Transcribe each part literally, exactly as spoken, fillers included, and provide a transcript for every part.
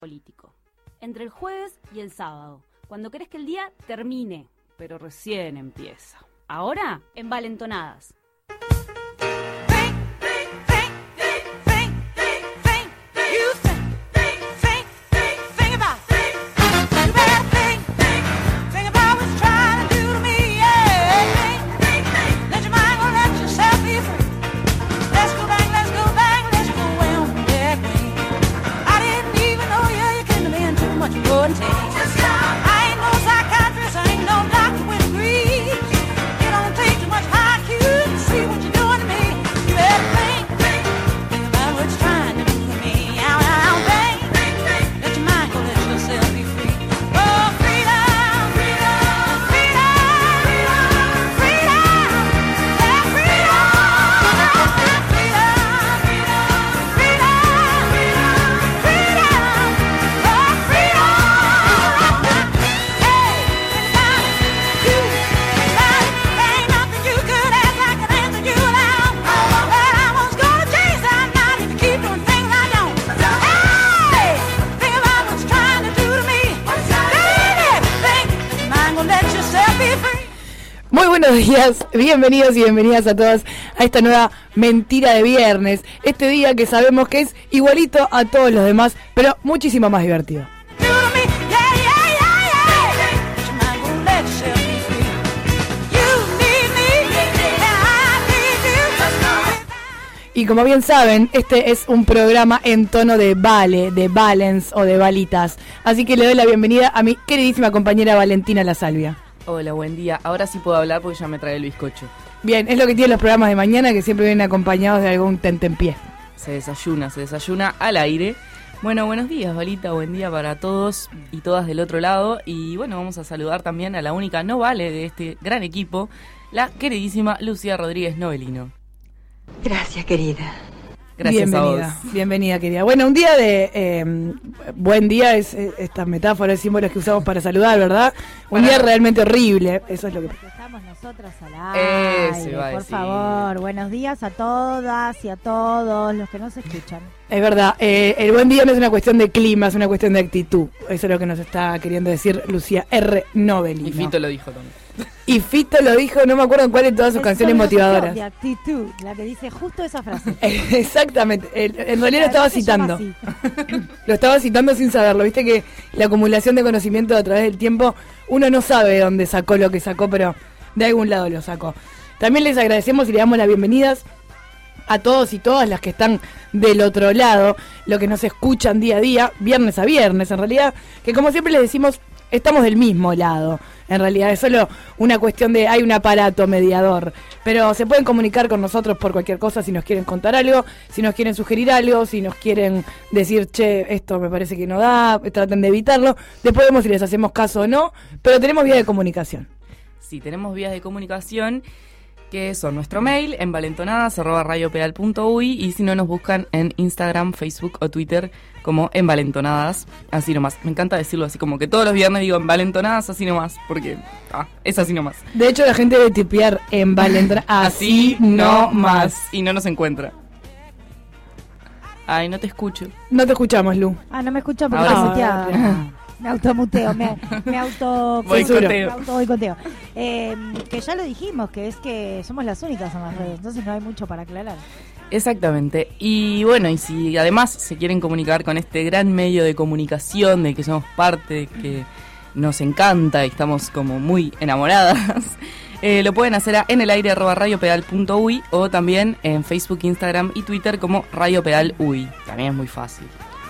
político. Entre el jueves y el sábado, cuando querés que el día termine, pero recién empieza. Ahora, envalentonadas. Buenos días, bienvenidos y bienvenidas a todos a esta nueva mentira de viernes. Este día que sabemos que es igualito a todos los demás, pero muchísimo más divertido. Y como bien saben, este es un programa en tono de vale, de balance o de balitas. Así que le doy la bienvenida a mi queridísima compañera Valentina La Salvia. Hola, buen día. Ahora sí puedo hablar porque ya me trae el bizcocho. Bien, es lo que tienen los programas de mañana, que siempre vienen acompañados de algún tentempié. Se desayuna, se desayuna al aire. Bueno, buenos días, Valita, buen día para todos y todas del otro lado. Y bueno, vamos a saludar también a la única no vale de este gran equipo, la queridísima Lucía Rodríguez Novelino. Gracias, querida. Gracias bienvenida, a vos. Bienvenida, querida. Bueno, un día de eh, buen día es eh, estas metáforas, símbolos que usamos para saludar, ¿verdad? Un Para... día realmente horrible, eso es lo que... Porque estamos nosotras al aire, Ese va a por decir. favor. Buenos días a todas y a todos los que nos escuchan. Es verdad, eh, el buen día no es una cuestión de clima, es una cuestión de actitud. Eso es lo que nos está queriendo decir Lucía R. Novelino. Y Fito lo dijo también. Y Fito lo dijo, no me acuerdo en cuál de todas sus Es canciones una cuestión motivadoras. de actitud, la que dice justo esa frase. Exactamente, el, en realidad lo estaba Se llama citando. así. Lo estaba citando sin saberlo. Viste que la acumulación de conocimiento a través del tiempo, uno no sabe de dónde sacó lo que sacó, pero de algún lado lo sacó. También les agradecemos y le damos las bienvenidas a todos y todas las que están del otro lado, los que nos escuchan día a día, viernes a viernes, en realidad, que como siempre les decimos, estamos del mismo lado. En realidad es solo una cuestión de, hay un aparato mediador, pero se pueden comunicar con nosotros por cualquier cosa si nos quieren contar algo, si nos quieren sugerir algo, si nos quieren decir, che, esto me parece que no da, traten de evitarlo. Después vemos si les hacemos caso o no, pero tenemos vía de comunicación. Sí, tenemos vías de comunicación que son nuestro mail, envalentonadas arroba radiopeal punto uy, y si no nos buscan en Instagram, Facebook o Twitter como envalentonadas, así nomás. Me encanta decirlo así, como que todos los viernes digo envalentonadas así nomás, porque ah, es así nomás. De hecho, la gente debe tipear envalentonadas así no más. Y no nos encuentra. Ay, no te escucho. No te escuchamos, Lu. Ah, no me escuchan porque Ahora estoy sí. muteada. Me automuteo, me, me auto Boicoteo. me auto boicoteo. Eh, que ya lo dijimos, que es que somos las únicas en las redes, entonces no hay mucho para aclarar. Exactamente. Y bueno, y si además se quieren comunicar con este gran medio de comunicación de que somos parte, que nos encanta y estamos como muy enamoradas, eh, lo pueden hacer a en el aire arroba radiopeal punto uy o también en Facebook, Instagram y Twitter como radiopeal uy. También es muy fácil.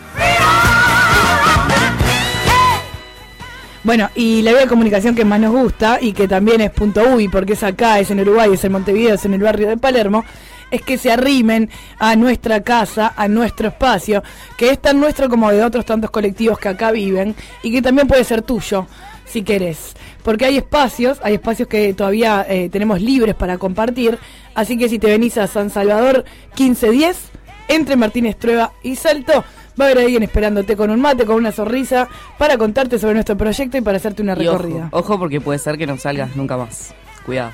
Bueno, y la vía de comunicación que más nos gusta y que también es punto uy, porque es acá, es en Uruguay, es en Montevideo, es en el barrio de Palermo, es que se arrimen a nuestra casa, a nuestro espacio, que es tan nuestro como de otros tantos colectivos que acá viven y que también puede ser tuyo, si querés. Porque hay espacios, hay espacios que todavía eh, tenemos libres para compartir, así que si te venís a San Salvador quince diez, entre Martínez Trueba y Salto, va a haber alguien esperándote con un mate, con una sonrisa, para contarte sobre nuestro proyecto y para hacerte una Y ojo, recorrida. ojo porque puede ser que no salgas nunca más. Cuidado.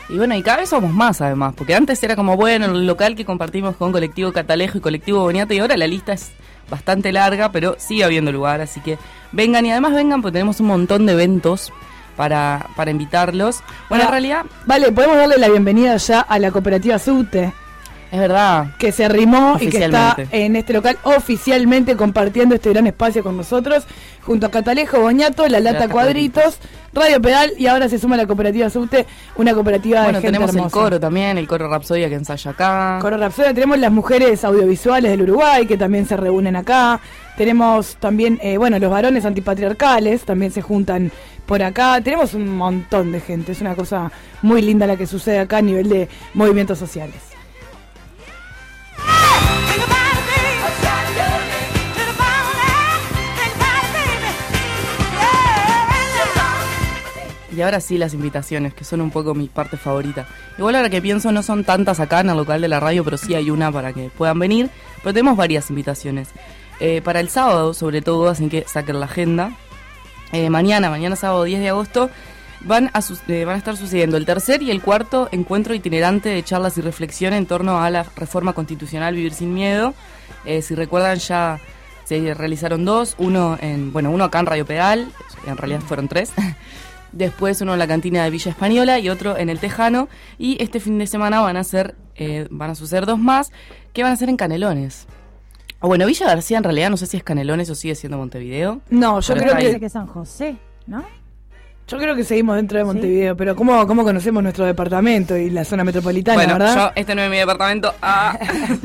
Y bueno, y cada vez somos más además, porque antes era como, bueno, el local que compartimos con Colectivo Catalejo y Colectivo Boniato, y ahora la lista es bastante larga, pero sigue habiendo lugar, así que vengan, y además vengan porque tenemos un montón de eventos para, para invitarlos. Bueno, Bueno, en realidad, Vale, podemos darle la bienvenida ya a la cooperativa Subte, es verdad, que se arrimó y que está Oficialmente. en este local oficialmente compartiendo este gran espacio con nosotros, junto a Catalejo, Boñato, La Lata Lata Cuadritos, Radio Pedal, y ahora se suma la cooperativa Subte, una cooperativa bueno, de gente tenemos hermosa. el coro también, el coro Rapsodia que ensaya acá. Coro Rapsodia, tenemos las mujeres audiovisuales del Uruguay que también se reúnen acá, tenemos también, eh, bueno, los varones antipatriarcales también se juntan por acá, tenemos un montón de gente, es una cosa muy linda la que sucede acá a nivel de movimientos sociales. Y ahora sí las invitaciones, que son un poco mi parte favorita. Igual ahora que pienso no son tantas acá en el local de la radio, pero sí hay una para que puedan venir. Pero tenemos varias invitaciones. Eh, para el sábado, sobre todo, así que saquen la agenda. Eh, mañana, mañana sábado diez de agosto, van a, su- eh, van a estar sucediendo el tercer y el cuarto encuentro itinerante de charlas y reflexión en torno a la reforma constitucional Vivir sin Miedo. Eh, si recuerdan, ya se realizaron dos, uno en, bueno, uno acá en Radio Pedal, en realidad fueron tres. Después uno en la cantina de Villa Española y otro en el Tejano. Y este fin de semana van a ser, eh, van a suceder dos más, que van a ser en Canelones. O bueno, Villa García en realidad no sé si es Canelones o sigue siendo Montevideo. No, yo Pero creo está que Parece que es San José, ¿no? yo creo que seguimos dentro de Sí. Montevideo, pero ¿cómo, cómo conocemos nuestro departamento y la zona metropolitana, bueno, verdad? yo, este no es mi departamento. Ah.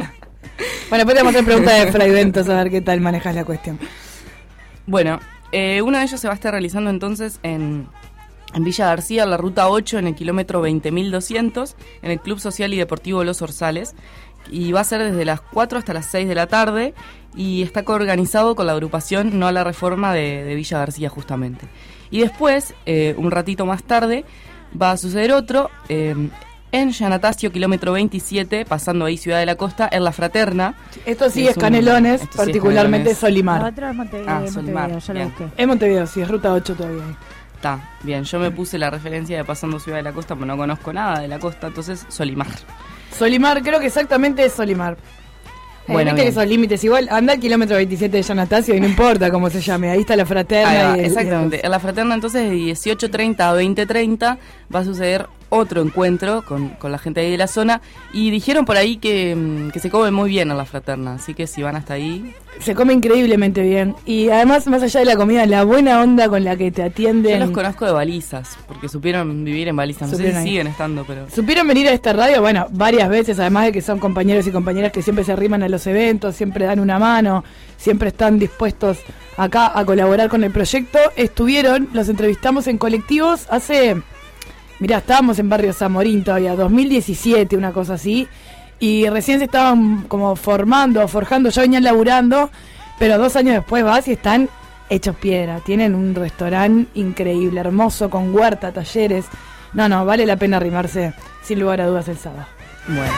Bueno, después te vamos a hacer preguntas de Fray Ventos a ver qué tal manejas la cuestión. Bueno, eh, uno de ellos se va a estar realizando entonces en, en Villa García, en la ruta ocho, en el kilómetro veinte mil doscientos, en el Club Social y Deportivo Los Orzales. Y va a ser desde las cuatro hasta las seis de la tarde y está coorganizado con la agrupación No a la Reforma de, de Villa García justamente. Y después, eh, un ratito más tarde, va a suceder otro eh, en Giannatasio, kilómetro veintisiete, pasando ahí Ciudad de la Costa, en La Fraterna. Esto sí Es es un- Canelones, esto sí es particularmente Canelones. La Solimar. otra es Monte- Ah, Montevideo, Solimar, ya la bien. busqué. Es Montevideo, sí, es ruta ocho todavía. Está, bien, yo me puse la referencia de pasando Ciudad de la Costa, pero no conozco nada de la costa, entonces Solimar. Solimar, creo que exactamente es Solimar. Eh, Bueno, viste que bien. son límites. Igual anda al kilómetro veintisiete de Giannatasio y no importa cómo se llame. Ahí está la fraterna. Ahí va, y el- exactamente. En La Fraterna entonces de dieciocho treinta a veinte treinta va a suceder otro encuentro con, con la gente ahí de la zona. Y dijeron por ahí que, mm, que se come muy bien en La Fraterna, así que si van hasta ahí... Se come increíblemente bien. Y además, más allá de la comida, la buena onda con la que te Yo atienden. los conozco de Balizas, porque supieron vivir en Balizas. No sé Supieron si ahí. siguen estando, pero... Supieron venir a esta radio, bueno, varias veces, además de que son compañeros y compañeras que siempre se arriman a los eventos, siempre dan una mano, siempre están dispuestos acá a colaborar con el proyecto. Estuvieron, los entrevistamos en colectivos hace, mirá, estábamos en Barrio Zamorín todavía, dos mil diecisiete, una cosa así, y recién se estaban como formando, forjando, ya venían laburando, pero dos años después vas y están hechos piedra. Tienen un restaurante increíble, hermoso, con huerta, talleres. No, no, vale la pena arrimarse sin lugar a dudas el sábado. Bueno.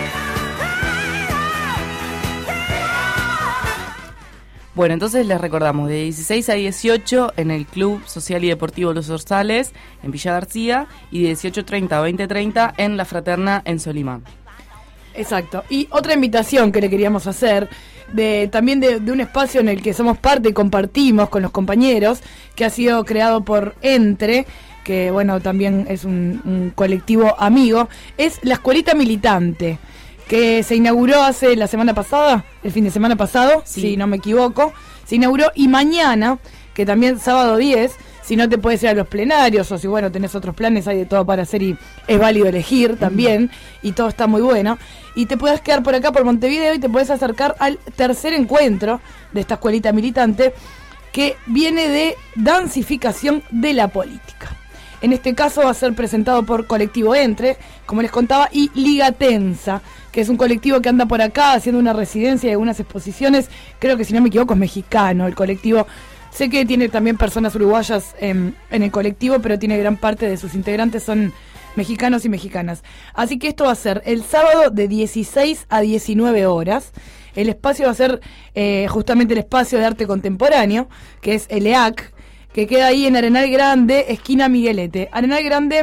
Bueno, entonces les recordamos, de dieciséis a dieciocho en el Club Social y Deportivo Los Orzales, en Villa García, y de dieciocho treinta a veinte treinta en La Fraterna, en Solimán. Exacto. Y otra invitación que le queríamos hacer, de también de, de un espacio en el que somos parte y compartimos con los compañeros, que ha sido creado por Entre, que bueno, también es un, un colectivo amigo, es la Escuelita Militante, que se inauguró hace la semana pasada, el fin de semana pasado, Sí. si no me equivoco, se inauguró, y mañana, que también sábado diez, si no te puedes ir a los plenarios o si bueno tenés otros planes, hay de todo para hacer y es válido elegir también, y todo está muy bueno, y te puedes quedar por acá por Montevideo y te puedes acercar al tercer encuentro de esta Escuelita Militante, que viene de Dancificación de la Política. En este caso va a ser presentado por Colectivo Entre, como les contaba, y Liga Tensa, que es un colectivo que anda por acá haciendo una residencia y algunas exposiciones. Creo que si no me equivoco es mexicano el colectivo. Sé que tiene también personas uruguayas en, en el colectivo, pero tiene gran parte de sus integrantes son mexicanos y mexicanas. Así que esto va a ser el sábado de dieciséis a diecinueve horas. El espacio va a ser eh, justamente el espacio de arte contemporáneo, que es el E A C, que queda ahí en Arenal Grande, esquina Miguelete. Arenal Grande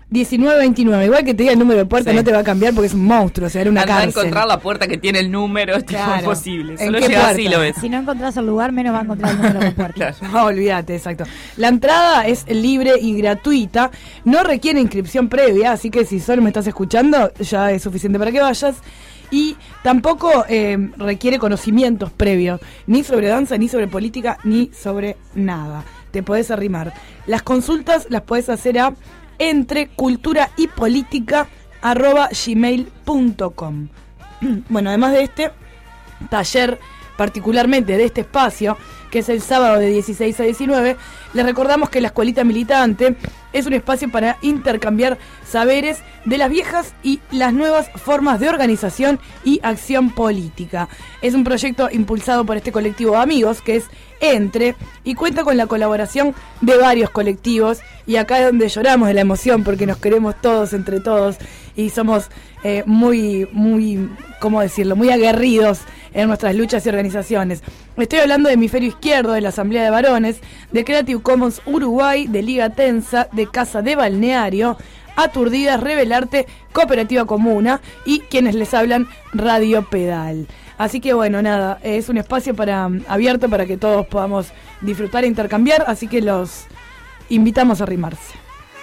diecinueve veintinueve. Igual que te diga el número de puerta, Sí. no te va a cambiar porque es un monstruo, o sea, era una Andá a cárcel. encontrar la puerta que tiene el número, es Claro. imposible. ¿En Solo qué llegas puerta? así y lo ves. Si no encontrás el lugar, menos va a encontrar el número de puerta. Claro. No, olvídate, exacto. La entrada es libre y gratuita, no requiere inscripción previa, así que si solo me estás escuchando, ya es suficiente para que vayas. Y tampoco eh, requiere conocimientos previos, ni sobre danza, ni sobre política, ni sobre nada. Te podés arrimar. Las consultas las podés hacer a entre cultura y política arroba gmail punto com. Bueno, además de este taller, particularmente de este espacio, que es el sábado de dieciséis a diecinueve, les recordamos que la Escuelita Militante es un espacio para intercambiar saberes de las viejas y las nuevas formas de organización y acción política. Es un proyecto impulsado por este colectivo de amigos, que es Entre, y cuenta con la colaboración de varios colectivos, y acá es donde lloramos de la emoción, porque nos queremos todos entre todos, y somos eh, muy, muy, ¿cómo decirlo?, muy aguerridos en nuestras luchas y organizaciones. Estoy hablando de Hemisferio Izquierdo, de la Asamblea de Varones, de Creative Commons Uruguay, de Liga Tensa, de Casa de Balneario, Aturdidas, Rebelarte, Cooperativa Comuna y quienes les hablan, Radio Pedal. Así que bueno, nada, es un espacio para abierto para que todos podamos disfrutar e intercambiar, así que los invitamos a arrimarse.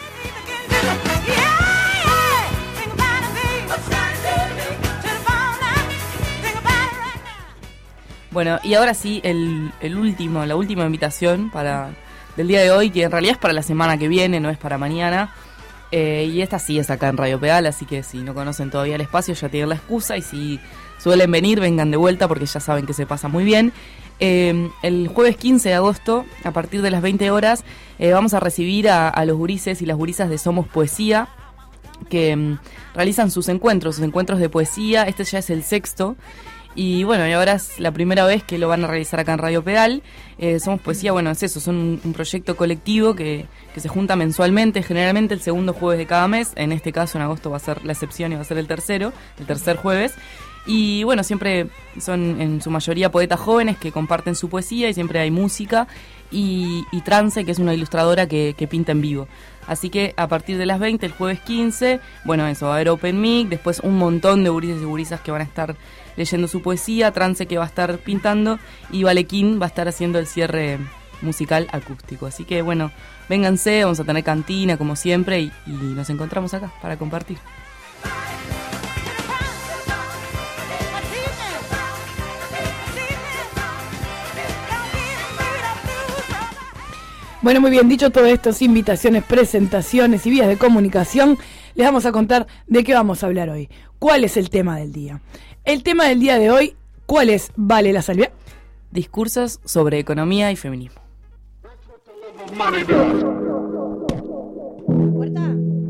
Bueno, y ahora sí, el, el último, la última invitación para del día de hoy, que en realidad es para la semana que viene, no es para mañana. Eh, y esta sí es acá en Radio Pedal, así que si no conocen todavía el espacio, ya tienen la excusa. Y si suelen venir, vengan de vuelta porque ya saben que se pasa muy bien. Eh, el jueves quince de agosto, a partir de las veinte horas, eh, vamos a recibir a, a los gurises y las gurisas de Somos Poesía, que um, realizan sus encuentros, sus encuentros de poesía. Este ya es el sexto. Y bueno, y ahora es la primera vez que lo van a realizar acá en Radio Pedal. Eh, Somos Poesía, bueno, es eso, son un, un proyecto colectivo que, que se junta mensualmente, generalmente el segundo jueves de cada mes. En este caso, en agosto va a ser la excepción y va a ser el tercero, el tercer jueves. Y bueno, siempre son en su mayoría poetas jóvenes que comparten su poesía y siempre hay música. Y, y Trance, que es una ilustradora que, que pinta en vivo. Así que a partir de las veinte, el jueves quince, bueno, eso, va a haber Open Mic, después un montón de gurises y gurisas que van a estar leyendo su poesía, Trance que va a estar pintando y Valequín va a estar haciendo el cierre musical acústico. Así que bueno, vénganse, vamos a tener cantina como siempre y, y nos encontramos acá para compartir. Bueno, muy bien, dicho todo esto, invitaciones, presentaciones y vías de comunicación, les vamos a contar de qué vamos a hablar hoy. ¿Cuál es el tema del día? El tema del día de hoy, ¿cuál es? ¿Vale la salvedad? Discursos sobre economía y feminismo. ¿Puerta?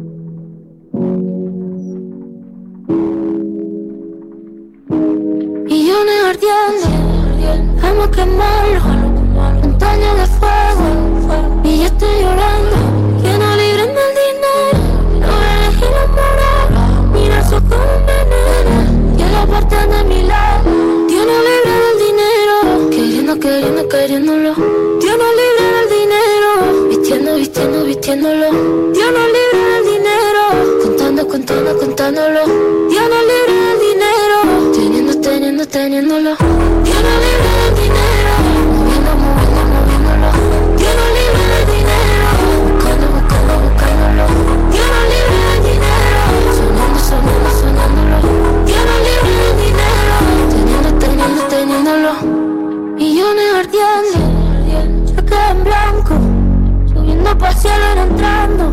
Millones ardiendo, vamos a quemarlo. Montaña de fuego, y yo estoy llorando. Que no libren del dinero, no voy a elegir la moral. Mira sus como un veneno, que lo apartan de mi lado. Dios no libre del dinero, queriendo, queriendo, queriéndolo. Dios no libre del dinero, vistiendo, vistiendo, vistiéndolo. Dios no libre del dinero, contando, contando, contándolo. Dios no libre del dinero, teniendo, teniendo, teniéndolo. Dios no libre del dinero, moviendo, moviendo, moviéndolo. Dios no libre del dinero, buscando, buscando, buscándolo. Dios no libre del dinero, soñando, soñando, soñándolo. Dios no libre del dinero, teniendo, teniendo, teniéndolo. Millones ardiendo, se queda en blanco, subiendo para el cielo y no entrando.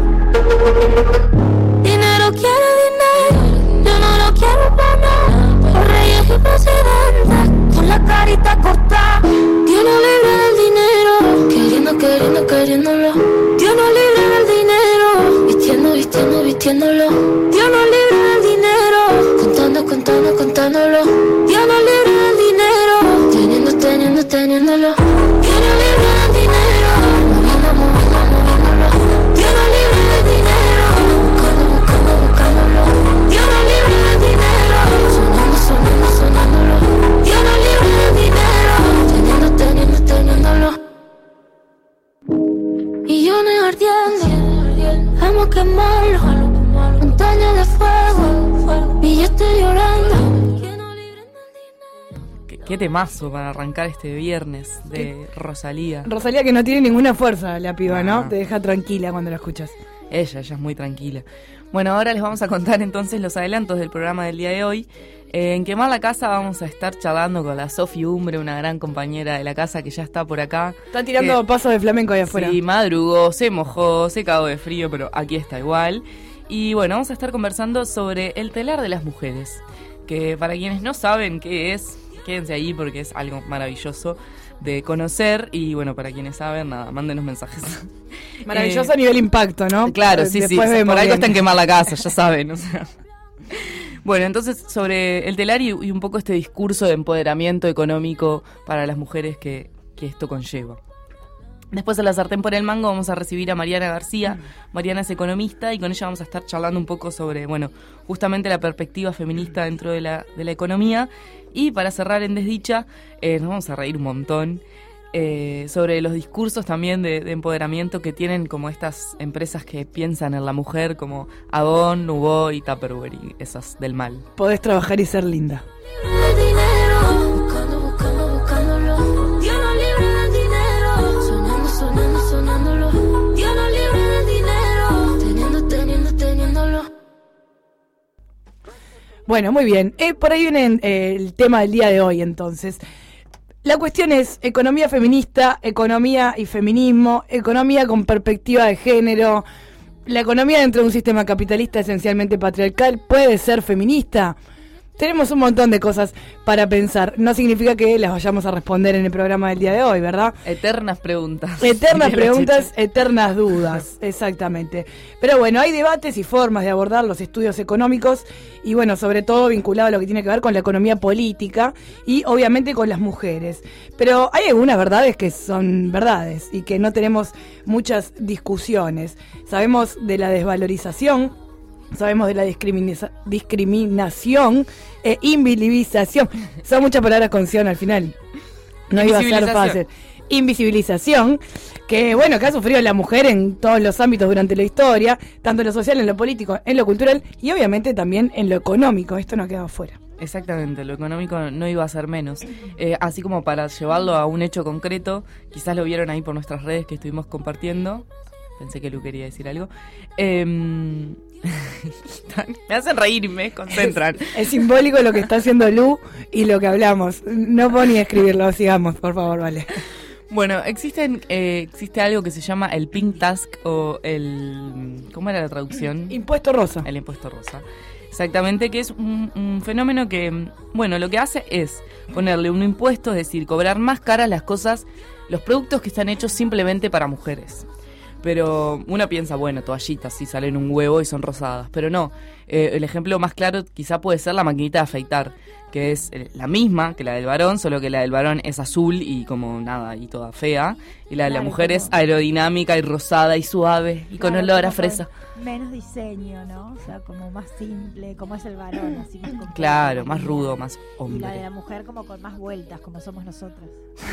Dinero quiere dinero, yo no lo quiero para nada. Por reyes y presidentes, con la carita cortada. Dios no libre del dinero, queriendo, queriendo, queriéndolo. Dios no libre del dinero, vistiendo, vistiendo, vistiéndolo. Dios no libre del dinero, contando, contando, contándolo. Dios no libre del dinero, teniendo, teniendo, teniéndolo. Dios no libre del dinero, moviendo, moviendo, moviéndolo. Dios no libre del dinero, buscando, buscando, buscándolo. Dios no libre del dinero, soñando, soñando, soñándolo. Dios no libre del dinero, teniendo, teniendo, teniéndolo. Millones ardiendo, vamos a quemarlo. Qué temazo para arrancar este viernes de Rosalía. Rosalía que no tiene ninguna fuerza, la piba, ¿no? Ah. Te deja tranquila cuando la escuchas. Ella, ella es muy tranquila. Bueno, ahora les vamos a contar entonces los adelantos del programa del día de hoy. Eh, en Quemar la Casa vamos a estar charlando con la Sofi Umbre, una gran compañera de la casa que ya está por acá. Está tirando que, pasos de flamenco ahí afuera. Sí, madrugó, se mojó, se cagó de frío, pero aquí está igual. Y bueno, vamos a estar conversando sobre el telar de las mujeres, que para quienes no saben qué es, quédense ahí porque es algo maravilloso de conocer. Y bueno, para quienes saben, nada, mándenos mensajes. Maravilloso eh, a nivel impacto, ¿no? Claro, sí, Después sí, por vemos algo bien. está en Quemar la Casa, ya saben, o sea. Bueno, entonces sobre el telar y, y un poco este discurso de empoderamiento económico para las mujeres que, que esto conlleva. Después a la sartén por el mango vamos a recibir a Mariana García. Mariana es economista y con ella vamos a estar charlando un poco sobre, bueno, justamente la perspectiva feminista dentro de la, de la economía. Y para cerrar en desdicha, eh, nos vamos a reír un montón eh, sobre los discursos también de, de empoderamiento que tienen como estas empresas que piensan en la mujer como Avon, Nubo y Tupperware y esas del mal. Podés trabajar y ser linda. El dinero, buscando, buscando, buscándolo. Dios nos libre del dinero, sonando, sonando, sonándolo. Dios nos libre del dinero, teniendo, teniendo, teniéndolo. Bueno, muy bien. Eh, por ahí viene eh, el tema del día de hoy, entonces. La cuestión es economía feminista, economía y feminismo, economía con perspectiva de género. La economía dentro de un sistema capitalista esencialmente patriarcal puede ser feminista. Tenemos un montón de cosas para pensar. No significa que las vayamos a responder en el programa del día de hoy, ¿verdad? Eternas preguntas. Eternas Diría la preguntas, Checha. eternas dudas, exactamente. Pero bueno, hay debates y formas de abordar los estudios económicos y bueno, sobre todo vinculado a lo que tiene que ver con la economía política y obviamente con las mujeres. Pero hay algunas verdades que son verdades y que no tenemos muchas discusiones. Sabemos de la desvalorización, sabemos de la discrimina- discriminación e invisibilización. Son muchas palabras con sion al final. No iba a ser Invisibilización. fácil. Invisibilización, que bueno, que ha sufrido la mujer en todos los ámbitos durante la historia, tanto en lo social, en lo político, en lo cultural y obviamente también en lo económico. Esto no queda afuera. Exactamente, lo económico no iba a ser menos. Eh, así como para llevarlo a un hecho concreto, quizás lo vieron ahí por nuestras redes que estuvimos compartiendo. Pensé que Lu quería decir algo. Eh, me hacen reír y me concentran. Es simbólico lo que está haciendo Lu y lo que hablamos. No puedo ni escribirlo, sigamos, por favor, vale. Bueno, existen, eh, existe algo que se llama el Pink Tax o el... ¿Cómo era la traducción? Impuesto rosa. El impuesto rosa. Exactamente, que es un, un fenómeno que, bueno, lo que hace es ponerle un impuesto, es decir, cobrar más caras las cosas, los productos que están hechos simplemente para mujeres. Pero uno piensa, bueno, toallitas, sí salen un huevo y son rosadas, pero no. Eh, el ejemplo más claro quizá puede ser la maquinita de afeitar, que es eh, la misma que la del varón, solo que la del varón es azul y como nada, y toda fea, y la de la Claro, mujer como- es aerodinámica y rosada y suave y con Claro, olor a como fresa. con menos diseño, ¿no? O sea, como más simple, como es el varón, así más completo, Claro, más lineal. rudo, más Y hombre. la de la mujer como con más vueltas, como somos nosotras.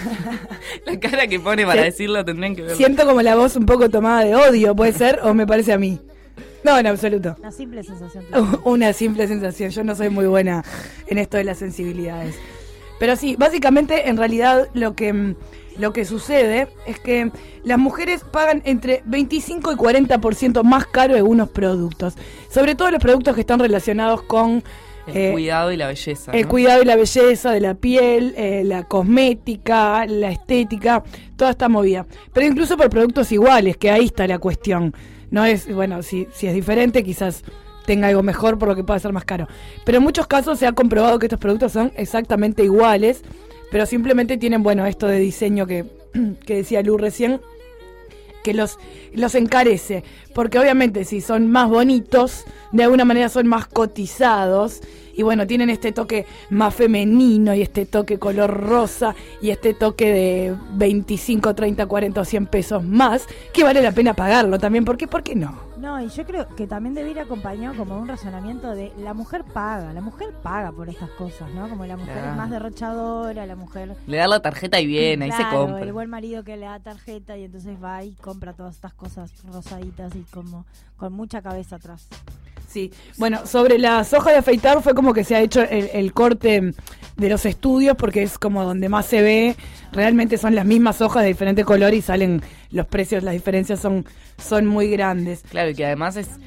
La cara que pone para Sí. decirlo tendrían que ver. Siento como la voz un poco tomada de odio, ¿puede ser? ¿O me parece a mí? No, en absoluto. Una simple sensación. Una simple sensación. Yo no soy muy buena en esto de las sensibilidades. Pero sí, básicamente, en realidad, lo que, mm, lo que sucede es que las mujeres pagan entre veinticinco y cuarenta por ciento más caro algunos productos. Sobre todo los productos que están relacionados con El eh, cuidado y la belleza. el ¿no? cuidado y la belleza de la piel, eh, la cosmética, la estética, toda esta movida. Pero incluso por productos iguales, que ahí está la cuestión. No es, bueno, si, si es diferente, quizás tenga algo mejor por lo que pueda ser más caro. Pero en muchos casos se ha comprobado que estos productos son exactamente iguales, pero simplemente tienen, bueno, esto de diseño que, que decía Lu recién, que los, los encarece, porque obviamente si son más bonitos, de alguna manera son más cotizados, y bueno, tienen este toque más femenino, y este toque color rosa, y este toque de veinticinco, treinta, cuarenta o cien pesos más, que vale la pena pagarlo también, ¿por qué? ¿Por qué no? No, y yo creo que también debe ir acompañado como un razonamiento de la mujer paga, la mujer paga por estas cosas, ¿no? Como la mujer Claro. es más derrochadora, la mujer... Le da la tarjeta y viene, ahí se Claro, compra. el buen marido que le da tarjeta y entonces va y compra todas estas cosas rosaditas y como con mucha cabeza atrás. Sí, bueno, sobre las hojas de afeitar fue como que se ha hecho el, el corte de los estudios porque es como donde más se ve, realmente son las mismas hojas de diferente color y salen los precios, las diferencias son, son muy grandes. Claro, y que además es,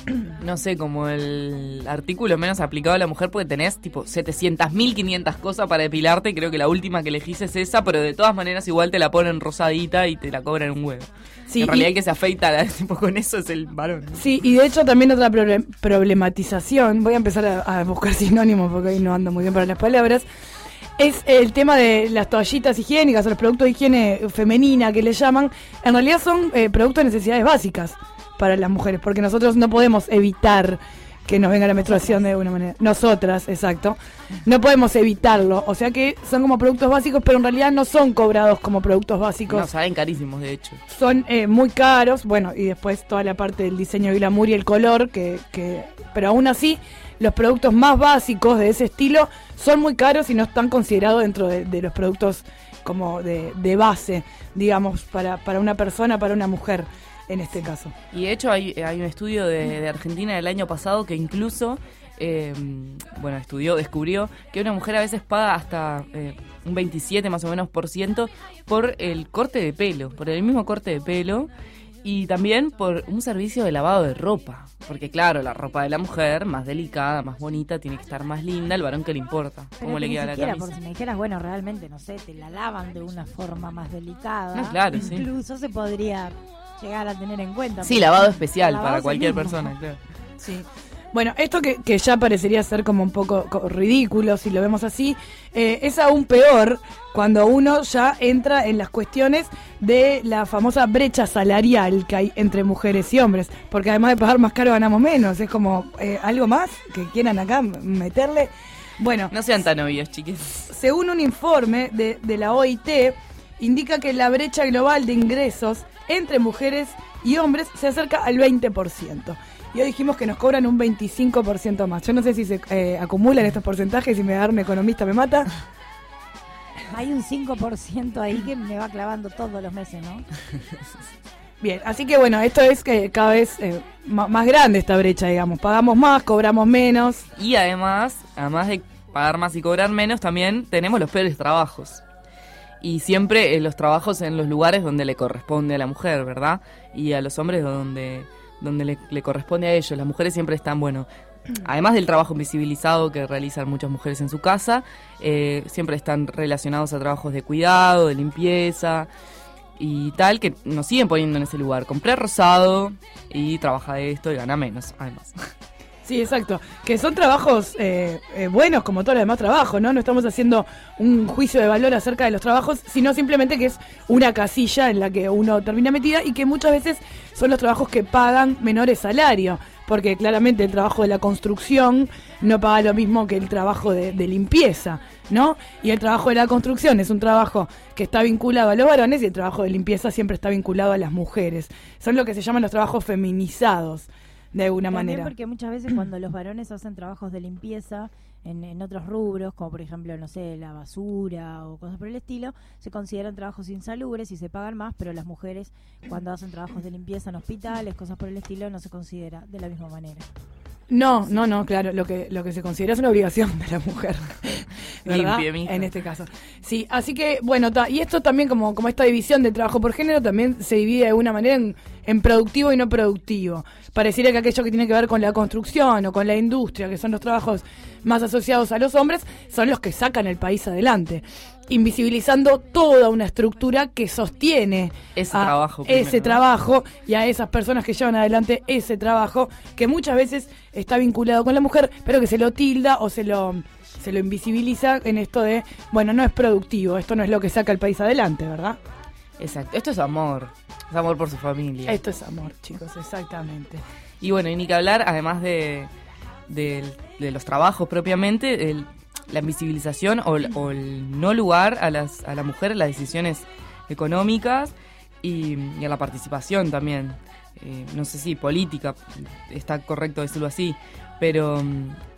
no sé, como el artículo menos aplicado a la mujer porque tenés tipo setecientas mil quinientas cosas para depilarte y creo que la última que elegís es esa, pero de todas maneras igual te la ponen rosadita y te la cobran un huevo. Sí, en realidad y, el que se afeita tipo, con eso es el varón, ¿no? Sí, y de hecho también otra problem- problematización, voy a empezar a, a buscar sinónimos porque hoy no ando muy bien para las palabras, es el tema de las toallitas higiénicas o los productos de higiene femenina que le llaman. En realidad son eh, productos de necesidades básicas para las mujeres, porque nosotros no podemos evitar que nos venga la menstruación de alguna manera. Nosotras, exacto. No podemos evitarlo. O sea que son como productos básicos, pero en realidad no son cobrados como productos básicos. No, salen carísimos, de hecho. Son eh, muy caros. Bueno, y después toda la parte del diseño y glamour y el color, que, que pero aún así, los productos más básicos de ese estilo son muy caros y no están considerados dentro de, de los productos como de, de base, digamos, para, para una persona, para una mujer. En este caso. Y de hecho hay, hay un estudio de, de Argentina del año pasado que incluso, eh, bueno, estudió, descubrió que una mujer a veces paga hasta eh, un veintisiete más o menos por ciento por el corte de pelo, por el mismo corte de pelo y también por un servicio de lavado de ropa. Porque claro, la ropa de la mujer, más delicada, más bonita, tiene que estar más linda, el varón que le importa. Pero ¿Cómo le queda la siquiera, camisa? Por si me dijeras, bueno, realmente, no sé, te la lavan de una forma más delicada. No, claro, sí. Incluso se podría llegar a tener en cuenta. Sí, lavado especial lavado para cualquier mismo. persona, claro. Sí. Bueno, esto que, que ya parecería ser como un poco co- ridículo si lo vemos así, eh, es aún peor cuando uno ya entra en las cuestiones de la famosa brecha salarial que hay entre mujeres y hombres, porque además de pagar más caro ganamos menos, es como eh, algo más que quieran acá meterle. Bueno, No sean tan obvios, chiques. según un informe de, de la O I T, indica que la brecha global de ingresos entre mujeres y hombres se acerca al veinte por ciento. Y hoy dijimos que nos cobran un veinticinco por ciento más. Yo no sé si se eh, acumulan estos porcentajes, si me da un economista me mata. Hay un cinco por ciento ahí que me va clavando todos los meses, ¿no? Bien, así que bueno, esto es que cada vez eh, ma- más grande esta brecha, digamos. Pagamos más, cobramos menos. Y además, además de pagar más y cobrar menos, también tenemos los peores trabajos. Y siempre eh, los trabajos en los lugares donde le corresponde a la mujer, ¿verdad? Y a los hombres donde, donde le, le corresponde a ellos. Las mujeres siempre están, bueno, además del trabajo invisibilizado que realizan muchas mujeres en su casa, eh, siempre están relacionados a trabajos de cuidado, de limpieza y tal, que nos siguen poniendo en ese lugar. Compré rosado y trabaja de esto y gana menos, además. Sí, exacto. Que son trabajos eh, eh, buenos como todos los demás trabajos, ¿no? No estamos haciendo un juicio de valor acerca de los trabajos, sino simplemente que es una casilla en la que uno termina metida y que muchas veces son los trabajos que pagan menores salarios. Porque claramente el trabajo de la construcción no paga lo mismo que el trabajo de, de limpieza, ¿no? Y el trabajo de la construcción es un trabajo que está vinculado a los varones y el trabajo de limpieza siempre está vinculado a las mujeres. Son lo que se llaman los trabajos feminizados. De alguna También manera. porque muchas veces cuando los varones hacen trabajos de limpieza en, en otros rubros, como por ejemplo, no sé, la basura o cosas por el estilo, se consideran trabajos insalubres y se pagan más, pero las mujeres cuando hacen trabajos de limpieza en hospitales, cosas por el estilo, no se considera de la misma manera. No, no, no, claro, lo que lo que se considera es una obligación de la mujer, ¿verdad? Limpie, mija. En este caso. Sí, así que, bueno, ta, y esto también como, como esta división de trabajo por género también se divide de alguna manera en, en productivo y no productivo. Pareciera que aquello que tiene que ver con la construcción o con la industria, que son los trabajos más asociados a los hombres, son los que sacan el país adelante, invisibilizando toda una estructura que sostiene Ese a trabajo primero, ese ¿no? trabajo y a esas personas que llevan adelante ese trabajo, que muchas veces está vinculado con la mujer, pero que se lo tilda o se lo se lo invisibiliza en esto de, bueno, no es productivo, esto no es lo que saca el país adelante, ¿verdad? Exacto. Esto es amor. Es amor por su familia. Esto es amor, chicos, exactamente. Y bueno, y ni que hablar, además de, de, de los trabajos propiamente, el, la invisibilización o, el- o el no lugar a, las, a la mujer en las decisiones económicas y, y a la participación también. Eh, no sé si política, está correcto decirlo así, pero mm,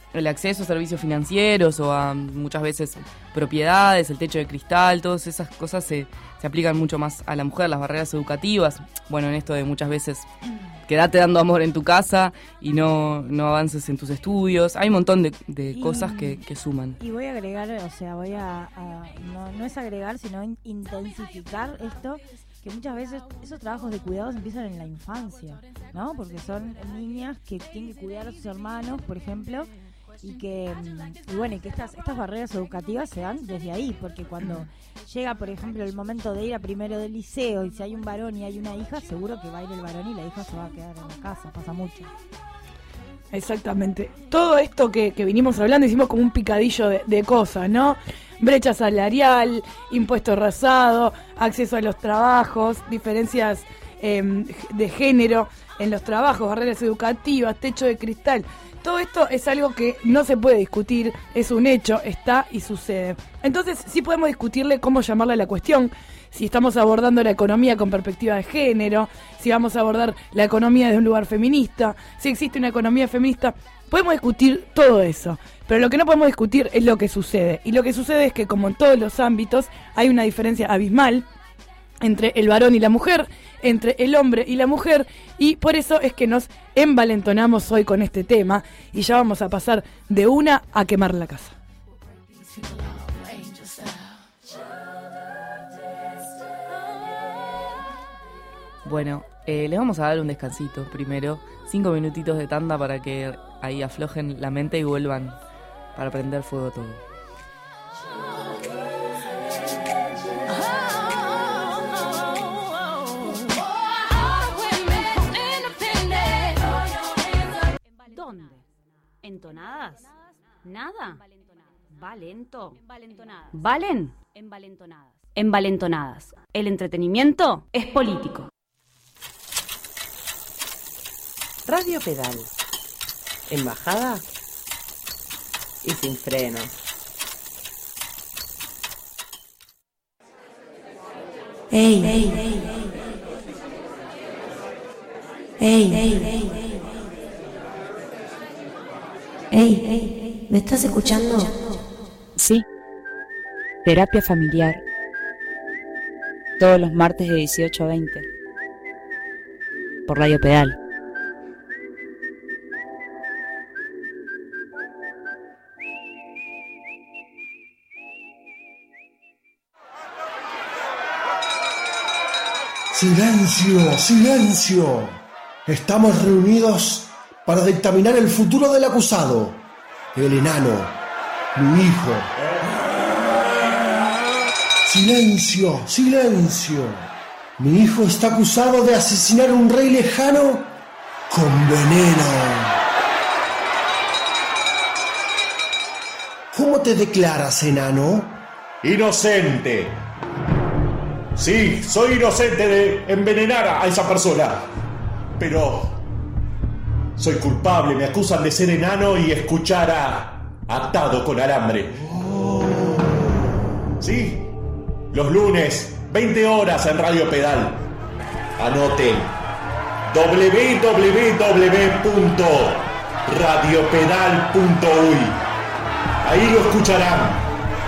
el acceso a servicios financieros o a muchas veces propiedades, el techo de cristal, todas esas cosas se, se aplican mucho más a la mujer, las barreras educativas. Bueno, en esto de muchas veces quedate dando amor en tu casa y no, no avances en tus estudios. Hay un montón de, de Y- cosas que, que suman. Y voy a agregar, o sea, voy a, a- no, no es agregar, sino in- intensificar esto, que muchas veces esos trabajos de cuidados empiezan en la infancia, ¿no? Porque son niñas que tienen que cuidar a sus hermanos, por ejemplo, y que mm, y bueno, y que estas estas barreras educativas se dan desde ahí, porque cuando llega, por ejemplo, el momento de ir a primero del liceo y si hay un varón y hay una hija, seguro que va a ir el varón y la hija se va a quedar en la casa, pasa mucho. Exactamente. Todo esto que, que vinimos hablando hicimos como un picadillo de, de cosas, ¿no? Brecha salarial, impuesto rasado, acceso a los trabajos, diferencias eh, de género en los trabajos, barreras educativas, techo de cristal. Todo esto es algo que no se puede discutir, es un hecho, está y sucede. Entonces sí podemos discutirle cómo llamarle a la cuestión, si estamos abordando la economía con perspectiva de género, si vamos a abordar la economía desde un lugar feminista, si existe una economía feminista. Podemos discutir todo eso, pero lo que no podemos discutir es lo que sucede. Y lo que sucede es que, como en todos los ámbitos, hay una diferencia abismal entre el varón y la mujer, entre el hombre y la mujer, y por eso es que nos envalentonamos hoy con este tema, y ya vamos a pasar de una a quemar la casa. Bueno, eh, les vamos a dar un descansito primero, cinco minutitos de tanda para que ahí aflojen la mente y vuelvan para prender fuego todo. ¿Dónde? ¿Entonadas? ¿Nada? ¿Valento? ¿Valen? Envalentonadas. El entretenimiento es político. Radio Pedal. En bajada y sin freno. Ey, ey, ey, ey, ey, ey, ¿me estás escuchando? Sí, terapia familiar, todos los martes de dieciocho a veinte, por Radio Pedal. Silencio, silencio. Estamos reunidos para dictaminar el futuro del acusado, el enano, mi hijo. Silencio, silencio. Mi hijo está acusado de asesinar a un rey lejano con veneno. ¿Cómo te declaras, enano? Inocente. Sí, soy inocente de envenenar a esa persona. Pero soy culpable, me acusan de ser enano y escuchar a Atado con Alambre. Sí, los lunes, veinte horas en Radio Pedal. Anoten doble u doble u doble u punto radio pedal punto u y. Ahí lo escucharán.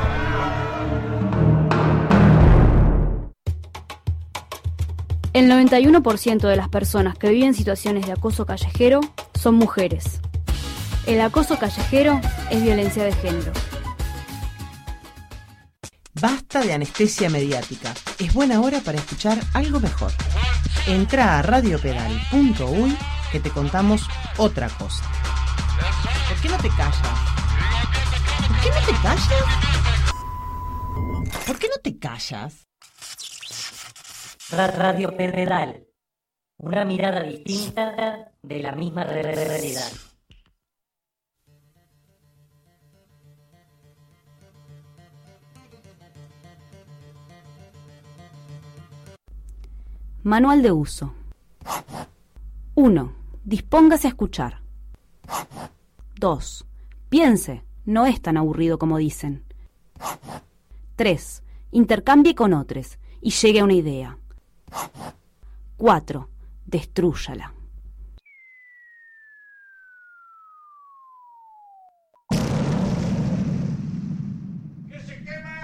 El noventa y uno por ciento de las personas que viven situaciones de acoso callejero son mujeres. El acoso callejero es violencia de género. Basta de anestesia mediática. Es buena hora para escuchar algo mejor. Entra a radio pedal punto u y que te contamos otra cosa. ¿Por qué no te callas? ¿Por qué no te callas? ¿Por qué no te callas? Radio Pedal, una mirada distinta de la misma realidad. Manual de uso. uno. Dispóngase a escuchar. dos. Piense, no es tan aburrido como dicen. tres. Intercambie con otros y llegue a una idea. cuatro. Destrúyala.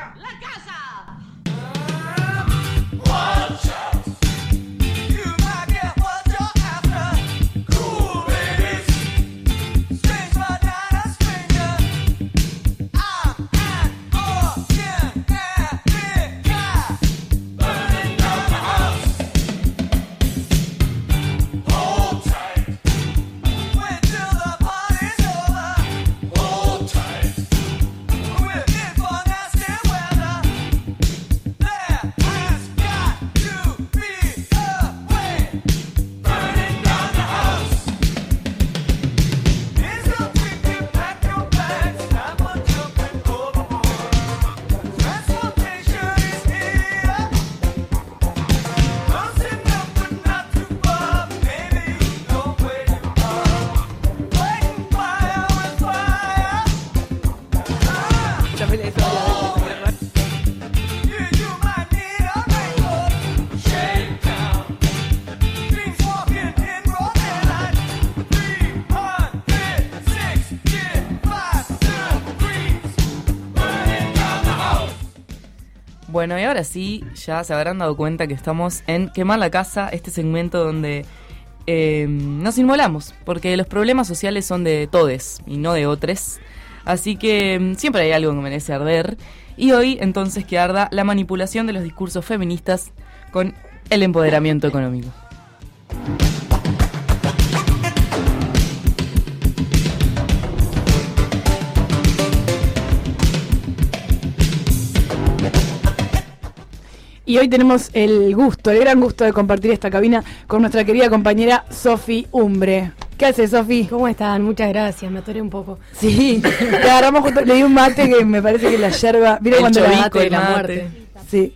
Bueno, y ahora sí, ya se habrán dado cuenta que estamos en Quemar la Casa, este segmento donde eh, nos inmolamos, porque los problemas sociales son de todes y no de otros. Así que siempre hay algo que merece arder. Y hoy, entonces, que arda la manipulación de los discursos feministas con el empoderamiento económico. Y hoy tenemos el gusto, el gran gusto de compartir esta cabina con nuestra querida compañera Sofi Umbre. ¿Qué haces, Sofi? ¿Cómo están? Muchas gracias, me atoré un poco. Sí, te agarramos justo, le di un mate que me parece que la yerba... ¿Vieron cuando la mate de la muerte? Sí.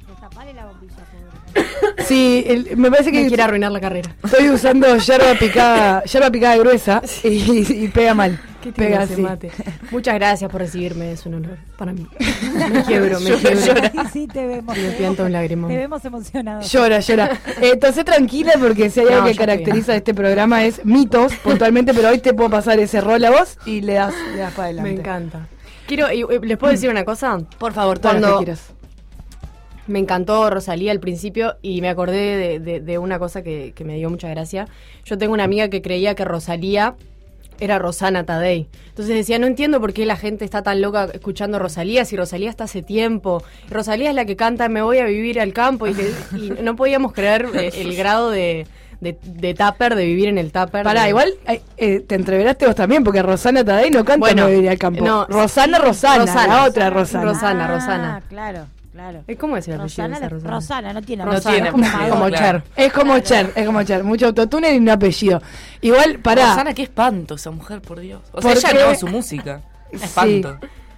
Sí, el, me parece que... Me quiere arruinar la carrera. Estoy usando yerba picada, yerba picada gruesa y, y pega mal. ¿Qué pega ese así. mate? Muchas gracias por recibirme, es un honor para mí. Me quiebro, me Llora, quiebro. llora. Sí, sí, te vemos. Me te pianto vemos- un lagrimón. Te vemos emocionado. Llora, llora. Eh, entonces tranquila porque si hay algo No, que ya estoy caracteriza bien. este programa es mitos puntualmente, pero hoy te puedo pasar ese rol a vos y le das, le das para adelante. Me encanta. Quiero, y, y, ¿les puedo decir una cosa? Por favor, todas las que Cuando quieras. me encantó Rosalía al principio y me acordé de, de, de una cosa que, que me dio mucha gracia. Yo tengo una amiga que creía que Rosalía era Rosana Tadei. Entonces decía, no entiendo por qué la gente está tan loca escuchando Rosalía, si Rosalía está hace tiempo. Rosalía es la que canta Me voy a vivir al campo y, que, y no podíamos creer eh, el grado de, de, de tupper, de vivir en el tupper. Pará, de- igual eh, eh, te entreveraste vos también, porque Rosana Tadei no canta Bueno, Me Viviría al campo. no, Rosana, Rosana, Rosana. la otra Rosana. Rosana, Ah, Rosana. claro, claro. ¿Cómo es el apellido de Rosana, esa de- Rosana? Rosana, no tiene No apellido. tiene Es como apellido, Madonna. como Cher. Es como Cher, es como Cher. Mucho autotune y un apellido. Igual, pará. Rosana, qué espanto esa mujer, por Dios. O sea, ¿Por ella qué? no, su música. Espanto.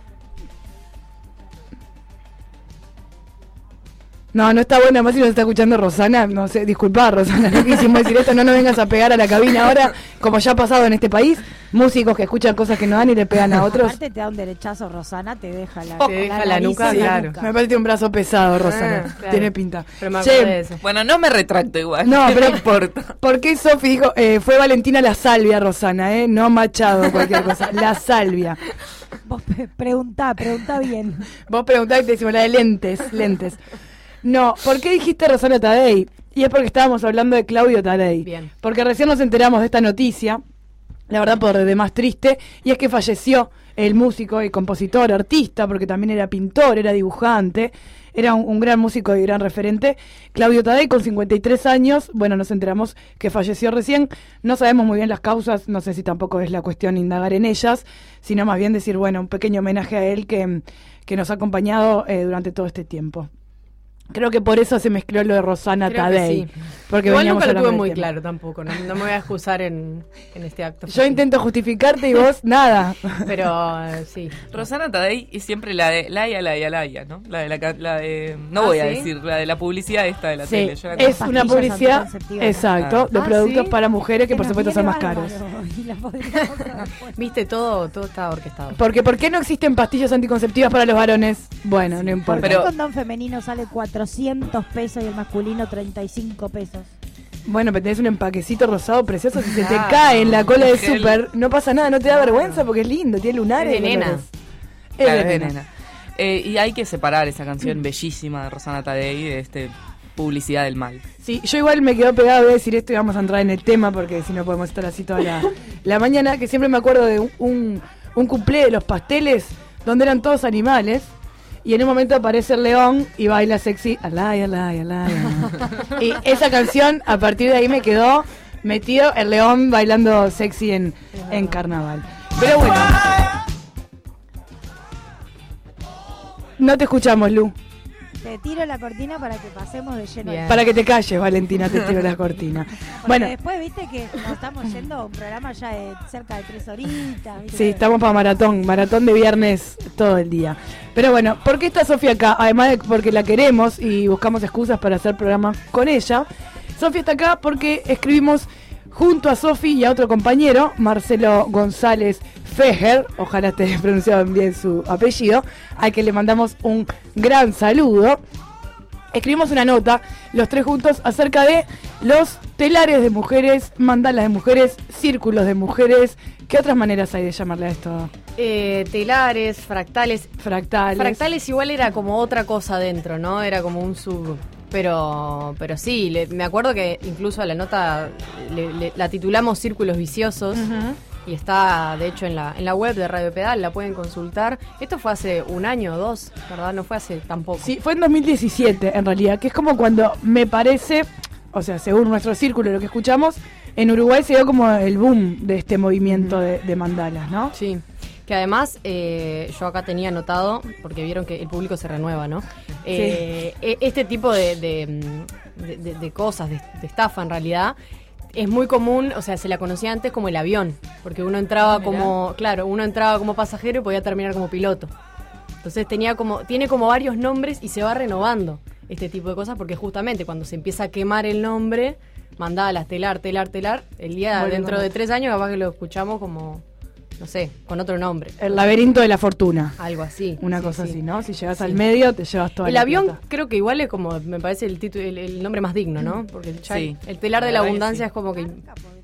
No, no está buena, más si nos está escuchando Rosana, no sé, disculpá Rosana, no quisimos decir esto, no nos vengas a pegar a la cabina ahora, como ya ha pasado en este país, músicos que escuchan cosas que no dan y le pegan a otros. Aparte te da un derechazo Rosana, te deja la, Te deja la nariz nuca, en la claro. nuca. Me parece un brazo pesado, Rosana, Ah, claro. tiene pinta. Pero me Che, acordé de eso. Bueno, no me retracto igual. No, pero no importa. ¿por qué Sofi dijo, eh, fue Valentina la salvia, Rosana, eh? No Machado, cualquier cosa, la salvia. Vos pe- preguntá, preguntá bien. Vos preguntabas y te decimos la de lentes, lentes. No, ¿por qué dijiste Rosana Tadei? Y es porque estábamos hablando de Claudio Tadei. Bien. Porque recién nos enteramos de esta noticia, la verdad por demás triste, y es que falleció el músico y compositor, artista, porque también era pintor, era dibujante, era un, un gran músico y gran referente, Claudio Tadei, con cincuenta y tres años. Bueno, nos enteramos que falleció recién, no sabemos muy bien las causas, no sé si tampoco es la cuestión indagar en ellas, sino más bien decir, bueno, un pequeño homenaje a él que, que nos ha acompañado eh, durante todo este tiempo. Creo que por eso se mezcló lo de Rosana Creo que Tadei. sí. Porque Igual veníamos nunca lo hablando tuve del muy tema. claro tampoco, no, no me voy a excusar en, en este acto. Yo intento justificarte y vos nada. Pero eh, sí. Rosana Tadei es siempre la de Laia, Laia, Laia, ¿no? La de la, ca- la de... No Ah, voy a ¿sí? decir, la de la publicidad esta de la Sí, tele. Yo la es conozco. una Pastillas publicidad, anticonceptivas. exacto, de Ah, productos ¿sí? para mujeres que por nos supuesto son viene más caros. bárbaro, y la podríamos haber puesto. Viste, todo, todo está orquestado. Porque ¿por qué no existen pastillas anticonceptivas para los varones? Bueno, no importa. Porque Pero- un condón femenino sale cuatrocientos pesos y el masculino treinta y cinco pesos. Bueno, pero tenés un empaquecito rosado precioso, si se te Claro. cae en la cola de Gel. súper, no pasa nada, no te da vergüenza porque es lindo, tiene lunares. Es de nena. colores. Es Claro, de es de nena. nena. Eh, y hay que separar esa canción bellísima de Rosana Tadei de este publicidad del mal. Sí, yo igual me quedo pegado, voy a decir esto y vamos a entrar en el tema porque si no podemos estar así toda la, la mañana, que siempre me acuerdo de un, un, un cuplé de Los Pasteles donde eran todos animales y en un momento aparece el león y baila sexy, alay, alay, alay. Y esa canción, a partir de ahí me quedó metido el león bailando sexy en, en carnaval. Pero bueno. No te escuchamos, Lu. Te tiro la cortina para que pasemos de lleno. Bien. Para que te calles, Valentina, te tiro la cortina. Porque Bueno, después, viste que nos estamos yendo a un programa ya de cerca de tres horitas. ¿viste? sí, estamos para maratón, maratón de viernes todo el día. Pero bueno, ¿por qué está Sofía acá? Además de porque la queremos y buscamos excusas para hacer programa con ella. Sofía está acá porque escribimos junto a Sofi y a otro compañero, Marcelo González Fejer, ojalá esté pronunciado bien su apellido, al que le mandamos un gran saludo. Escribimos una nota, los tres juntos, acerca de los telares de mujeres, mandalas de mujeres, círculos de mujeres. ¿Qué otras maneras hay de llamarle a esto? Eh, telares, fractales. Fractales. Fractales igual era como otra cosa dentro, ¿no? Era como un sub... Pero pero sí, le, me acuerdo que incluso a la nota le, le, la titulamos Círculos Viciosos. Uh-huh. Y está, de hecho, en la en la web de Radio Pedal, la pueden consultar. Esto fue hace un año o dos, ¿verdad? No fue hace tampoco. Sí, fue en dos mil diecisiete, en realidad, que es como cuando me parece, o sea, según nuestro círculo, lo que escuchamos, en Uruguay se dio como el boom de este movimiento de, de mandalas, ¿no? Sí. Que además, eh, yo acá tenía anotado, porque vieron que el público se renueva, ¿no? Eh, sí. Este tipo de, de, de, de, de cosas, de, de estafa en realidad, es muy común, o sea, se la conocía antes como el avión, porque uno entraba ah, como, claro, uno entraba como pasajero y podía terminar como piloto. Entonces tenía como, tiene como varios nombres y se va renovando este tipo de cosas, porque justamente cuando se empieza a quemar el nombre, mandalas, telar, telar, telar, el día bueno, dentro de tres años capaz que lo escuchamos como... no sé, con otro nombre. El laberinto de la fortuna. Algo así. Una sí, cosa sí. así, ¿no? Si llegas sí. al medio, te llevas toda el la El avión plata. Creo que igual es como, me parece el título, el, el nombre más digno, ¿no? Porque ya sí. el telar de la abundancia sí. es como que...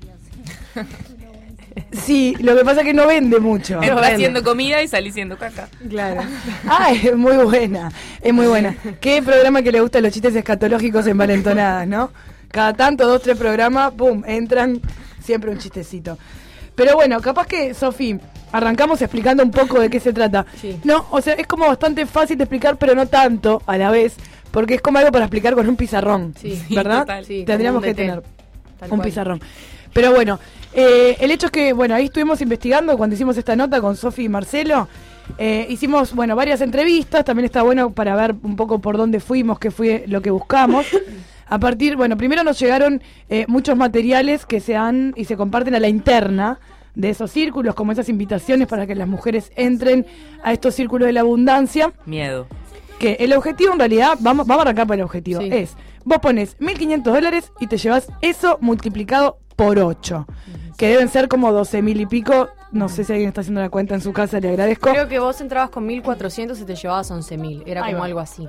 Sí, lo que pasa es que no vende mucho. Entra haciendo comida y salí siendo caca. Claro. Ah, es muy buena, es muy buena. Qué programa que le gustan los chistes escatológicos envalentonadas, ¿no? Cada tanto, dos, tres programas, pum, entran siempre un chistecito. Pero bueno, capaz que, Sofi, arrancamos explicando un poco de qué se trata. Sí. No, o sea, es como bastante fácil de explicar, pero no tanto a la vez, porque es como algo para explicar con un pizarrón, sí, ¿verdad? Total, sí, tendríamos que tener Tal un cual. pizarrón. Pero bueno, eh, el hecho es que, bueno, ahí estuvimos investigando cuando hicimos esta nota con Sofi y Marcelo. Eh, hicimos, bueno, varias entrevistas, también está bueno para ver un poco por dónde fuimos, qué fue lo que buscamos. A partir, bueno, primero nos llegaron eh, muchos materiales que se han y se comparten a la interna de esos círculos, como esas invitaciones para que las mujeres entren a estos círculos de la abundancia. Miedo. Que el objetivo en realidad, vamos, vamos a arrancar por el objetivo, sí. es, vos pones mil quinientos dólares y te llevas eso multiplicado por ocho, uh-huh. que deben ser como doce mil y pico. No sé si alguien está haciendo la cuenta en su casa, le agradezco. Creo que vos entrabas con mil cuatrocientos y te llevabas once mil, era Ahí como va. algo así.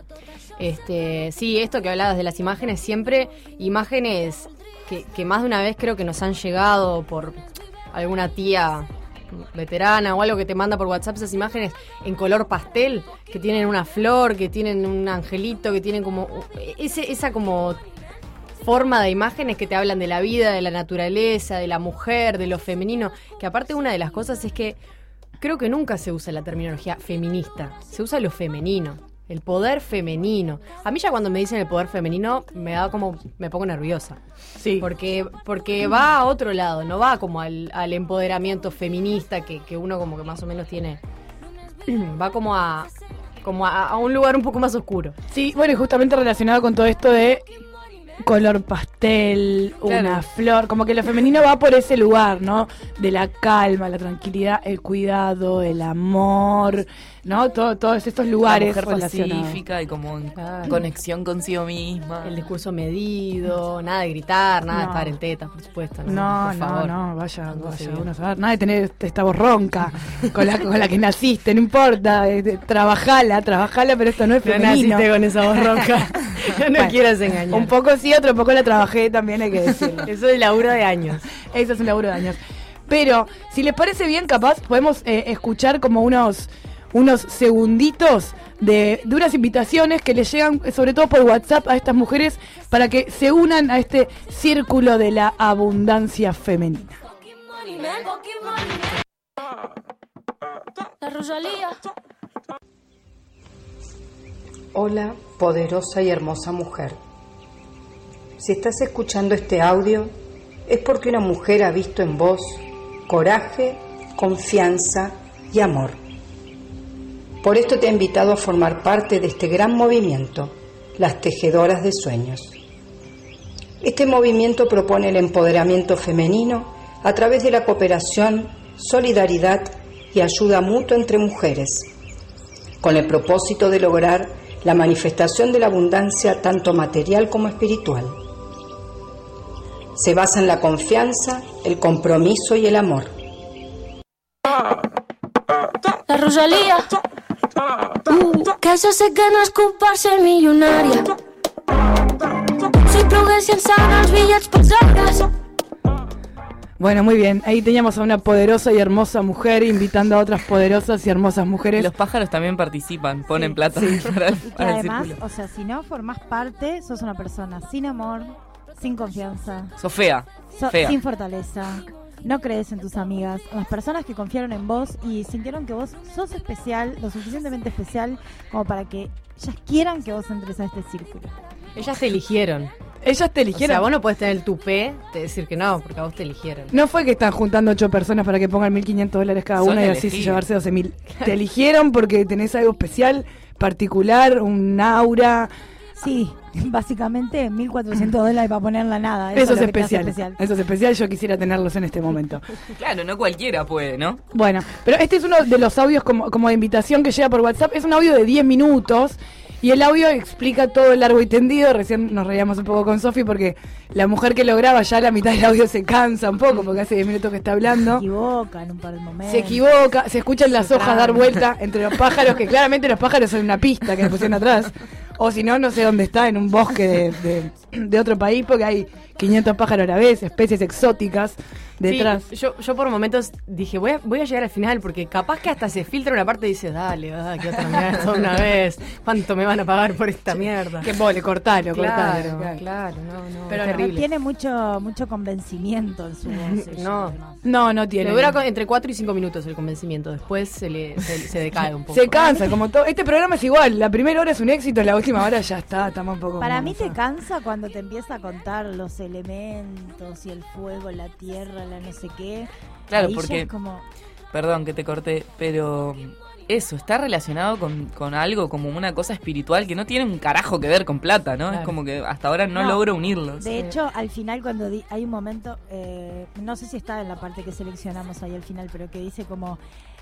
Este, sí, esto que hablabas de las imágenes, siempre imágenes que, que más de una vez creo que nos han llegado por alguna tía veterana o algo que te manda por WhatsApp, esas imágenes en color pastel, que tienen una flor, que tienen un angelito, que tienen como ese, esa como forma de imágenes que te hablan de la vida, de la naturaleza, de la mujer, de lo femenino, que aparte una de las cosas es que creo que nunca se usa la terminología feminista, se usa lo femenino, el poder femenino. A mí ya cuando me dicen el poder femenino me da como, me pongo nerviosa. Sí. Porque, porque va a otro lado, no va como al, al empoderamiento feminista que, que uno como que más o menos tiene, va como a, como a, a un lugar un poco más oscuro. Sí, bueno, y justamente relacionado con todo esto de color pastel, claro. una flor, como que lo femenino va por ese lugar, ¿no? De la calma, la tranquilidad, el cuidado, el amor, ¿no? Todo, todos estos lugares la mujer pacífica y como en claro. conexión consigo misma. El discurso medido, nada de gritar, nada no. de estar en tetas, por supuesto. No, no, por no, favor. no, vaya, no vaya uno a saber, nada de tener esta voz ronca con la, con la que naciste, no importa, eh, trabajala, trabajala, pero esto no es femenino. No naciste con esa voz ronca, no bueno, quieras engañar. Un poco sí, otro poco la trabajé, también hay que decirlo. Eso es laburo de años. Eso es un laburo de años. Pero, si les parece bien, capaz, podemos eh, escuchar como unos... unos segunditos de, de unas invitaciones que les llegan sobre todo por WhatsApp a estas mujeres para que se unan a este círculo de la abundancia femenina. La Rosalía. Hola, poderosa y hermosa mujer. Si estás escuchando este audio, es porque una mujer ha visto en vos coraje, confianza y amor. Por esto te ha invitado a formar parte de este gran movimiento, las Tejedoras de Sueños. Este movimiento propone el empoderamiento femenino a través de la cooperación, solidaridad y ayuda mutua entre mujeres, con el propósito de lograr la manifestación de la abundancia tanto material como espiritual. Se basa en la confianza, el compromiso y el amor. La Rosalía. Uh, que se sé que no és culpar ser milionària. Si ploguessin sant els bitllets pels aires. Bueno, muy bien. Ahí teníamos a una poderosa y hermosa mujer invitando a otras poderosas y hermosas mujeres. Los pájaros también participan, ponen plata sí. para, el, y para además, el círculo. O sea, si no formás parte, sos una persona sin amor, sin confianza. Sos fea, so, fea. Sin fortaleza. No crees en tus amigas, en las personas que confiaron en vos y sintieron que vos sos especial, lo suficientemente especial como para que ellas quieran que vos entres a este círculo. Ellas te eligieron. Ellas te eligieron. O sea, vos no podés tener el tupé de decir que no, porque a vos te eligieron. No fue que están juntando ocho personas para que pongan mil quinientos dólares cada Son una y elegidos. así llevarse doce mil. Te eligieron porque tenés algo especial, particular, un aura. Sí, básicamente mil cuatrocientos dólares para ponerla nada. Eso, Eso es lo que te hace especial. especial. Eso es especial, yo quisiera tenerlos en este momento. Claro, no cualquiera puede, ¿no? Bueno, pero este es uno de los audios como, como de invitación que llega por WhatsApp. Es un audio de diez minutos y el audio explica todo largo y tendido. Recién nos reíamos un poco con Sofi porque la mujer que lo graba ya a la mitad del audio se cansa un poco porque hace diez minutos que está hablando. Se equivoca en un par de momentos. Se equivoca, se escuchan las Se hojas traba. dar vuelta entre los pájaros, que claramente los pájaros son una pista que le pusieron atrás. O si no, no sé dónde está, en un bosque de, de, de otro país, porque hay quinientos pájaros a la vez, especies exóticas detrás. Sí, yo, yo por momentos dije, voy a, voy a llegar al final, porque capaz que hasta se filtra una parte y dice, dale, ah, quiero terminar esto una vez. ¿Cuánto me van a pagar por esta mierda? Que vole, cortalo, Claro, cortalo. claro, claro, no, no, Pero es no terrible. tiene mucho mucho convencimiento en su voz. ella, No. además. No, no tiene. Le dura co- entre cuatro y cinco minutos el convencimiento, después se le se, se decae un poco. Se cansa, como todo. Este programa es igual, la primera hora es un éxito, la última hora ya está, estamos un poco... Para como- mí te cansa cuando te empieza a contar los elementos y el fuego, la tierra, la no sé qué. Claro, Ahí ya porque- es como... Perdón que te corté, pero eso está relacionado con, con algo como una cosa espiritual que no tiene un carajo que ver con plata, ¿no? Claro. Es como que hasta ahora no, No. logro unirlos. De hecho, al final cuando di- hay un momento, eh, no sé si está en la parte que seleccionamos ahí al final, pero que dice como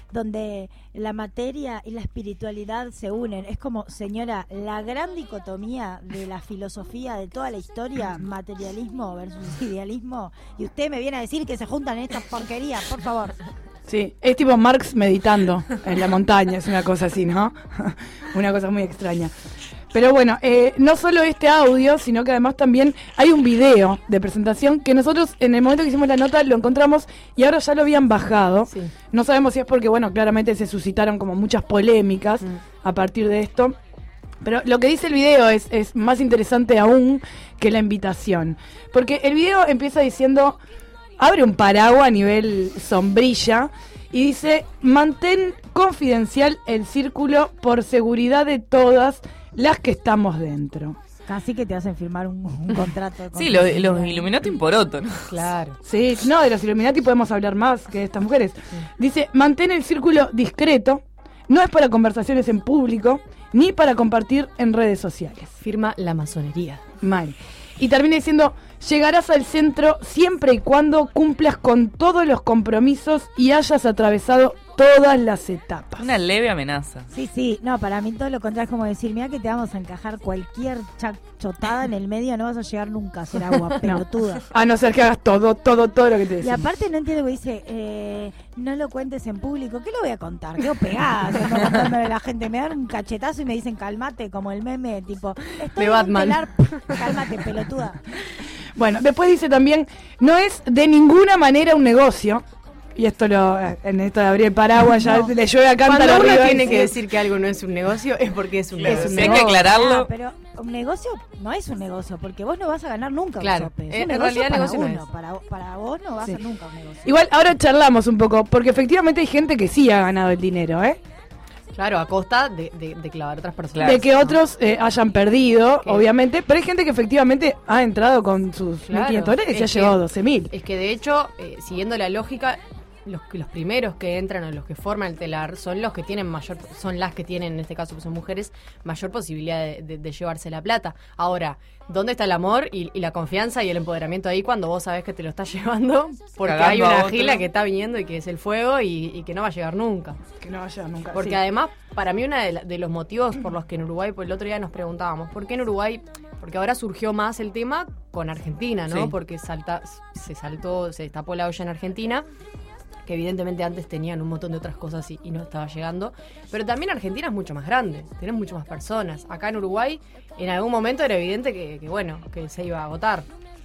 donde la materia y la espiritualidad se unen. Es como, señora, la gran dicotomía de la filosofía de toda la historia, materialismo versus idealismo, y usted me viene a decir que se juntan en estas porquerías, por favor. Sí, es tipo Marx meditando en la montaña, es una cosa así, ¿no? Una cosa muy extraña. Pero bueno, eh, no solo este audio, sino que además también hay un video de presentación que nosotros en el momento que hicimos la nota lo encontramos y ahora ya lo habían bajado. Sí. No sabemos si es porque, bueno, claramente se suscitaron como muchas polémicas Mm. a partir de esto. Pero lo que dice el video es, es más interesante aún que la invitación. Porque el video empieza diciendo, abre un paraguas a nivel sombrilla y dice, mantén confidencial el círculo por seguridad de todas las que estamos dentro. Casi que te hacen firmar un, un contrato. de Sí, lo- los confidencialidad. Illuminati poroto, ¿no? Claro. Sí, no, de los Illuminati podemos hablar más que de estas mujeres. Dice, mantén el círculo discreto, no es para conversaciones en público, ni para compartir en redes sociales. Firma la masonería. Mal. Y termina diciendo, llegarás al centro siempre y cuando cumplas con todos los compromisos y hayas atravesado todas las etapas. Una leve amenaza. Sí, sí, no, para mí todo lo contrario es como decir, mira que te vamos a encajar cualquier chachotada en el medio, no vas a llegar nunca a ser agua, pelotuda. A no ser que hagas todo, todo, todo lo que te Y decimos. aparte no entiendo que dice, eh, no lo cuentes en público, ¿qué lo voy a contar? Quedo pegada yo no contándole a la gente, me dan un cachetazo y me dicen calmate, como el meme, tipo, estoy De en un Batman. telar, cálmate, pelotuda. Bueno, después dice también, no es de ninguna manera un negocio. y esto lo en esto de abrir el paraguas ya No. le llueve a cántaro Cuando uno arriba. tiene y que se- decir que algo no es un negocio, es porque es un Claro, negocio. si hay que aclararlo. Ah, pero un negocio no es un negocio, porque vos no vas a ganar nunca Claro, un sope. Es en- un en negocio realidad para negocio no uno, es. para, para vos no va a Sí. ser nunca un negocio. Igual ahora charlamos un poco, porque efectivamente hay gente que sí ha ganado el dinero, ¿eh? Claro, a costa de, de, de clavar a otras personas. De que otros eh, hayan perdido, ¿Qué? obviamente, pero hay gente que efectivamente ha entrado con sus Claro, mil quinientos dólares y se ha es que- llevado doce mil. Es que de hecho, eh, siguiendo la lógica, los, los primeros que entran o los que forman el telar son los que tienen mayor, son las que tienen, en este caso que son mujeres, mayor posibilidad de, de- de llevarse la plata. Ahora, ¿dónde está el amor y, y la confianza y el empoderamiento ahí cuando vos sabés que te lo estás llevando? Porque Cagando hay a una otro. gila que está viniendo y que es el fuego y, y que no va a llegar nunca. Que no vaya nunca. Porque sí. además, para mí, uno de, la- de los motivos por los que en Uruguay, pues el otro día nos preguntábamos, ¿por qué en Uruguay? Porque ahora surgió más el tema con Argentina, ¿no? Sí. Porque salta, se saltó, se destapó la olla en Argentina, que evidentemente antes tenían un montón de otras cosas y, y no estaba llegando. Pero también Argentina es mucho más grande, tienen mucho más personas. Acá en Uruguay, en algún momento era evidente que, que bueno, que se iba a agotar.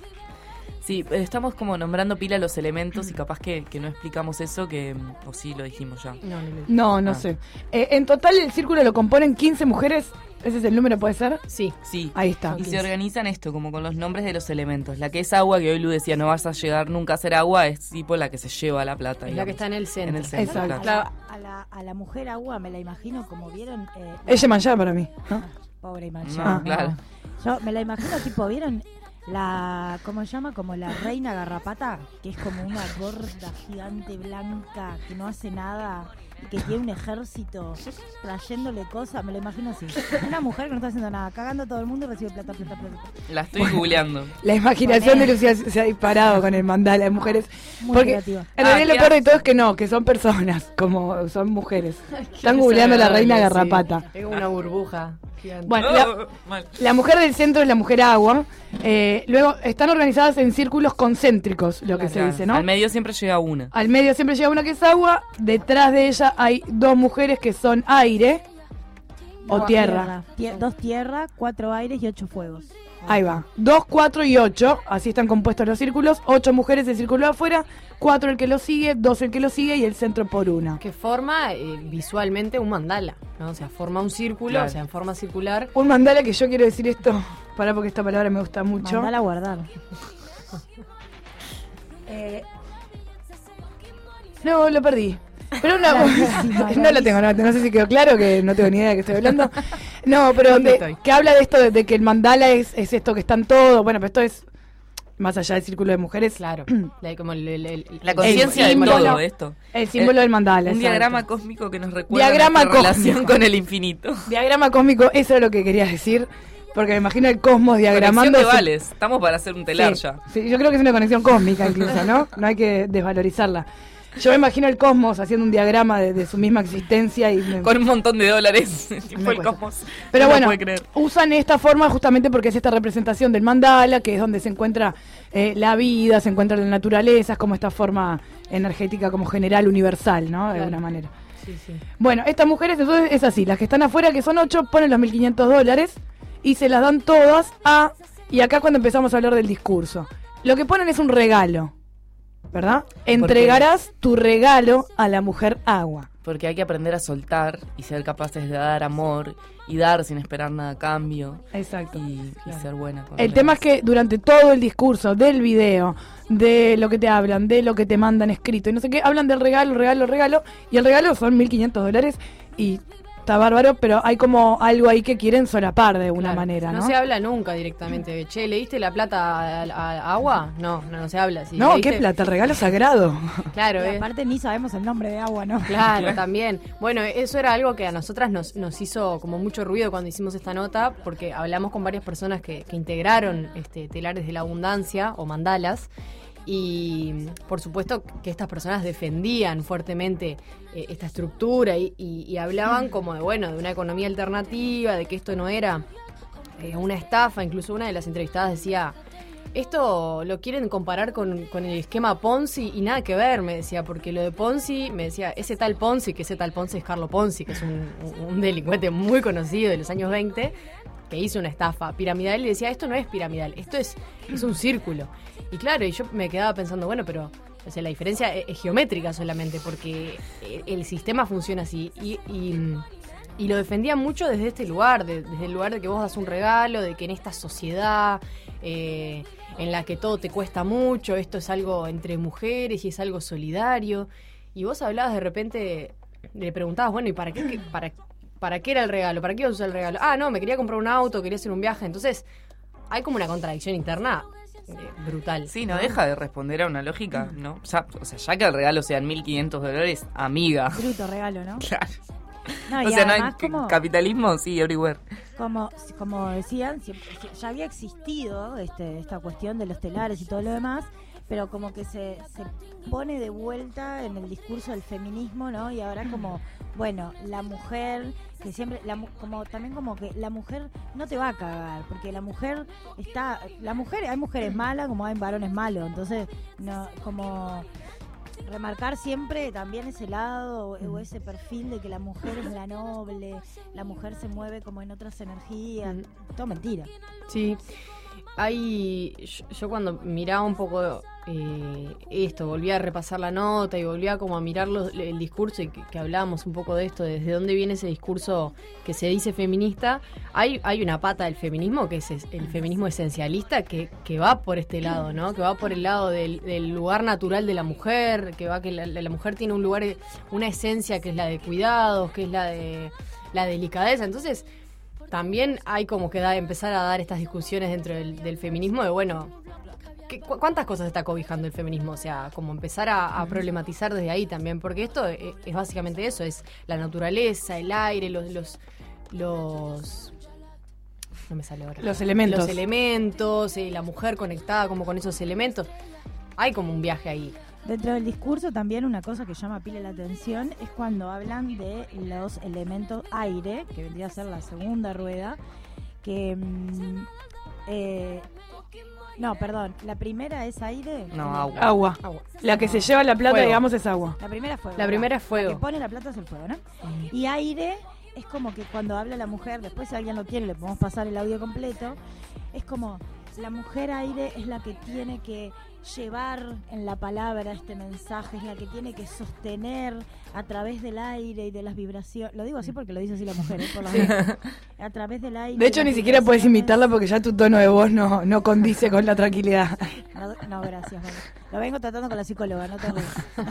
Sí, eh, estamos como nombrando pila los elementos y capaz que, que no explicamos eso, que mm, o sí lo dijimos ya. No, no, no. No, no Ah. sé. Eh, en total el círculo lo componen quince mujeres. ¿Ese es el número, puede ser? Sí. Sí. Ahí está. Y se organizan esto, como con los nombres de los elementos. La que es agua, que hoy Lu decía no vas a llegar nunca a ser agua, es tipo la que se lleva la plata. Es la que digamos. está en el centro. En el centro, Exacto. claro. A la, a, la, a la mujer agua me la imagino como vieron. Eh, Ella manchada para mí, ¿no? Pobre No, Imanchá. claro. Yo me la imagino tipo, ¿vieron? La, ¿cómo se llama? Como la reina garrapata, que es como una gorda gigante blanca que no hace nada y que tiene un ejército trayéndole cosas. Me la imagino así. Una mujer que no está haciendo nada, cagando a todo el mundo y recibe plata, plata, plata. La estoy googleando. La imaginación Poné. de Lucía se ha disparado con el mandala de mujeres. Muy Porque creativa. en Ah, realidad lo qué peor de asco. todo es que no, que son personas, como son mujeres. Están googleando la reina garrapata. Es una burbuja gigante. Bueno, Oh, la, mal. la mujer del centro es la mujer agua. Eh, luego están organizadas en círculos concéntricos, lo que se Claro. dice, ¿no? Al medio siempre llega una. Al medio siempre llega una que es agua. Detrás de ella hay dos mujeres que son aire o No, tierra. Tie- dos tierras, cuatro aires y ocho fuegos. Ahí va. Dos, cuatro y ocho. Así están compuestos los círculos. Ocho mujeres el círculo de afuera. Cuatro el que lo sigue. Dos el que lo sigue. Y el centro por una. Que forma eh, visualmente un mandala, ¿no? O sea, forma un círculo, Claro. o sea, en forma circular. Un mandala que yo quiero decir esto. Pará porque esta palabra me gusta mucho. Mandala a guardar. Eh, no, lo perdí. Pero una Clarísima, no lo tengo, no, no sé si quedó claro que no tengo ni idea de qué estoy hablando. No, pero ¿Dónde de- estoy? que habla de esto de, de que el mandala es, es esto que están todos. Bueno, pero esto es más allá del círculo de mujeres. Claro, la, como el, el- el- La el- conciencia de símbolo- todo esto. El símbolo Eh, del mandala. Un exacto. diagrama cósmico que nos recuerda Diagrama nuestra relación cósmico. con el infinito. Diagrama cósmico, eso es lo que quería decir. Porque me imagino el cosmos Conexión diagramando. de vales. Estamos para hacer un telar Sí, ya. sí, yo creo que es una conexión cósmica incluso, ¿no? No hay que desvalorizarla. Yo me imagino el cosmos haciendo un diagrama de, de su misma existencia y me- Con un montón de dólares. tipo Me el cuesta. cosmos. Pero No lo bueno, puede creer. usan esta forma justamente porque es esta representación del mandala, que es donde se encuentra eh, la vida, se encuentra la naturaleza, es como esta forma energética como general, universal, ¿no? De Claro. alguna manera. Sí, sí. Bueno, estas mujeres entonces es así, las que están afuera, que son ocho, ponen los mil quinientos dólares y se las dan todas a... Y acá cuando empezamos a hablar del discurso. Lo que ponen es un regalo, ¿verdad? Entregarás tu regalo a la mujer agua. Porque hay que aprender a soltar y ser capaces de dar amor y dar sin esperar nada a cambio. Exacto. Y, y ser buena con El los tema es demás. que durante todo el discurso del video, de lo que te hablan, de lo que te mandan escrito y no sé qué, hablan del regalo, regalo, regalo, y el regalo son mil quinientos dólares y está bárbaro, pero hay como algo ahí que quieren solapar de una Claro. manera, ¿no? No se habla nunca directamente de, che, ¿le diste la plata a, a- a agua? No, no, no se habla. Si No, le qué diste- plata, el regalo sagrado. Claro, Y eh. aparte ni sabemos el nombre de agua, ¿no? Claro, también. Bueno, eso era algo que a nosotras nos, nos hizo como mucho ruido cuando hicimos esta nota, porque hablamos con varias personas que, que integraron este, telares de la abundancia o mandalas. Y por supuesto que estas personas defendían fuertemente eh, esta estructura y, y- y hablaban como de, bueno, de una economía alternativa, de que esto no era eh, una estafa. Incluso una de las entrevistadas decía, esto lo quieren comparar con, con el esquema Ponzi y nada que ver, me decía, porque lo de Ponzi, me decía, ese tal Ponzi, que ese tal Ponzi es Carlo Ponzi, que es un, un delincuente muy conocido de los años veinte, que hizo una estafa piramidal y decía, esto no es piramidal, esto es, es un círculo. Y claro, y yo me quedaba pensando, bueno, pero O sea, la diferencia es, es geométrica solamente, porque el, el sistema funciona así. Y, y, y lo defendía mucho desde este lugar, de, desde el lugar de que vos das un regalo, de que en esta sociedad eh, en la que todo te cuesta mucho, esto es algo entre mujeres y es algo solidario. Y vos hablabas de repente, le preguntabas, bueno, ¿y para qué, qué para para qué era el regalo? ¿Para qué ibas a usar el regalo? Ah, no, me quería comprar un auto, quería hacer un viaje. Entonces, hay como una contradicción interna eh, brutal. Sí, no deja de responder a una lógica, ¿no? Ya, o sea, ya que el regalo sean mil quinientos dólares, amiga. Bruto regalo, ¿no? Claro. No, o y sea, no hay además como, capitalismo, sí, everywhere. Como, como decían, siempre, ya había existido este, esta cuestión de los telares y todo lo demás, pero como que se, se pone de vuelta en el discurso del feminismo, ¿no? Y ahora como, bueno, la mujer, que siempre, la, como también como que la mujer no te va a cagar, porque la mujer está, la mujer, hay mujeres malas como hay varones malos, entonces, no, como remarcar siempre también ese lado o, o ese perfil de que la mujer es la noble, la mujer se mueve como en otras energías, todo mentira. Sí. Hay, yo, yo cuando miraba un poco eh, esto, volvía a repasar la nota y volvía como a mirar los, el discurso y que, que hablábamos un poco de esto, desde dónde viene ese discurso que se dice feminista. Hay hay una pata del feminismo que es el feminismo esencialista que, que va por este lado, ¿no? Que va por el lado del, del lugar natural de la mujer, que va que la, la mujer tiene un lugar, una esencia que es la de cuidados, que es la de la delicadeza. Entonces también hay como que da, empezar a dar estas discusiones dentro del, del feminismo de, bueno, ¿qué, cu- ¿cuántas cosas está cobijando el feminismo? O sea, como empezar a, a problematizar desde ahí también, porque esto es, es básicamente eso, es la naturaleza, el aire, los... los, los no me sale ahora. Los elementos. Los elementos, eh, la mujer conectada como con esos elementos. Hay como un viaje ahí. Dentro del discurso también una cosa que llama pila la atención es cuando hablan de los elementos aire, que vendría a ser la segunda rueda, que... Mmm, eh, no, perdón, la primera es aire. No, agua. Agua. agua. La que se lleva la plata, Fuego. digamos, es agua. La primera es fuego. La primera es fuego. La que pone la plata es el fuego, ¿no? Y aire es como que cuando habla la mujer, después si alguien lo quiere le podemos pasar el audio completo, es como la mujer aire es la que tiene que llevar en la palabra este mensaje, es la que tiene que sostener a través del aire y de las vibraciones. Lo digo así porque lo dice así la mujer, ¿eh? Por la Sí. a través del aire. De hecho, ni siquiera puedes imitarla porque ya tu tono de voz no, no condice con la tranquilidad. No, no, gracias. Bueno. Lo vengo tratando con la psicóloga, no te ríes.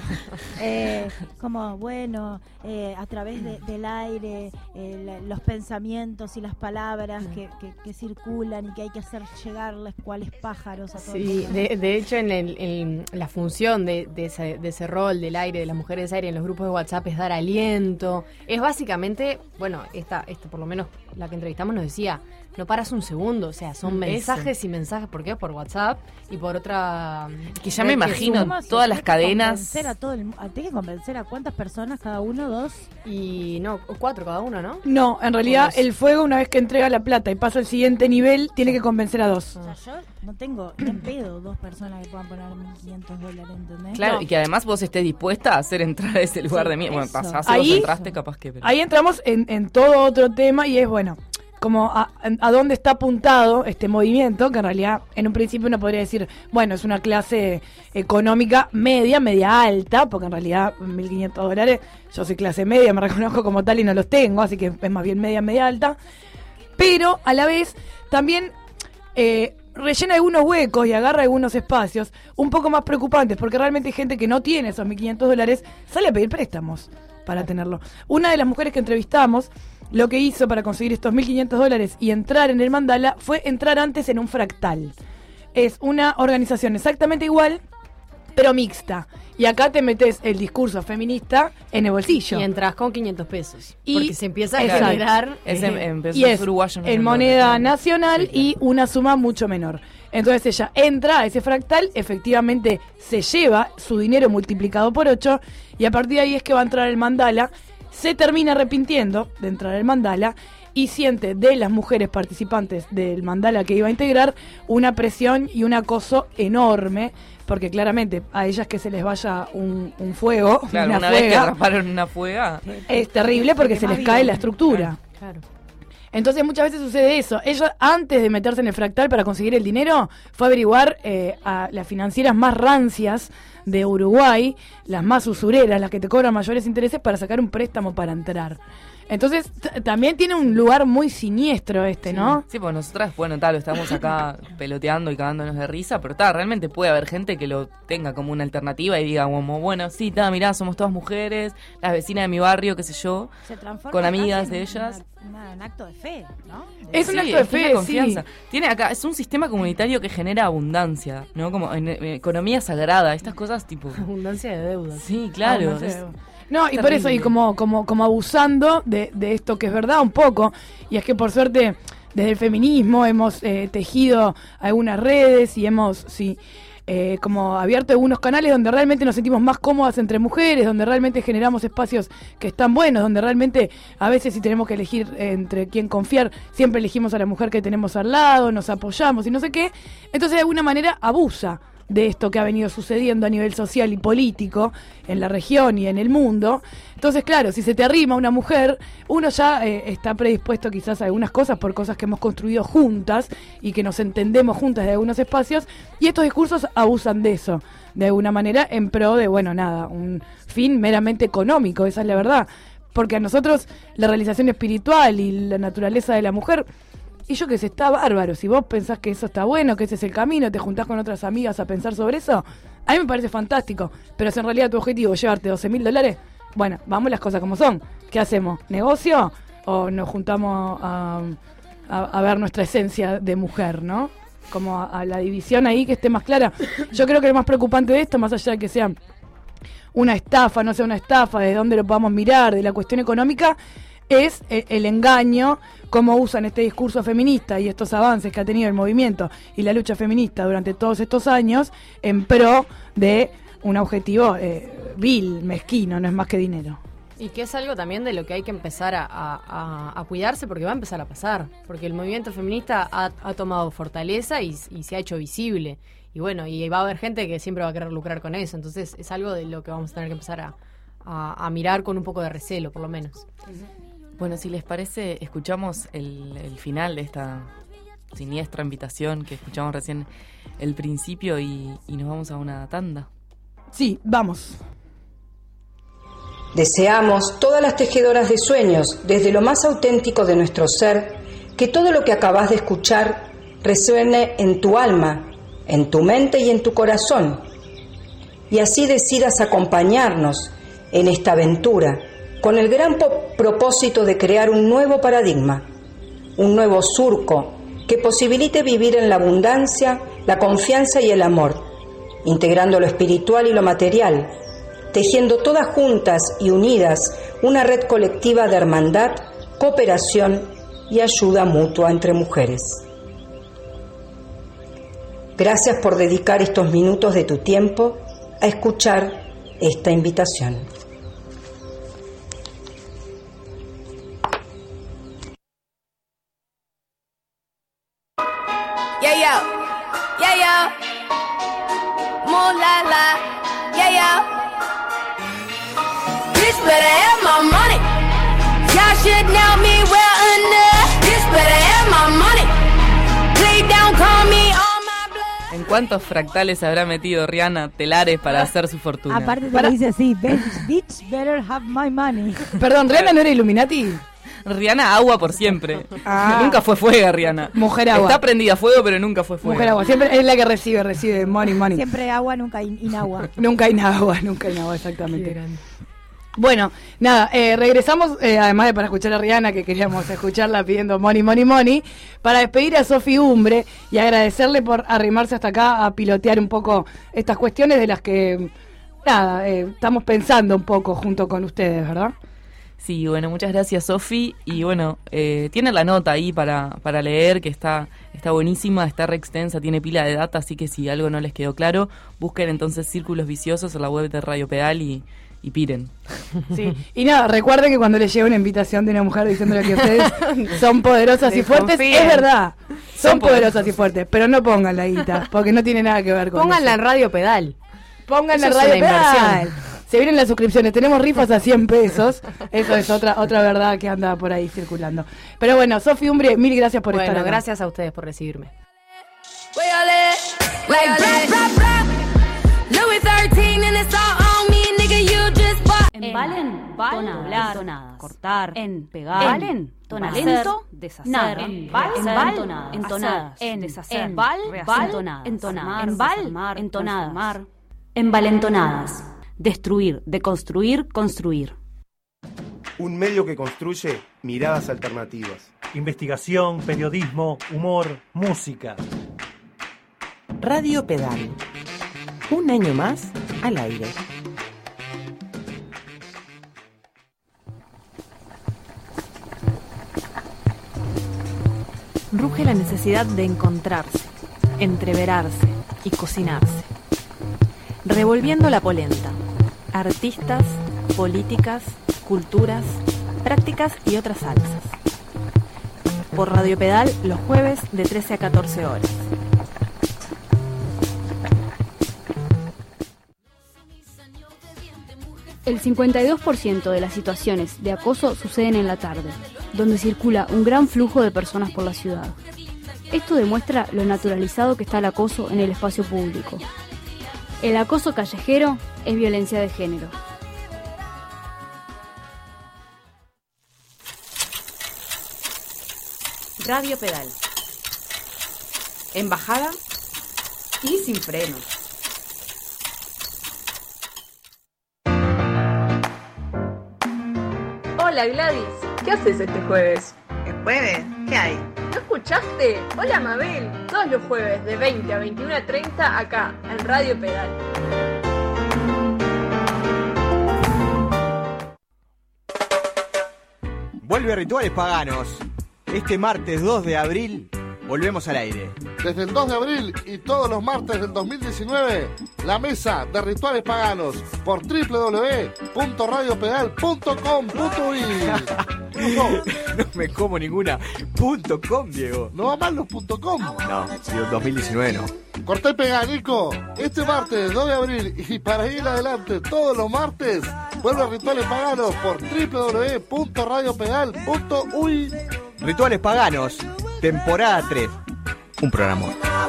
eh, como, bueno, eh, a través de, del aire, eh, la, los pensamientos y las palabras que, que, que circulan y que hay que hacer llegarles cuáles pájaros a todos. Sí, de, de hecho en, el, en la función de, de, ese, de ese rol del aire, de las mujeres aire en los grupos de WhatsApp es dar aliento. Es básicamente, bueno, esta, esta por lo menos la que entrevistamos nos decía, no paras un segundo, o sea, son Eso. mensajes y mensajes, ¿por qué? Por WhatsApp y por otra... Que ya me imagino todas las cadenas. A todo el, tiene que convencer a cuántas personas, cada uno, dos. Y no, cuatro cada uno, ¿no? No, en realidad Dos. el fuego, una vez que entrega la plata y pasa al siguiente nivel, tiene que convencer a dos. O sea, yo no tengo ni en pedo dos personas que puedan poner mil quinientos dólares, ¿entendés? Claro, No. y que además vos estés dispuesta a hacer entrar a ese lugar Sí, de mierda. Bueno, eso. pasás, si Ahí- vos entraste, capaz que... pero- Ahí entramos en, en todo otro tema y es, bueno, como a, a dónde está apuntado este movimiento, que en realidad en un principio uno podría decir, bueno, es una clase económica media, media alta, porque en realidad mil quinientos dólares, yo soy clase media, me reconozco como tal y no los tengo, así que es más bien media, media alta, pero a la vez también eh, rellena algunos huecos y agarra algunos espacios un poco más preocupantes, porque realmente hay gente que no tiene esos mil quinientos dólares, sale a pedir préstamos para tenerlo. Una de las mujeres que entrevistamos, lo que hizo para conseguir estos mil quinientos dólares y entrar en el mandala fue entrar antes en un fractal. Es una organización exactamente igual, pero mixta. Y acá te metes el discurso feminista en el bolsillo. Y entras con quinientos pesos. Y- porque se empieza a Exacto. generar... Es eh, en, en pesos Y es uruguayos, no en en moneda dólares. nacional Sí, claro. y una suma mucho menor. Entonces ella entra a ese fractal, efectivamente se lleva su dinero multiplicado por ocho y a partir de ahí es que va a entrar el mandala, se termina arrepintiendo de entrar al mandala y siente de las mujeres participantes del mandala que iba a integrar una presión y un acoso enorme, porque claramente a ellas que se les vaya un, un fuego, Claro, una, una vez que fuega, atraparon una fuega. es terrible porque se les cae la estructura. Claro. Entonces muchas veces sucede eso. Ella, antes de meterse en el fractal para conseguir el dinero, fue a averiguar eh, a las financieras más rancias de Uruguay, las más usureras, las que te cobran mayores intereses para sacar un préstamo para entrar. Entonces t- también tiene un lugar muy siniestro este, Sí. ¿no? Sí, pues nosotras, bueno, tal, estamos acá peloteando y cagándonos de risa, pero tal, realmente puede haber gente que lo tenga como una alternativa y diga como, bueno, sí, ta, mirá, somos todas mujeres, las vecinas de mi barrio, qué sé yo, Se transforma con amigas casi de en ellas. una- una- un acto de fe, ¿no? Es un Sí, acto de tiene fe, confianza. sí. Tiene acá, es un sistema comunitario que genera abundancia, ¿no? Como en, en economía sagrada, estas cosas tipo... Abundancia de deudas. Sí, claro. Abundancia es- de deudas. No, y por eso, y terrible. como, como, como abusando de, de esto que es verdad un poco, y es que por suerte desde el feminismo hemos eh, tejido algunas redes y hemos, sí, eh, como abierto algunos canales donde realmente nos sentimos más cómodas entre mujeres, donde realmente generamos espacios que están buenos, donde realmente a veces si tenemos que elegir entre quién confiar, siempre elegimos a la mujer que tenemos al lado, nos apoyamos y no sé qué, entonces de alguna manera abusa de esto que ha venido sucediendo a nivel social y político en la región y en el mundo. Entonces, claro, si se te arrima una mujer, uno ya eh, está predispuesto quizás a algunas cosas por cosas que hemos construido juntas y que nos entendemos juntas de algunos espacios, y estos discursos abusan de eso, de alguna manera, en pro de, bueno, nada, un fin meramente económico, esa es la verdad. Porque a nosotros la realización espiritual y la naturaleza de la mujer... Y yo que sé, está bárbaro. Si vos pensás que eso está bueno, que ese es el camino, te juntás con otras amigas a pensar sobre eso, a mí me parece fantástico. Pero si en realidad tu objetivo es llevarte doce mil dólares, bueno, vamos las cosas como son. ¿Qué hacemos? ¿Negocio? ¿O nos juntamos a, a, a ver nuestra esencia de mujer, no? Como a, a la división ahí que esté más clara. Yo creo que lo más preocupante de esto, más allá de que sea una estafa, no sea una estafa, de dónde lo podamos mirar, de la cuestión económica, es el, el engaño, cómo usan este discurso feminista y estos avances que ha tenido el movimiento y la lucha feminista durante todos estos años en pro de un objetivo eh, vil, mezquino, no es más que dinero. Y que es algo también de lo que hay que empezar a, a, a cuidarse, porque va a empezar a pasar, porque el movimiento feminista ha, ha tomado fortaleza y, y se ha hecho visible, y bueno, y va a haber gente que siempre va a querer lucrar con eso, entonces es algo de lo que vamos a tener que empezar a, a, a mirar con un poco de recelo, por lo menos. Bueno, si les parece, escuchamos el, el final de esta siniestra invitación que escuchamos recién, el principio, y, y nos vamos a una tanda. Sí, vamos. Deseamos, todas las tejedoras de sueños, desde lo más auténtico de nuestro ser, que todo lo que acabas de escuchar resuene en tu alma, en tu mente y en tu corazón, y así decidas acompañarnos en esta aventura, con el gran po- propósito de crear un nuevo paradigma, un nuevo surco que posibilite vivir en la abundancia, la confianza y el amor, integrando lo espiritual y lo material, tejiendo todas juntas y unidas una red colectiva de hermandad, cooperación y ayuda mutua entre mujeres. Gracias por dedicar estos minutos de tu tiempo a escuchar esta invitación. Yeah, yo. Yeah, yo. Moon la la. Yeah, yo. Bitch better have my money. Y'all should know me well enough. Bitch better have my money. Play down, call me on my blood. ¿En cuántos fractales habrá metido Rihanna telares para hacer su fortuna? Aparte te lo dice así, bitch, bitch better have my money. Perdón, ¿Rihanna no era Illuminati? Rihanna, agua por siempre. Ah. Nunca fue fuego, Rihanna. Mujer agua. Está prendida a fuego, pero nunca fue fuego. Mujer agua, siempre es la que recibe, recibe money, money. Siempre agua, nunca in- inagua. Nunca hay agua, nunca hay agua, exactamente. Bueno, nada, eh, regresamos, eh, además de para escuchar a Rihanna, que queríamos escucharla pidiendo money, money, money, para despedir a Sofi Umbre y agradecerle por arrimarse hasta acá a pilotear un poco estas cuestiones de las que, nada, eh, estamos pensando un poco junto con ustedes, ¿verdad? Sí, bueno, muchas gracias, Sofi. Y bueno, eh, tiene la nota ahí para, para leer, que está, está buenísima, está re extensa, tiene pila de data, así que si algo no les quedó claro, busquen entonces Círculos Viciosos en la web de Radio Pedal y, y piren. Sí, y nada, recuerden que cuando les llega una invitación de una mujer diciéndole que ustedes son poderosas y fuertes, Desconfíen. es verdad, son, Son poderosas poderosas. y fuertes, pero no pongan la guita, porque no tiene nada que ver con Pónganla eso. en Radio Pedal. Pongan Eso la es radio una pedal. inversión. Se vienen las suscripciones, tenemos rifas a cien pesos. Eso es otra otra verdad que anda por ahí circulando. Pero bueno, Sofi Umbre, mil gracias por bueno, estar acá. Gracias a ustedes por recibirme. En valen, doblar, tonadas, cortar, en pegar, valen, talento, deshacer, en val, entonadas, entonadas, en deshacer, val, val, entonadas, en val, entonadas, envalentonadas, destruir, deconstruir, construir. Un medio que construye miradas alternativas. Investigación, periodismo, humor, música. Radio Pedal. Un año más al aire. Ruge la necesidad de encontrarse, entreverarse y cocinarse. Revolviendo la polenta. Artistas, políticas, culturas, prácticas y otras salsas. Por Radio Pedal los jueves de trece a catorce horas. El cincuenta y dos por ciento de las situaciones de acoso suceden en la tarde, donde circula un gran flujo de personas por la ciudad. Esto demuestra lo naturalizado que está el acoso en el espacio público. El acoso callejero es violencia de género. Radio Pedal. En bajada y sin frenos. Hola Gladys, ¿qué haces este jueves? ¿El jueves? ¿Qué hay? ¿No escuchaste? Hola Mabel, todos los jueves de veinte a veintiuno a treinta acá, en Radio Pedal. Vuelve Rituales Paganos. Este martes dos de abril volvemos al aire. Desde el dos de abril y todos los martes del dos mil diecinueve, la mesa de Rituales Paganos por doble u doble u doble u punto radio pedal punto com punto u y. No, no me como ninguna punto .com, Diego. ¿No va mal los punto .com? No, digo, dos mil diecinueve no. Corté y pegá, Nico. Este martes dos de abril y para ir adelante todos los martes, vuelve Rituales Paganos por doble u doble u doble u punto radio pedal punto u y. Rituales Paganos, temporada tres. Un programa.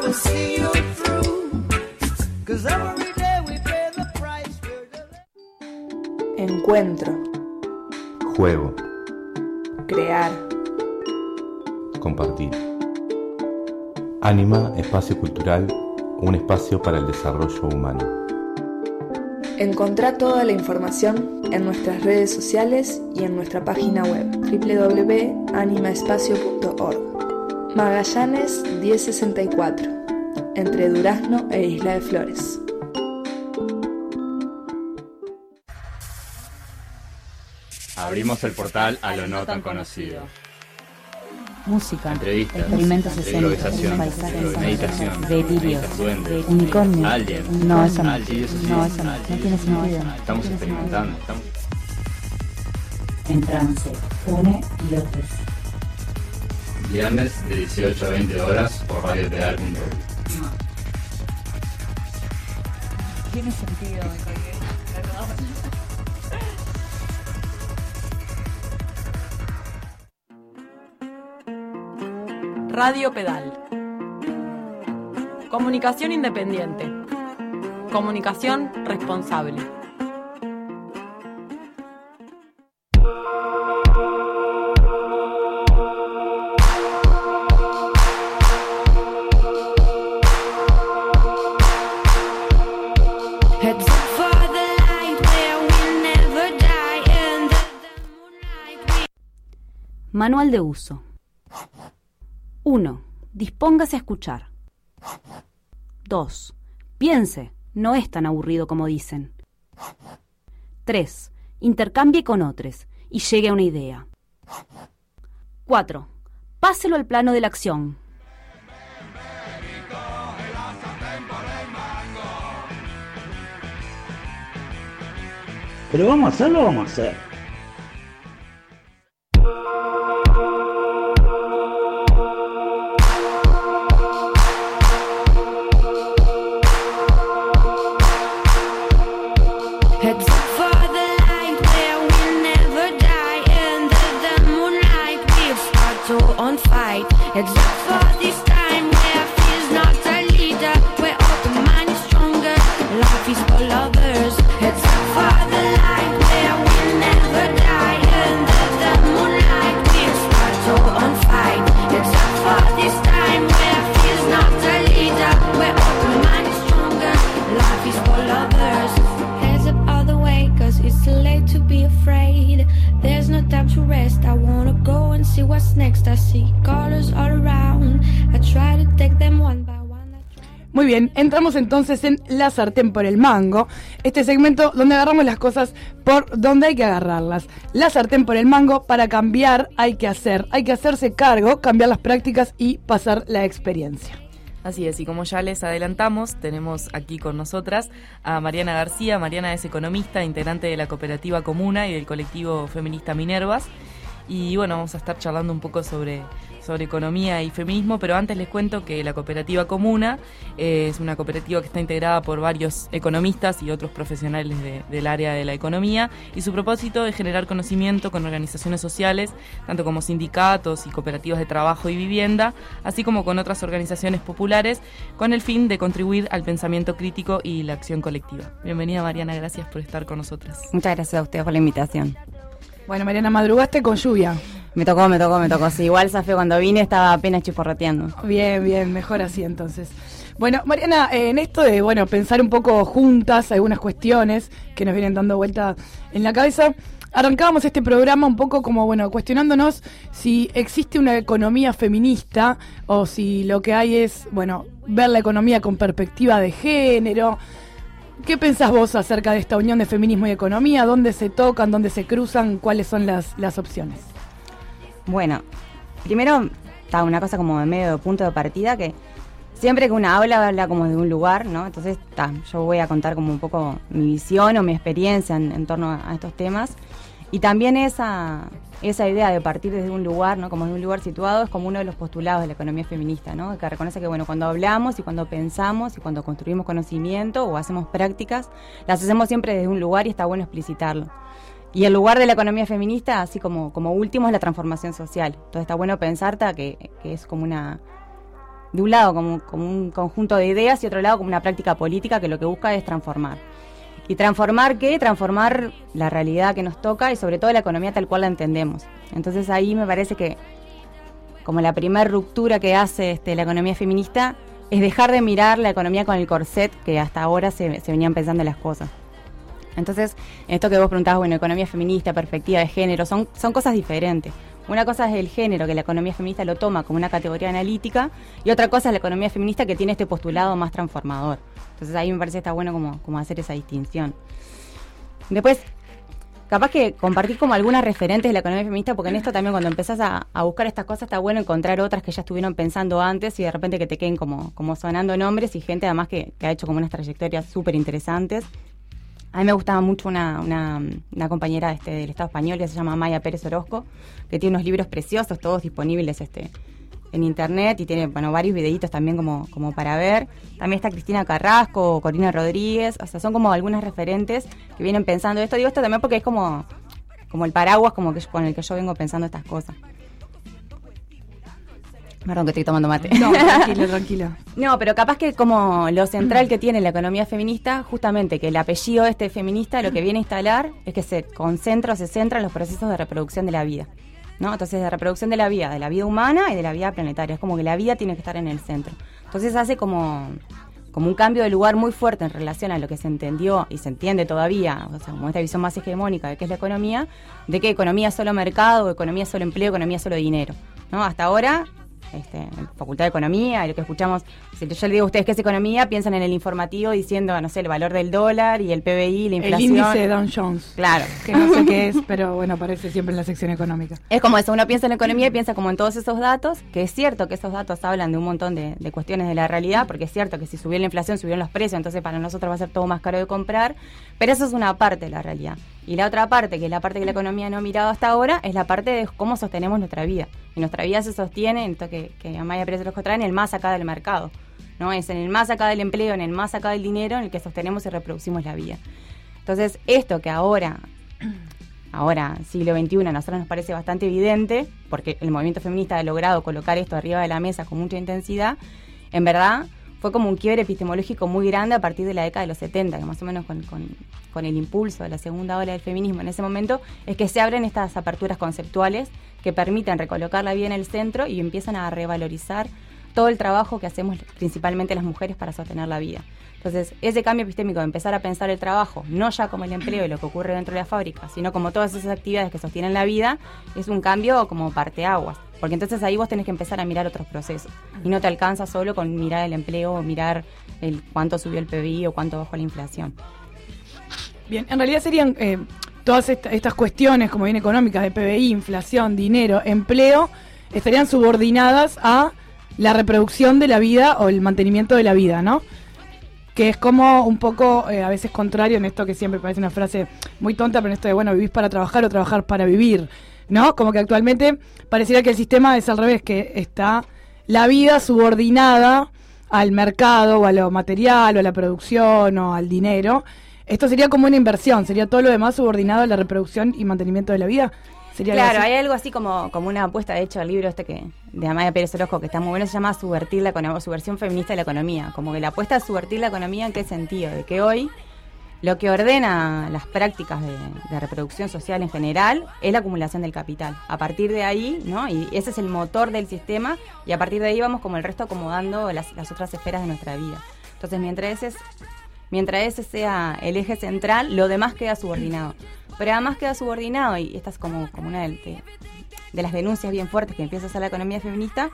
Encuentro. Juego. Crear. Compartir. Anima, espacio cultural, un espacio para el desarrollo humano. Encontrá toda la información en nuestras redes sociales y en nuestra página web doble u doble u doble u punto anima espacio punto org. Magallanes diez sesenta y cuatro, entre Durazno e Isla de Flores. Abrimos el portal a lo no tan conocido. Música, entrevistas, experimentos escénicos, paisajes, meditación, delirios, duendes, unicornios. Alguien. No, eso no. Alguien, eso sí. No, eso no. No tiene sentido. Estamos experimentando. Estamos... En trance, une y otros. Viernes de dieciocho a veinte horas por radio pedal punto u y. Tiene sentido, Radio Pedal. Comunicación independiente. Comunicación responsable. Manual de uso. uno. Dispóngase a escuchar. dos. Piense, no es tan aburrido como dicen. tres. Intercambie con otros y llegue a una idea. cuatro. Páselo al plano de la acción. Pero vamos a hacerlo, vamos a hacer. Heads up. Except for this time where feels not a leader, where open mind is stronger, life is for lovers. Except for the light where we'll never die, under the moonlight we'll start to on fight. Except for this time where feels not a leader, where open mind is stronger, life is for lovers. Heads up all the way, cause it's too late to be afraid. There's no time to rest, I wanna go and see what's next. I see colors all around, I try to take them one by one. Muy bien, entramos entonces en La Sartén por el Mango, este segmento donde agarramos las cosas por donde hay que agarrarlas. La sartén por el mango, para cambiar hay que hacer, hay que hacerse cargo, cambiar las prácticas y pasar la experiencia. Así es, y como ya les adelantamos, tenemos aquí con nosotras a Mariana García. Mariana es economista, integrante de la cooperativa Comuna y del colectivo feminista Minervas. Y bueno, vamos a estar charlando un poco sobre, sobre economía y feminismo, pero antes les cuento que la cooperativa Comuna eh, es una cooperativa que está integrada por varios economistas y otros profesionales de, del área de la economía, y su propósito es generar conocimiento con organizaciones sociales, tanto como sindicatos y cooperativas de trabajo y vivienda, así como con otras organizaciones populares, con el fin de contribuir al pensamiento crítico y la acción colectiva. Bienvenida, Mariana, gracias por estar con nosotras. Muchas gracias a ustedes por la invitación. Bueno, Mariana, madrugaste con lluvia. Me tocó, me tocó, me tocó. Sí, igual Zafé cuando vine estaba apenas chisporroteando. Bien, bien, mejor así entonces. Bueno, Mariana, eh, en esto de, bueno, pensar un poco juntas algunas cuestiones que nos vienen dando vuelta en la cabeza, arrancábamos este programa un poco como, bueno, cuestionándonos si existe una economía feminista o si lo que hay es, bueno, ver la economía con perspectiva de género. ¿Qué pensás vos acerca de esta unión de feminismo y economía? ¿Dónde se tocan? ¿Dónde se cruzan? ¿Cuáles son las, las opciones? Bueno, primero está una cosa como de medio de punto de partida, que siempre que una habla, habla como de un lugar, ¿no? Entonces, ta, yo voy a contar como un poco mi visión o mi experiencia en, en torno a, a estos temas. Y también esa, esa idea de partir desde un lugar, ¿no? Como de un lugar situado, es como uno de los postulados de la economía feminista, ¿no? Que reconoce que, bueno, cuando hablamos y cuando pensamos y cuando construimos conocimiento o hacemos prácticas, las hacemos siempre desde un lugar y está bueno explicitarlo. Y el lugar de la economía feminista, así como, como último, es la transformación social. Entonces está bueno pensar que, que es como una... De un lado como, como un conjunto de ideas y otro lado como una práctica política que lo que busca es transformar. ¿Y transformar qué? Transformar la realidad que nos toca y sobre todo la economía tal cual la entendemos. Entonces ahí me parece que como la primera ruptura que hace este, la economía feminista es dejar de mirar la economía con el corset que hasta ahora se, se venían pensando las cosas. Entonces, esto que vos preguntabas, bueno, economía feminista, perspectiva de género, son, son cosas diferentes. Una cosa es el género, que la economía feminista lo toma como una categoría analítica, y otra cosa es la economía feminista que tiene este postulado más transformador. Entonces ahí me parece que está bueno como, como hacer esa distinción. Después, capaz que compartir como algunas referentes de la economía feminista, porque en esto también cuando empezás a, a buscar estas cosas está bueno encontrar otras que ya estuvieron pensando antes y de repente que te queden como, como sonando nombres y gente además que, que ha hecho como unas trayectorias súper interesantes. A mí me gustaba mucho una, una, una compañera este, del Estado español que se llama Maya Pérez Orozco, que tiene unos libros preciosos, todos disponibles este, en internet, y tiene bueno varios videitos también como, como para ver. También está Cristina Carrasco, Corina Rodríguez, o sea, son como algunas referentes que vienen pensando esto. Digo esto también porque es como, como el paraguas como que, con el que yo vengo pensando estas cosas. Perdón que estoy tomando mate. No, tranquilo, tranquilo. No, pero capaz que como lo central que tiene la economía feminista, justamente que el apellido este feminista lo que viene a instalar es que se concentra o se centra en los procesos de reproducción de la vida, ¿no? Entonces, de reproducción de la vida, de la vida humana y de la vida planetaria. Es como que la vida tiene que estar en el centro. Entonces hace como, como un cambio de lugar muy fuerte en relación a lo que se entendió y se entiende todavía, o sea, como esta visión más hegemónica de qué es la economía, de que economía es solo mercado, economía es solo empleo, economía es solo dinero, ¿no? Hasta ahora... Este, en Facultad de Economía, y lo que escuchamos, si yo le digo a ustedes qué es economía, piensan en el informativo diciendo, no sé, el valor del dólar y el P B I, la inflación. El índice de Dow Jones. Claro. Que no sé qué es, pero bueno, aparece siempre en la sección económica. Es como eso, uno piensa en economía y piensa como en todos esos datos, que es cierto que esos datos hablan de un montón de, de cuestiones de la realidad, porque es cierto que si subió la inflación, subieron los precios, entonces para nosotros va a ser todo más caro de comprar, pero eso es una parte de la realidad. Y la otra parte, que es la parte que la economía no ha mirado hasta ahora, es la parte de cómo sostenemos nuestra vida. Y nuestra vida se sostiene, en esto que, que Amaya Pérez Orozco trae, en el más acá del mercado, ¿no? Es en el más acá del empleo, en el más acá del dinero, en el que sostenemos y reproducimos la vida. Entonces, esto que ahora ahora, siglo veintiuno, a nosotros nos parece bastante evidente, porque el movimiento feminista ha logrado colocar esto arriba de la mesa con mucha intensidad, en verdad fue como un quiebre epistemológico muy grande a partir de la década de los setenta, que más o menos con, con, con el impulso de la segunda ola del feminismo en ese momento, es que se abren estas aperturas conceptuales que permiten recolocar la vida en el centro y empiezan a revalorizar todo el trabajo que hacemos principalmente las mujeres para sostener la vida. Entonces, ese cambio epistémico de empezar a pensar el trabajo, no ya como el empleo y lo que ocurre dentro de la fábrica, sino como todas esas actividades que sostienen la vida, es un cambio como parteaguas. Porque entonces ahí vos tenés que empezar a mirar otros procesos. Y no te alcanza solo con mirar el empleo o mirar el cuánto subió el P B I o cuánto bajó la inflación. Bien, en realidad serían eh, todas esta, estas cuestiones, como bien económicas, de P B I, inflación, dinero, empleo, estarían subordinadas a la reproducción de la vida o el mantenimiento de la vida, ¿no? Que es como un poco eh, a veces contrario en esto que siempre parece una frase muy tonta, pero en esto de, bueno, vivís para trabajar o trabajar para vivir, ¿no? Como que actualmente pareciera que el sistema es al revés, que está la vida subordinada al mercado o a lo material o a la producción o al dinero. Esto sería como una inversión, sería todo lo demás subordinado a la reproducción y mantenimiento de la vida. ¿Sería claro, hay algo así como, como una apuesta, de hecho, al libro este que de Amaya Pérez Orozco, que está muy bueno, se llama Subvertir la economía, subversión feminista de la economía. Como que la apuesta es subvertir la economía, ¿en qué sentido? De que hoy lo que ordena las prácticas de, de reproducción social en general es la acumulación del capital. A partir de ahí, ¿no? Y ese es el motor del sistema, y a partir de ahí vamos como el resto acomodando las, las otras esferas de nuestra vida. Entonces, mientras ese, es, mientras ese sea el eje central, lo demás queda subordinado. Pero además queda subordinado, y esta es como, como una de, de, de las denuncias bien fuertes que empieza a hacer la economía feminista,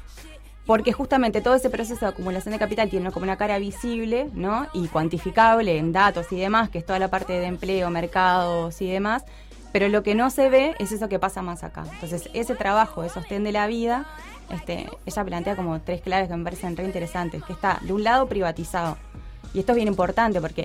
porque justamente todo ese proceso de acumulación de capital tiene como una cara visible, ¿no? Y cuantificable en datos y demás, que es toda la parte de empleo, mercados y demás, pero lo que no se ve es eso que pasa más acá. Entonces, ese trabajo de sostén de la vida, este, ella plantea como tres claves que me parecen re interesantes, que está, de un lado, privatizado. Y esto es bien importante porque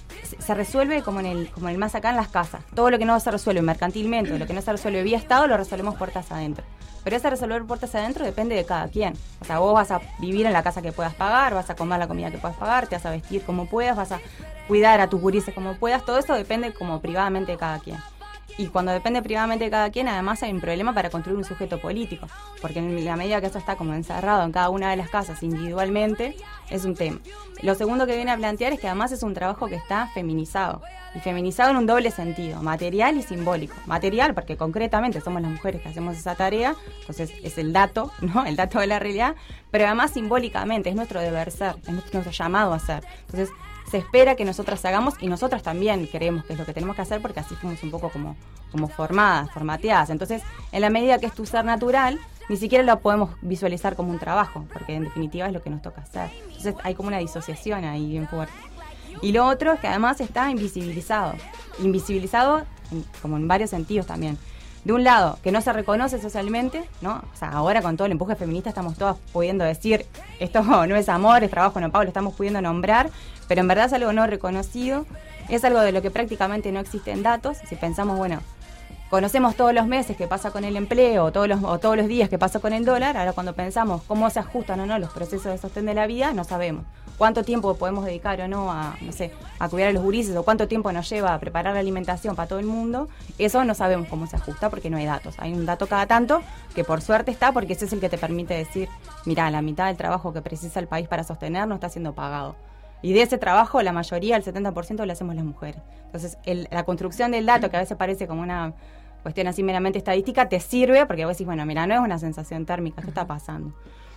se resuelve como en el como en el más acá en las casas. Todo lo que no se resuelve mercantilmente, lo que no se resuelve vía Estado, lo resolvemos puertas adentro. Pero ese resolver puertas adentro depende de cada quien. O sea, vos vas a vivir en la casa que puedas pagar, vas a comer la comida que puedas pagar, te vas a vestir como puedas, vas a cuidar a tus gurises como puedas. Todo eso depende como privadamente de cada quien. Y cuando depende privadamente de cada quien, además hay un problema para construir un sujeto político, porque en la medida que eso está como encerrado en cada una de las casas individualmente, es un tema. Lo segundo que viene a plantear es que además es un trabajo que está feminizado, y feminizado en un doble sentido, material y simbólico. Material, porque concretamente somos las mujeres que hacemos esa tarea, entonces es el dato, ¿no? El dato de la realidad, pero además simbólicamente, es nuestro deber ser, es nuestro llamado a ser. Entonces, se espera que nosotras hagamos, y nosotras también creemos que es lo que tenemos que hacer, porque así fuimos un poco como, como formadas, formateadas. Entonces, en la medida que es tu ser natural, ni siquiera lo podemos visualizar como un trabajo, porque en definitiva es lo que nos toca hacer. Entonces hay como una disociación ahí bien fuerte. Y lo otro es que además está invisibilizado, invisibilizado en, como en varios sentidos también. De un lado, que no se reconoce socialmente, ¿no? O sea, ahora con todo el empuje feminista estamos todas pudiendo decir, esto no es amor, es trabajo no pago, lo estamos pudiendo nombrar, pero en verdad es algo no reconocido, es algo de lo que prácticamente no existen datos. Si pensamos, bueno, conocemos todos los meses qué pasa con el empleo, o todos los, o todos los días qué pasa con el dólar, ahora cuando pensamos cómo se ajustan o no los procesos de sostén de la vida, no sabemos. Cuánto tiempo podemos dedicar o no a, no sé, a cuidar a los gurises, o cuánto tiempo nos lleva a preparar la alimentación para todo el mundo, eso no sabemos cómo se ajusta porque no hay datos. Hay un dato cada tanto que por suerte está, porque ese es el que te permite decir, mira, la mitad del trabajo que precisa el país para sostener no está siendo pagado. Y de ese trabajo, la mayoría, el setenta por ciento, lo hacemos las mujeres. Entonces, el, la construcción del dato, que a veces parece como una cuestión así meramente estadística, te sirve porque vos decís, bueno, mira, no es una sensación térmica, ¿qué está pasando?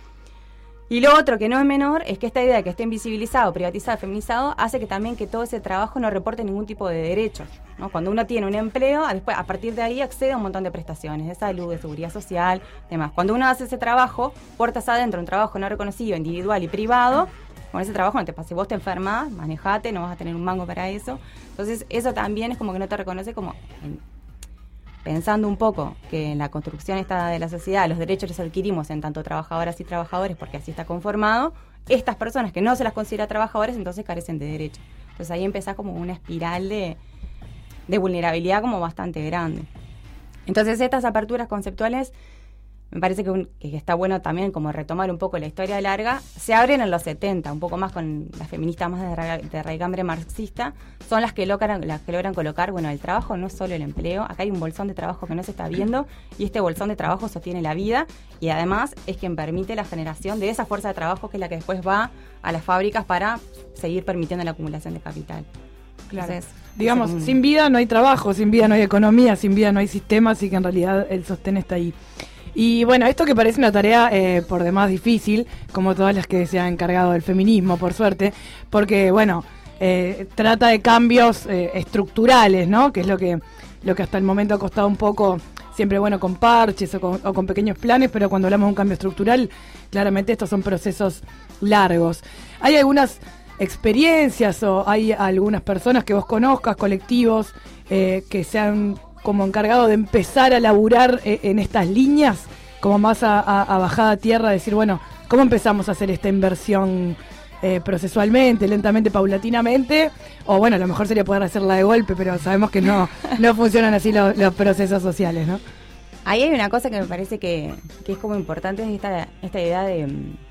Y lo otro que no es menor es que esta idea de que esté invisibilizado, privatizado, feminizado, hace que también que todo ese trabajo no reporte ningún tipo de derechos, ¿no? Cuando uno tiene un empleo, después, a partir de ahí accede a un montón de prestaciones, de salud, de seguridad social, demás. Cuando uno hace ese trabajo, puertas adentro, un trabajo no reconocido, individual y privado, con ese trabajo no te pasa. Si vos te enfermas, manejate, no vas a tener un mango para eso. Entonces, eso también es como que no te reconoce como... En, pensando un poco que en la construcción esta de la sociedad los derechos los adquirimos en tanto trabajadoras y trabajadores porque así está conformado, estas personas que no se las considera trabajadoras entonces carecen de derechos. Entonces ahí empieza como una espiral de, de vulnerabilidad como bastante grande. Entonces estas aperturas conceptuales me parece que, un, que está bueno también como retomar un poco la historia larga, se abren en los setenta, un poco más con las feministas más de, ra, de raigambre marxista, son las que, logran, las que logran colocar, bueno, el trabajo no es solo el empleo, acá hay un bolsón de trabajo que no se está viendo y este bolsón de trabajo sostiene la vida y además es quien permite la generación de esa fuerza de trabajo que es la que después va a las fábricas para seguir permitiendo la acumulación de capital. Claro. Entonces, digamos, un... sin vida no hay trabajo, sin vida no hay economía, sin vida no hay sistema, así que en realidad el sostén está ahí. Y bueno, esto que parece una tarea eh, por demás difícil, como todas las que se han encargado del feminismo, por suerte, porque bueno, eh, trata de cambios eh, estructurales, ¿no? Que es lo que, lo que hasta el momento ha costado un poco, siempre bueno con parches o con, o con pequeños planes, pero cuando hablamos de un cambio estructural, claramente estos son procesos largos. Hay algunas experiencias o hay algunas personas que vos conozcas, colectivos, eh, que se han como encargado de empezar a laburar eh, en estas líneas, como más a, a, a bajada a tierra, decir, bueno, ¿cómo empezamos a hacer esta inversión eh, procesualmente, lentamente, paulatinamente? O bueno, a lo mejor sería poder hacerla de golpe, pero sabemos que no, no funcionan así los, los procesos sociales, ¿no? Ahí hay una cosa que me parece que, que es como importante, es esta, esta idea de...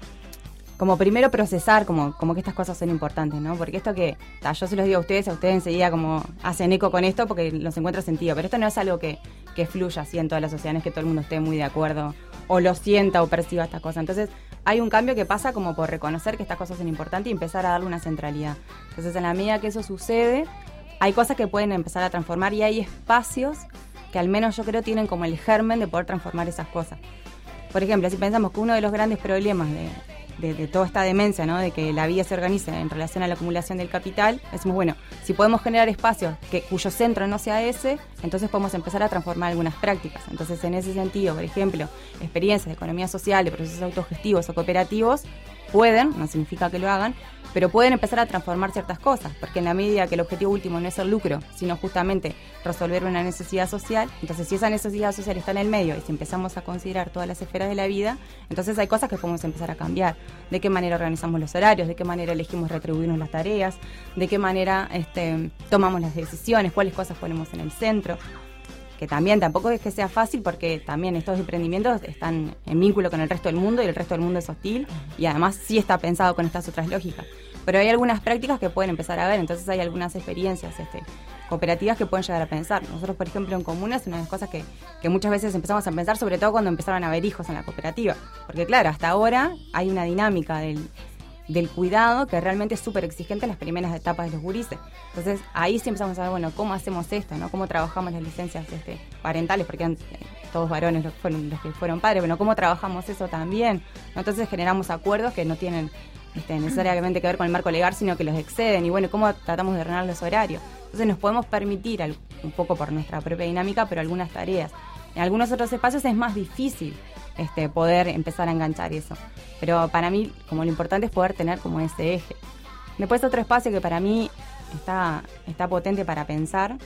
como primero procesar como, como que estas cosas son importantes, ¿no? Porque esto que, ta, yo se los digo a ustedes, a ustedes enseguida como hacen eco con esto porque los encuentro sentido, pero esto no es algo que, que fluya así en toda la sociedad, no es que todo el mundo esté muy de acuerdo o lo sienta o perciba estas cosas. Entonces hay un cambio que pasa como por reconocer que estas cosas son importantes y empezar a darle una centralidad. Entonces en la medida que eso sucede, hay cosas que pueden empezar a transformar y hay espacios que al menos yo creo tienen como el germen de poder transformar esas cosas. Por ejemplo, si pensamos que uno de los grandes problemas de... De, de toda esta demencia, ¿no? De que la vida se organice en relación a la acumulación del capital, decimos, bueno, si podemos generar espacios que, cuyo centro no sea ese, entonces podemos empezar a transformar algunas prácticas. Entonces, en ese sentido, por ejemplo, experiencias de economía social, de procesos autogestivos o cooperativos, pueden, no significa que lo hagan, pero pueden empezar a transformar ciertas cosas, porque en la medida que el objetivo último no es el lucro, sino justamente resolver una necesidad social, entonces si esa necesidad social está en el medio y si empezamos a considerar todas las esferas de la vida, entonces hay cosas que podemos empezar a cambiar. De qué manera organizamos los horarios, de qué manera elegimos retribuirnos las tareas, de qué manera este, tomamos las decisiones, cuáles cosas ponemos en el centro. Que también tampoco es que sea fácil porque también estos emprendimientos están en vínculo con el resto del mundo y el resto del mundo es hostil y además sí está pensado con estas otras lógicas. Pero hay algunas prácticas que pueden empezar a ver, entonces hay algunas experiencias este, cooperativas que pueden llegar a pensar. Nosotros, por ejemplo, en Comunas, una de las cosas que, que muchas veces empezamos a pensar, sobre todo cuando empezaron a haber hijos en la cooperativa. Porque claro, hasta ahora hay una dinámica del... del cuidado que realmente es súper exigente en las primeras etapas de los gurises. Entonces ahí sí empezamos a ver, bueno, ¿cómo hacemos esto? ¿No? ¿Cómo trabajamos las licencias este, parentales? Porque eran eh, todos varones los que, fueron, los que fueron padres, bueno, ¿cómo trabajamos eso también? ¿No? Entonces generamos acuerdos que no tienen este, necesariamente que ver con el marco legal, sino que los exceden. Y bueno, ¿cómo tratamos de ordenar los horarios? Entonces nos podemos permitir, al, un poco por nuestra propia dinámica, pero algunas tareas. En algunos otros espacios es más difícil Este, poder empezar a enganchar eso. Pero para mí, como lo importante es poder tener como ese eje. Después otro espacio que para mí está, está potente para pensar,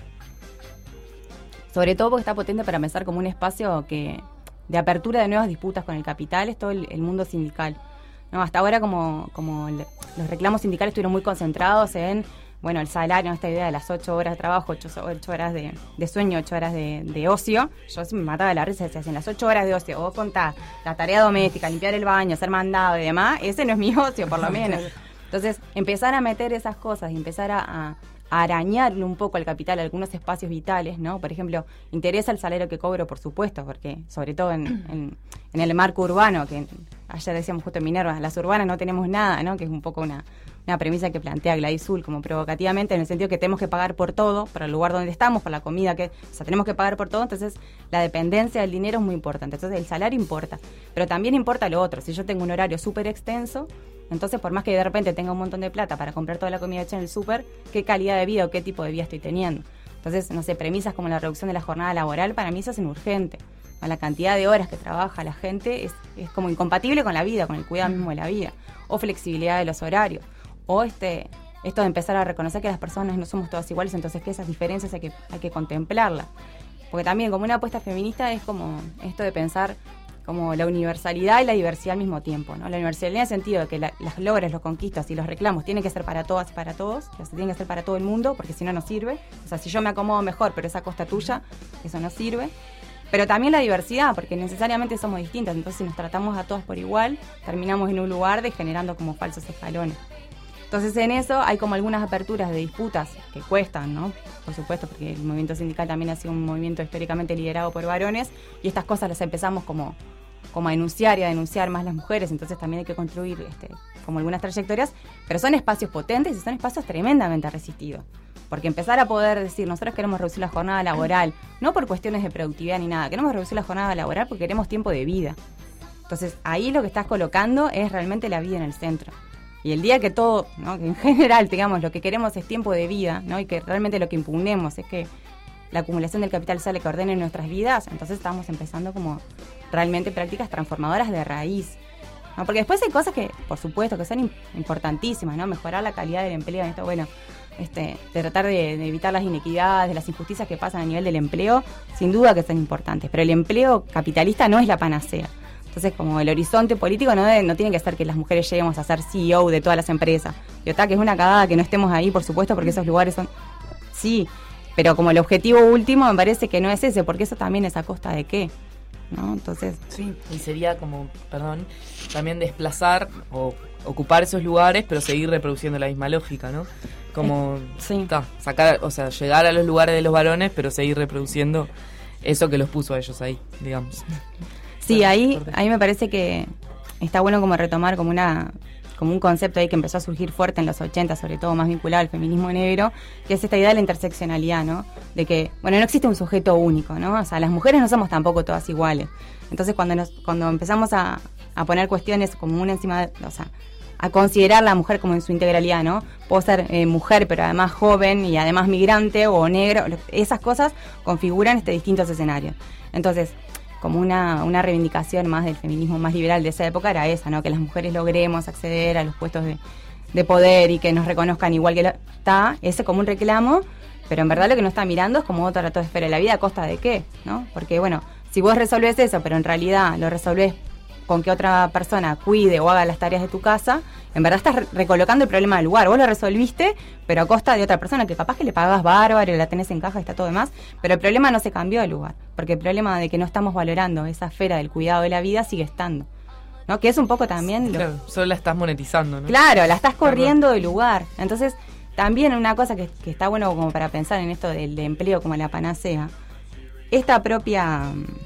sobre todo porque está potente para pensar como un espacio que de apertura de nuevas disputas con el capital, es todo el, el mundo sindical. No, hasta ahora como, como le, los reclamos sindicales estuvieron muy concentrados en bueno, el salario, esta idea de las ocho horas de trabajo, ocho, ocho horas de, de sueño, ocho horas de, de ocio. Yo me mataba de la risa, se hacen las ocho horas de ocio. Vos contás la tarea doméstica, limpiar el baño, hacer mandado y demás. Ese no es mi ocio, por lo menos. Entonces, empezar a meter esas cosas y empezar a, a, a arañarle un poco al capital algunos espacios vitales, ¿no? Por ejemplo, interesa el salario que cobro, por supuesto, porque sobre todo en, en, en el marco urbano, que ayer decíamos justo en Minerva, las urbanas no tenemos nada, ¿no? Que es un poco una... una premisa que plantea Gladys Zull como provocativamente, en el sentido que tenemos que pagar por todo, por el lugar donde estamos, por la comida, que, o sea, tenemos que pagar por todo, entonces la dependencia del dinero es muy importante, entonces el salario importa, pero también importa lo otro. Si yo tengo un horario súper extenso, entonces por más que de repente tenga un montón de plata para comprar toda la comida hecha en el súper, ¿qué calidad de vida o qué tipo de vida estoy teniendo? Entonces, no sé, premisas como la reducción de la jornada laboral, para mí eso es urgente. La cantidad de horas que trabaja la gente es, es como incompatible con la vida, con el cuidado mismo de la vida, o flexibilidad de los horarios. O este, esto de empezar a reconocer que las personas no somos todas iguales, entonces que esas diferencias hay que, hay que contemplarlas. Porque también como una apuesta feminista es como esto de pensar como la universalidad y la diversidad al mismo tiempo, ¿no? La universalidad en el sentido de que la, las logros, los conquistas y los reclamos tienen que ser para todas y para todos, o sea, tienen que ser para todo el mundo, porque si no, no sirve. O sea, si yo me acomodo mejor, pero es a costa tuya, eso no sirve. pero también la diversidad, porque necesariamente somos distintas, entonces si nos tratamos a todos por igual, terminamos en un lugar de generando como falsos escalones. Entonces en eso hay como algunas aperturas de disputas que cuestan, ¿no? Por supuesto, porque el movimiento sindical también ha sido un movimiento históricamente liderado por varones y estas cosas las empezamos como, como a denunciar y a denunciar más las mujeres, entonces también hay que construir este, como algunas trayectorias, pero son espacios potentes y son espacios tremendamente resistidos. Porque empezar a poder decir, nosotros queremos reducir la jornada laboral, no por cuestiones de productividad ni nada, queremos reducir la jornada laboral porque queremos tiempo de vida. Entonces ahí lo que estás colocando es realmente la vida en el centro. Y el día que todo, ¿no? Que en general, digamos, lo que queremos es tiempo de vida, ¿no? Y que realmente lo que impugnemos es que la acumulación del capital sale que ordene nuestras vidas, entonces estamos empezando como realmente prácticas transformadoras de raíz, ¿no? Porque después hay cosas que, por supuesto, que son importantísimas, ¿no? Mejorar la calidad del empleo, esto, bueno, este, de tratar de, de evitar las inequidades, de las injusticias que pasan a nivel del empleo, sin duda que son importantes, pero el empleo capitalista no es la panacea. Entonces, como el horizonte político no, de, no tiene que ser que las mujeres lleguemos a ser C E O de todas las empresas. Y otra, que es una cagada que no estemos ahí, por supuesto, porque esos lugares son... Sí, pero como el objetivo último me parece que no es ese, porque eso también es a costa de qué, ¿no? Entonces... Sí, y sería como, perdón, también desplazar o ocupar esos lugares, pero seguir reproduciendo la misma lógica, ¿no? Como, sí. ta, sacar, o sea, llegar a los lugares de los varones, pero seguir reproduciendo eso que los puso a ellos ahí, digamos. Sí, ahí, ahí me parece que está bueno como retomar como una como un concepto ahí que empezó a surgir fuerte en los ochenta, sobre todo más vinculado al feminismo negro, que es esta idea de la interseccionalidad, ¿no? De que, bueno, no existe un sujeto único, ¿no? O sea, las mujeres no somos tampoco todas iguales. Entonces, cuando nos, cuando empezamos a, a poner cuestiones como una encima de, o sea, a considerar la mujer como en su integralidad, ¿no? Puedo ser eh, mujer, pero además joven y además migrante o negro, esas cosas configuran este distintos escenarios. Entonces, como una, una reivindicación más del feminismo más liberal de esa época era esa, ¿no? Que las mujeres logremos acceder a los puestos de, de poder y que nos reconozcan igual que la, está, ese como un reclamo, pero en verdad lo que nos está mirando es como otra esfera de la vida, ¿a costa de qué? ¿No? Porque bueno, si vos resolvés eso, pero en realidad lo resolvés con que otra persona cuide o haga las tareas de tu casa, en verdad estás re- recolocando el problema del lugar. Vos lo resolviste, pero a costa de otra persona, que capaz que le pagás bárbaro y la tenés en caja y está todo demás, pero el problema no se cambió de lugar, porque el problema de que no estamos valorando esa esfera del cuidado de la vida sigue estando, ¿no? Que es un poco también... Claro, lo... solo la estás monetizando, ¿no? Claro, la estás corriendo de lugar. Entonces, también una cosa que, que está bueno como para pensar en esto del de empleo como la panacea, esta propia...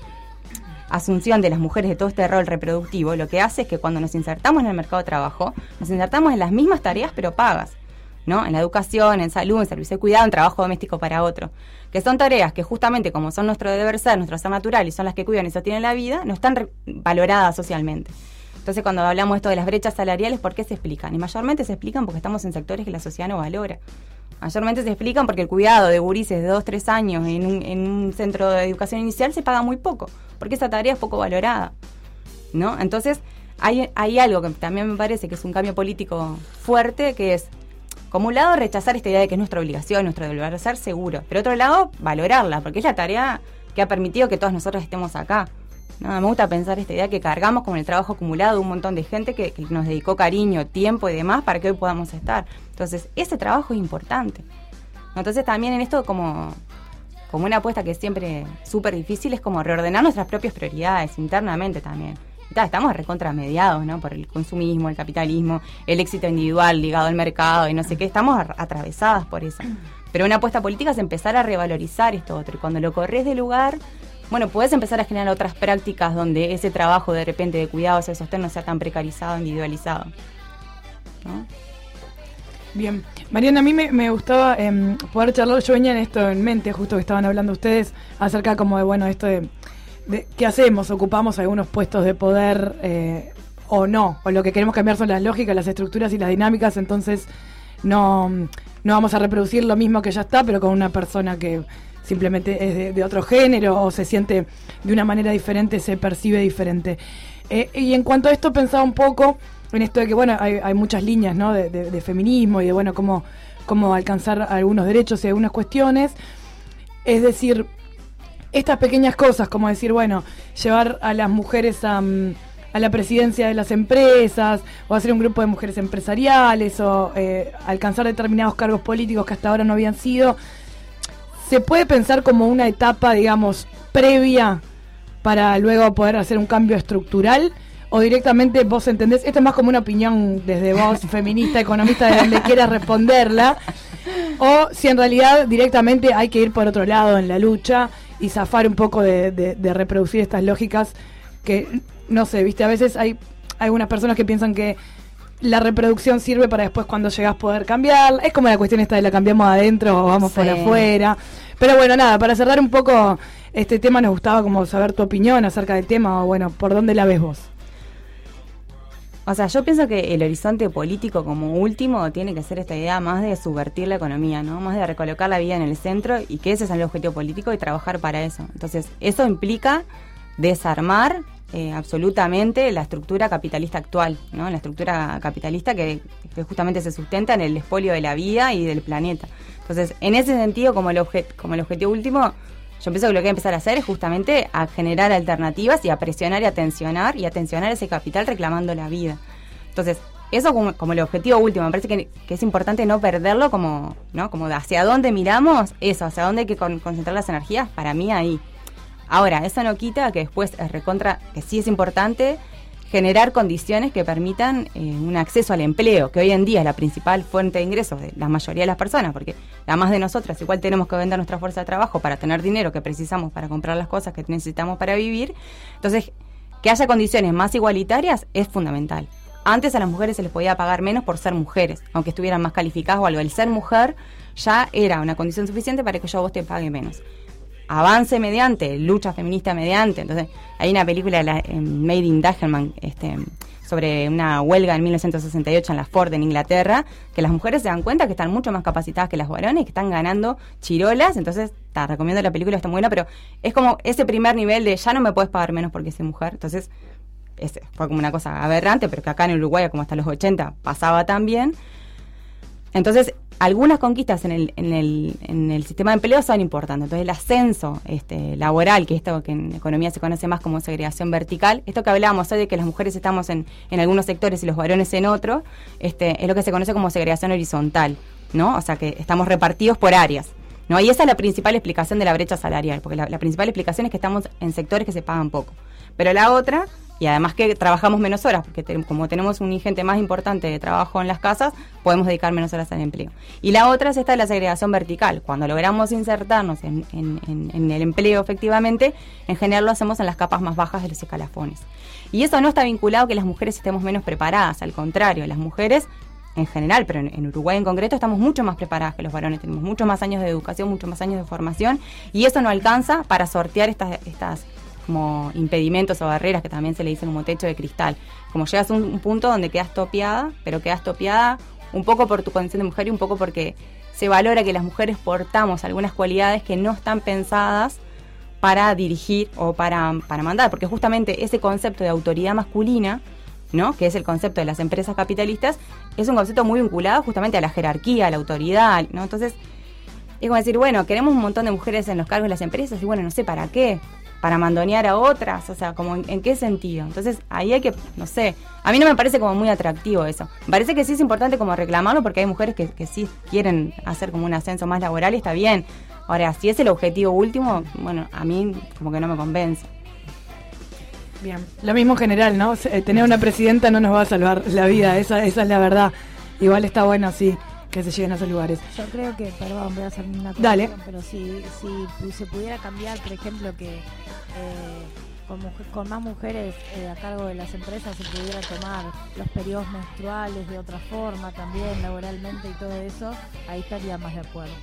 asunción de las mujeres de todo este rol reproductivo, lo que hace es que cuando nos insertamos en el mercado de trabajo, nos insertamos en las mismas tareas pero pagas, ¿no? En la educación, en salud, en servicio de cuidado, en trabajo doméstico para otro, que son tareas que justamente como son nuestro deber ser, nuestro ser natural y son las que cuidan y sostienen la vida, no están re- valoradas socialmente. Entonces cuando hablamos esto de las brechas salariales, ¿por qué se explican? Y mayormente se explican porque estamos en sectores que la sociedad no valora. Mayormente se explican porque el cuidado de gurises de dos, tres años en un, en un centro de educación inicial se paga muy poco, porque esa tarea es poco valorada, ¿no? Entonces, hay, hay algo que también me parece que es un cambio político fuerte, que es, como un lado, rechazar esta idea de que es nuestra obligación, nuestro deber ser seguro, pero otro lado, valorarla, porque es la tarea que ha permitido que todas nosotras estemos acá. No, me gusta pensar esta idea que cargamos con el trabajo acumulado de un montón de gente que, que nos dedicó cariño, tiempo y demás para que hoy podamos estar. Entonces, ese trabajo es importante. Entonces, también en esto como, como una apuesta que es siempre súper difícil es como reordenar nuestras propias prioridades internamente también. Y ta, estamos recontramediados, ¿no? Por el consumismo, el capitalismo, el éxito individual ligado al mercado y no sé qué. Estamos atravesadas por eso. Pero una apuesta política es empezar a revalorizar esto otro. Y cuando lo corres de lugar... Bueno, puedes empezar a generar otras prácticas donde ese trabajo de repente de cuidados de sostén no sea tan precarizado, individualizado, ¿no? Bien. Mariana, a mí me, me gustaba eh, poder charlar, yo venía en esto en mente, justo que estaban hablando ustedes, acerca como de, bueno, esto de, de qué hacemos, ocupamos algunos puestos de poder eh, o no, o lo que queremos cambiar son las lógicas, las estructuras y las dinámicas, entonces no, no vamos a reproducir lo mismo que ya está, pero con una persona que... simplemente es de, de otro género o se siente de una manera diferente, se percibe diferente. Eh, y en cuanto a esto pensaba un poco en esto de que, bueno, hay, hay muchas líneas, ¿no? de, de, de feminismo y de, bueno, cómo, cómo alcanzar algunos derechos y algunas cuestiones. Es decir, estas pequeñas cosas, como decir, bueno, llevar a las mujeres a, a la presidencia de las empresas o hacer un grupo de mujeres empresariales o eh, alcanzar determinados cargos políticos que hasta ahora no habían sido... ¿Se puede pensar como una etapa, digamos, previa para luego poder hacer un cambio estructural? ¿O directamente vos entendés, esto es más como una opinión desde vos, feminista, economista, de donde quieras responderla, o si en realidad directamente hay que ir por otro lado en la lucha y zafar un poco de, de, de reproducir estas lógicas que, no sé, viste, a veces hay algunas personas que piensan que la reproducción sirve para después cuando llegás poder cambiar, es como la cuestión esta de la cambiamos adentro o vamos Sí. por afuera, pero bueno, nada, para cerrar un poco este tema nos gustaba como saber tu opinión acerca del tema, o bueno, ¿por dónde la ves vos? O sea, yo pienso que el horizonte político como último tiene que ser esta idea más de subvertir la economía, ¿no? Más de recolocar la vida en el centro y que ese es el objetivo político y trabajar para eso. Entonces, eso implica desarmar eh, absolutamente la estructura capitalista actual, ¿no? La estructura capitalista que, que justamente se sustenta en el expolio de la vida y del planeta. Entonces, en ese sentido, como el, obje, como el objetivo último, yo pienso que lo que hay que empezar a hacer es justamente a generar alternativas y a presionar y a tensionar y a tensionar ese capital reclamando la vida. Entonces, eso como, como el objetivo último, me parece que, que es importante no perderlo como, ¿no? Como de hacia dónde miramos, eso, hacia dónde hay que con, concentrar las energías, para mí ahí. Ahora, eso no quita que después es recontra, que sí es importante generar condiciones que permitan eh, un acceso al empleo, que hoy en día es la principal fuente de ingresos de la mayoría de las personas, porque además de nosotras, igual tenemos que vender nuestra fuerza de trabajo para tener dinero que precisamos para comprar las cosas que necesitamos para vivir. Entonces, que haya condiciones más igualitarias es fundamental. Antes a las mujeres se les podía pagar menos por ser mujeres, aunque estuvieran más calificadas o algo. El ser mujer ya era una condición suficiente para que yo a vos te pague menos. Avance mediante, lucha feminista mediante. Entonces, hay una película, la, eh, Made in Dagenham, este, sobre una huelga en mil novecientos sesenta y ocho en la Ford en Inglaterra, que las mujeres se dan cuenta que están mucho más capacitadas que las varones, que están ganando chirolas. Entonces, te recomiendo la película, está muy buena, pero es como ese primer nivel de ya no me puedes pagar menos porque soy mujer. Entonces, ese fue como una cosa aberrante, pero que acá en Uruguay, como hasta los ochenta, pasaba también. Entonces, algunas conquistas en el, en el, en el sistema de empleo son importantes. Entonces, el ascenso este, laboral, que esto que en economía se conoce más como segregación vertical, esto que hablábamos hoy de que las mujeres estamos en, en algunos sectores y los varones en otros, este, es lo que se conoce como segregación horizontal, ¿no? O sea, que estamos repartidos por áreas, ¿no? Y esa es la principal explicación de la brecha salarial, porque la, la principal explicación es que estamos en sectores que se pagan poco. Pero la otra, y además que trabajamos menos horas, porque te, como tenemos un ingente más importante de trabajo en las casas, podemos dedicar menos horas al empleo. Y la otra es esta de la segregación vertical. Cuando logramos insertarnos en, en, en, en el empleo efectivamente, en general lo hacemos en las capas más bajas de los escalafones. Y eso no está vinculado a que las mujeres estemos menos preparadas, al contrario, las mujeres en general, pero en, en Uruguay en concreto, estamos mucho más preparadas que los varones, tenemos muchos más años de educación, muchos más años de formación, y eso no alcanza para sortear estas... estas como impedimentos o barreras que también se le dicen como techo de cristal. Como llegas a un, un punto donde quedas topiada, pero quedas topiada un poco por tu condición de mujer y un poco porque se valora que las mujeres portamos algunas cualidades que no están pensadas para dirigir o para, para mandar, porque justamente ese concepto de autoridad masculina, ¿no? Que es el concepto de las empresas capitalistas, es un concepto muy vinculado justamente a la jerarquía, a la autoridad, ¿no? Entonces, es como decir, bueno, queremos un montón de mujeres en los cargos de las empresas y bueno, no sé para qué, para mandonear a otras, o sea, como en, en qué sentido. Entonces, ahí hay que, no sé, a mí no me parece como muy atractivo eso. Me parece que sí es importante como reclamarlo porque hay mujeres que, que sí quieren hacer como un ascenso más laboral y está bien. Ahora, si es el objetivo último, bueno, a mí como que no me convence. Bien, lo mismo en general, ¿no? Tener una presidenta no nos va a salvar la vida, esa, esa es la verdad. Igual está bueno, sí, que se lleguen a esos lugares. Yo creo que, perdón, voy a hacer una cosa, Dale. pero si, si se pudiera cambiar, por ejemplo, que eh, con, mujer, con más mujeres eh, a cargo de las empresas se pudiera tomar los periodos menstruales de otra forma también, laboralmente y todo eso, ahí estaría más de acuerdo.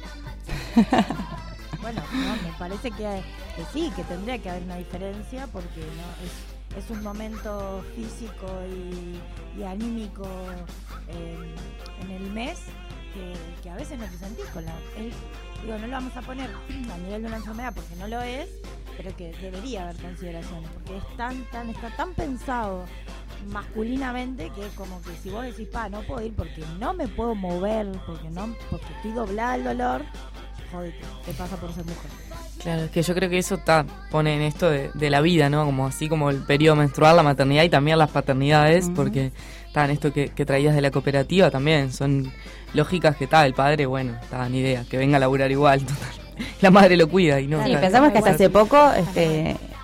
Bueno, no, me parece que, hay, que sí, que tendría que haber una diferencia porque no es, es un momento físico y, y anímico eh, en el mes que, que a veces no te sentís con la... El, digo, no lo vamos a poner a nivel de una enfermedad porque no lo es, pero que debería haber consideraciones, porque es tan, tan, está tan pensado masculinamente que es como que si vos decís, pa, no puedo ir porque no me puedo mover, porque no, porque estoy doblada al dolor, jodete, te pasa por ser mujer. Claro, es que yo creo que eso está, pone en esto de, de la vida, ¿no? Como así como el periodo menstrual, la maternidad y también las paternidades, uh-huh. porque está en esto que, que traías de la cooperativa también, son lógicas que está, el padre, bueno, está ni idea, que venga a laburar igual, total. La madre lo cuida y no. Sí, pensamos que hasta hace poco, este,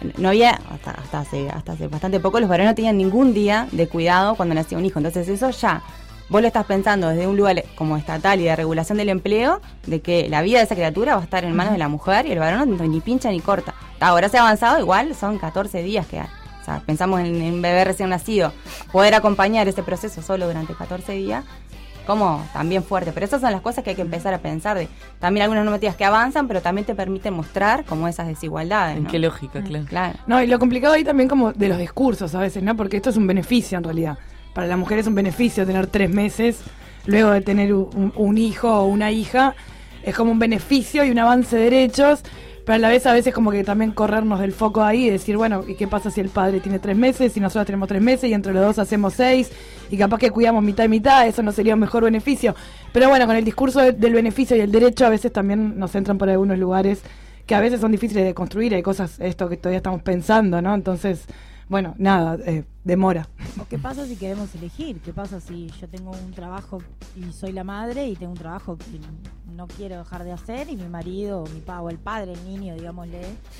no había, hasta, hasta, hace, hasta hace bastante poco, los varones no tenían ningún día de cuidado cuando nacía un hijo. Entonces eso ya, vos lo estás pensando desde un lugar como estatal y de regulación del empleo, de que la vida de esa criatura va a estar en manos de la mujer y el varón no, ni pincha ni corta. Ahora se ha avanzado, igual son catorce días que hay. O sea, pensamos en un bebé recién nacido, poder acompañar ese proceso solo durante catorce días, como también fuerte. Pero esas son las cosas que hay que empezar a pensar. De también algunas normativas que avanzan, pero también te permiten mostrar como esas desigualdades, ¿En ¿no? qué lógica, claro. Claro. No, y lo complicado ahí también como de los discursos a veces, ¿no? Porque esto es un beneficio en realidad. Para la mujer es un beneficio tener tres meses luego de tener un, un hijo o una hija. Es como un beneficio y un avance de derechos, pero a la vez a veces como que también corrernos del foco ahí y decir, bueno, ¿y qué pasa si el padre tiene tres meses y nosotros tenemos tres meses y entre los dos hacemos seis y capaz que cuidamos mitad y mitad? Eso no sería un mejor beneficio. Pero bueno, con el discurso de, del beneficio y el derecho a veces también nos entran por algunos lugares que a veces son difíciles de construir. Hay cosas, esto que todavía estamos pensando, ¿no? Entonces, bueno, nada, eh, demora. ¿O qué pasa si queremos elegir? ¿Qué pasa si yo tengo un trabajo y soy la madre y tengo un trabajo que no quiero dejar de hacer y mi marido, o mi pa, o el padre, el niño, digámosle,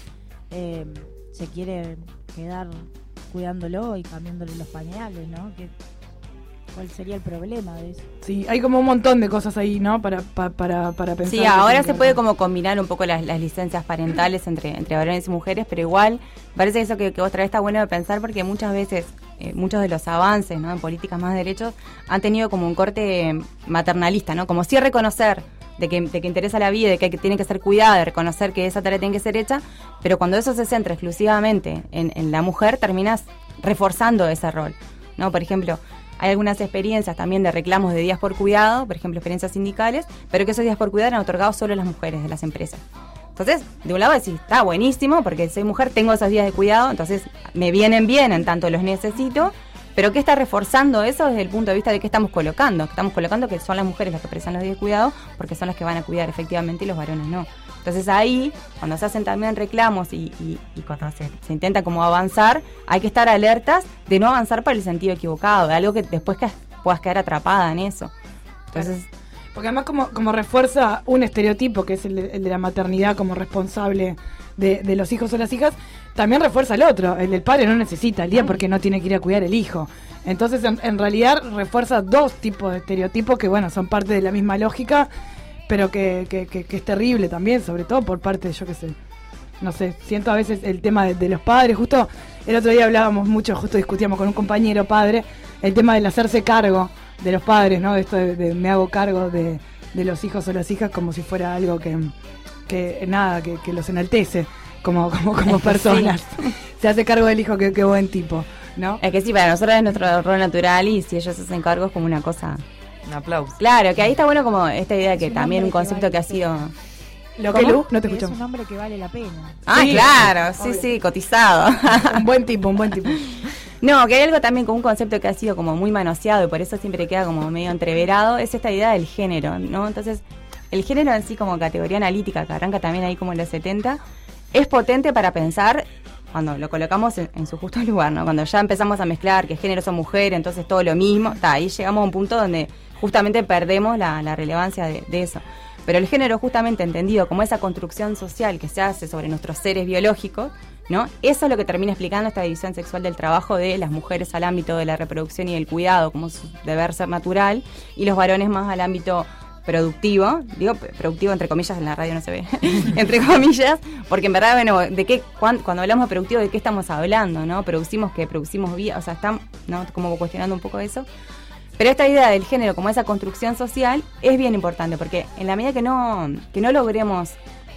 eh, se quiere quedar cuidándolo y cambiándole los pañales, ¿no? ¿Qué, ¿Cuál sería el problema de eso? Sí, hay como un montón de cosas ahí, ¿no? Para, para, para, para pensar. Sí, ahora se puede como combinar un poco las, las licencias parentales entre, entre varones y mujeres, pero igual parece eso que, que vos traes está bueno de pensar, porque muchas veces eh, muchos de los avances, ¿no?, en políticas más de derechos han tenido como un corte maternalista, ¿no? Como sí reconocer de que, de que interesa la vida, de que, que tiene que ser cuidada, de reconocer que esa tarea tiene que ser hecha, pero cuando eso se centra exclusivamente en, en la mujer, terminas reforzando ese rol, ¿no? Por ejemplo, hay algunas experiencias también de reclamos de días por cuidado, por ejemplo, experiencias sindicales, pero que esos días por cuidado eran otorgados solo a las mujeres de las empresas. Entonces, de un lado decís, está buenísimo, porque soy mujer, tengo esos días de cuidado, entonces me vienen bien, en tanto los necesito, pero ¿qué está reforzando eso desde el punto de vista de qué estamos colocando? Estamos colocando que son las mujeres las que precisan los días de cuidado, porque son las que van a cuidar efectivamente y los varones no. Entonces ahí, cuando se hacen también reclamos y, y, y cuando se, se intenta como avanzar, hay que estar alertas de no avanzar por el sentido equivocado, de algo que después que puedas quedar atrapada en eso. Entonces, porque además como, como refuerza un estereotipo, que es el de, el de la maternidad como responsable de, de los hijos o las hijas, también refuerza el otro, el del padre no necesita el día porque no tiene que ir a cuidar el hijo. Entonces en, en realidad refuerza dos tipos de estereotipos que bueno, son parte de la misma lógica, pero que, que, que, que es terrible también, sobre todo por parte de, yo qué sé, no sé, siento a veces el tema de, de los padres. Justo el otro día hablábamos mucho, justo discutíamos con un compañero padre, el tema del hacerse cargo de los padres, ¿no? Esto de, de me hago cargo de, de los hijos o las hijas como si fuera algo que, que nada, que, que los enaltece como, como, como personas. Sí. Se hace cargo del hijo, que qué buen tipo, ¿no? Es que sí, para nosotros es nuestro rol natural y si ellos se hacen cargo es como una cosa... Un aplauso. Claro, que ahí está bueno como esta idea que también un concepto que, vale que ha sido... Lo que Lu, no te escuchamos. Es un hombre que vale la pena. Ah, sí, claro, sí, obvio. Sí, cotizado. Un buen tipo, un buen tipo. No, que hay algo también con un concepto que ha sido como muy manoseado y por eso siempre queda como medio entreverado, es esta idea del género, ¿no? Entonces, el género en sí como categoría analítica, que arranca también ahí como en los setenta, es potente para pensar cuando lo colocamos en, en su justo lugar, ¿no? Cuando ya empezamos a mezclar que género son mujer, entonces todo lo mismo, ta, ahí llegamos a un punto donde justamente perdemos la, la relevancia de, de eso. Pero el género justamente entendido como esa construcción social que se hace sobre nuestros seres biológicos, ¿no? Eso es lo que termina explicando esta división sexual del trabajo de las mujeres al ámbito de la reproducción y del cuidado como su deber ser natural y los varones más al ámbito productivo, digo productivo entre comillas, en la radio no se ve, entre comillas, porque en verdad, bueno, de qué cuando, cuando hablamos de productivo, ¿de qué estamos hablando, no? Producimos que producimos vida, o sea, estamos, ¿no?, como cuestionando un poco eso. Pero esta idea del género como esa construcción social es bien importante, porque en la medida que no, que no logremos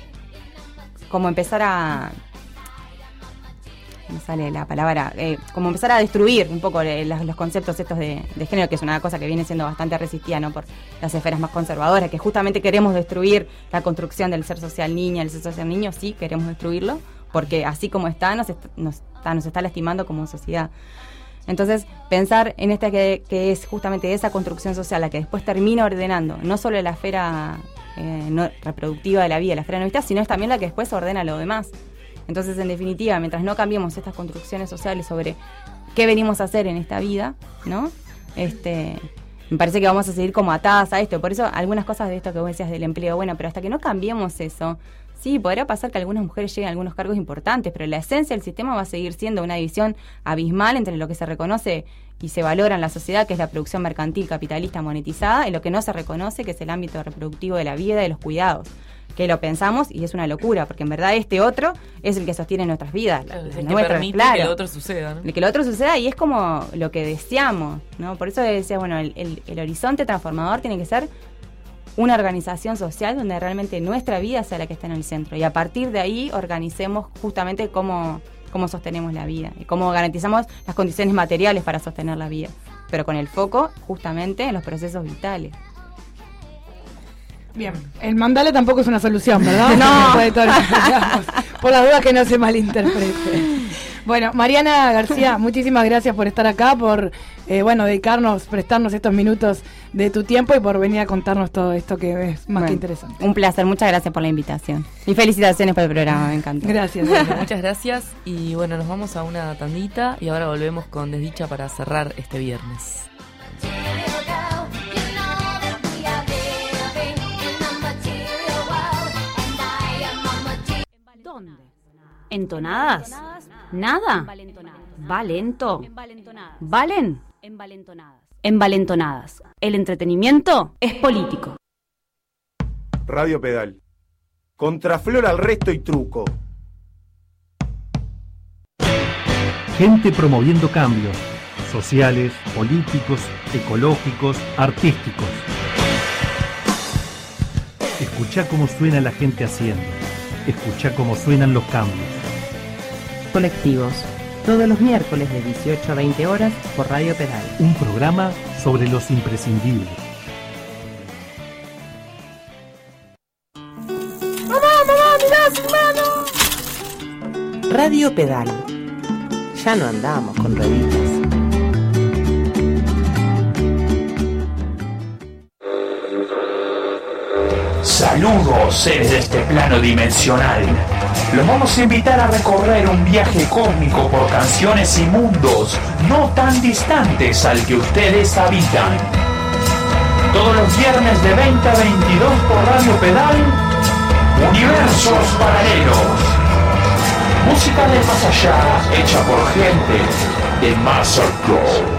como empezar a... me sale la palabra, eh, como empezar a destruir un poco eh, los, los conceptos estos de, de género, que es una cosa que viene siendo bastante resistida, ¿no?, por las esferas más conservadoras, que justamente queremos destruir la construcción del ser social niña, el ser social niño, sí, queremos destruirlo, porque así como está, nos está, nos está, nos está lastimando como sociedad. Entonces, pensar en esta que, que es justamente esa construcción social, la que después termina ordenando, no solo la esfera eh, no, reproductiva de la vida, la esfera no vista, sino es también la que después ordena lo demás. Entonces, en definitiva, mientras no cambiemos estas construcciones sociales sobre qué venimos a hacer en esta vida, ¿no? Este, me parece que vamos a seguir como atadas a esto. Por eso, algunas cosas de esto que vos decías del empleo, bueno, pero hasta que no cambiemos eso, Sí, podrá pasar que algunas mujeres lleguen a algunos cargos importantes, pero la esencia del sistema va a seguir siendo una división abismal entre lo que se reconoce y se valora en la sociedad, que es la producción mercantil capitalista monetizada, y lo que no se reconoce, que es el ámbito reproductivo de la vida y de los cuidados. Que lo pensamos y es una locura, porque en verdad este otro es el que sostiene nuestras vidas. Claro, las es el que nuestras, permite claro. que lo otro suceda, ¿no? Que lo otro suceda y es como lo que deseamos, ¿no? Por eso decía, bueno, el, el, el horizonte transformador tiene que ser una organización social donde realmente nuestra vida sea la que está en el centro. Y a partir de ahí organicemos justamente cómo, cómo sostenemos la vida y cómo garantizamos las condiciones materiales para sostener la vida, pero con el foco justamente en los procesos vitales. Bien, el mandala tampoco es una solución, ¿verdad? No. Después de todo lo que hablamos, por las dudas que no se malinterprete. Bueno, Mariana García, muchísimas gracias por estar acá, por eh, bueno, dedicarnos, prestarnos estos minutos de tu tiempo y por venir a contarnos todo esto que es más Bueno, que interesante. Un placer, muchas gracias por la invitación. Y felicitaciones por el programa, me encanta. Gracias. Muchas gracias y bueno, nos vamos a una tandita y ahora volvemos con Desdicha para cerrar este viernes. ¿Dónde? ¿Entonadas? ¿Nada? ¿Valento? ¿Valen? Envalentonadas. El entretenimiento es político. Radio Pedal. Contraflor al resto y truco. Gente promoviendo cambios sociales, políticos, ecológicos, artísticos. Escuchá cómo suena la gente haciendo. Escuchá cómo suenan los cambios. Colectivos. Todos los miércoles de dieciocho a veinte horas por Radio Pedal. Un programa sobre los imprescindibles. ¡Mamá, mamá, mirá, hermano! Radio Pedal. Ya no andamos con rueditas. Saludos, seres de este plano dimensional. Los vamos a invitar a recorrer un viaje cósmico por canciones y mundos no tan distantes al que ustedes habitan. Todos los viernes de veinte a veintidós por Radio Pedal, Universos Paralelos. Música del más allá, hecha por gente de más allá.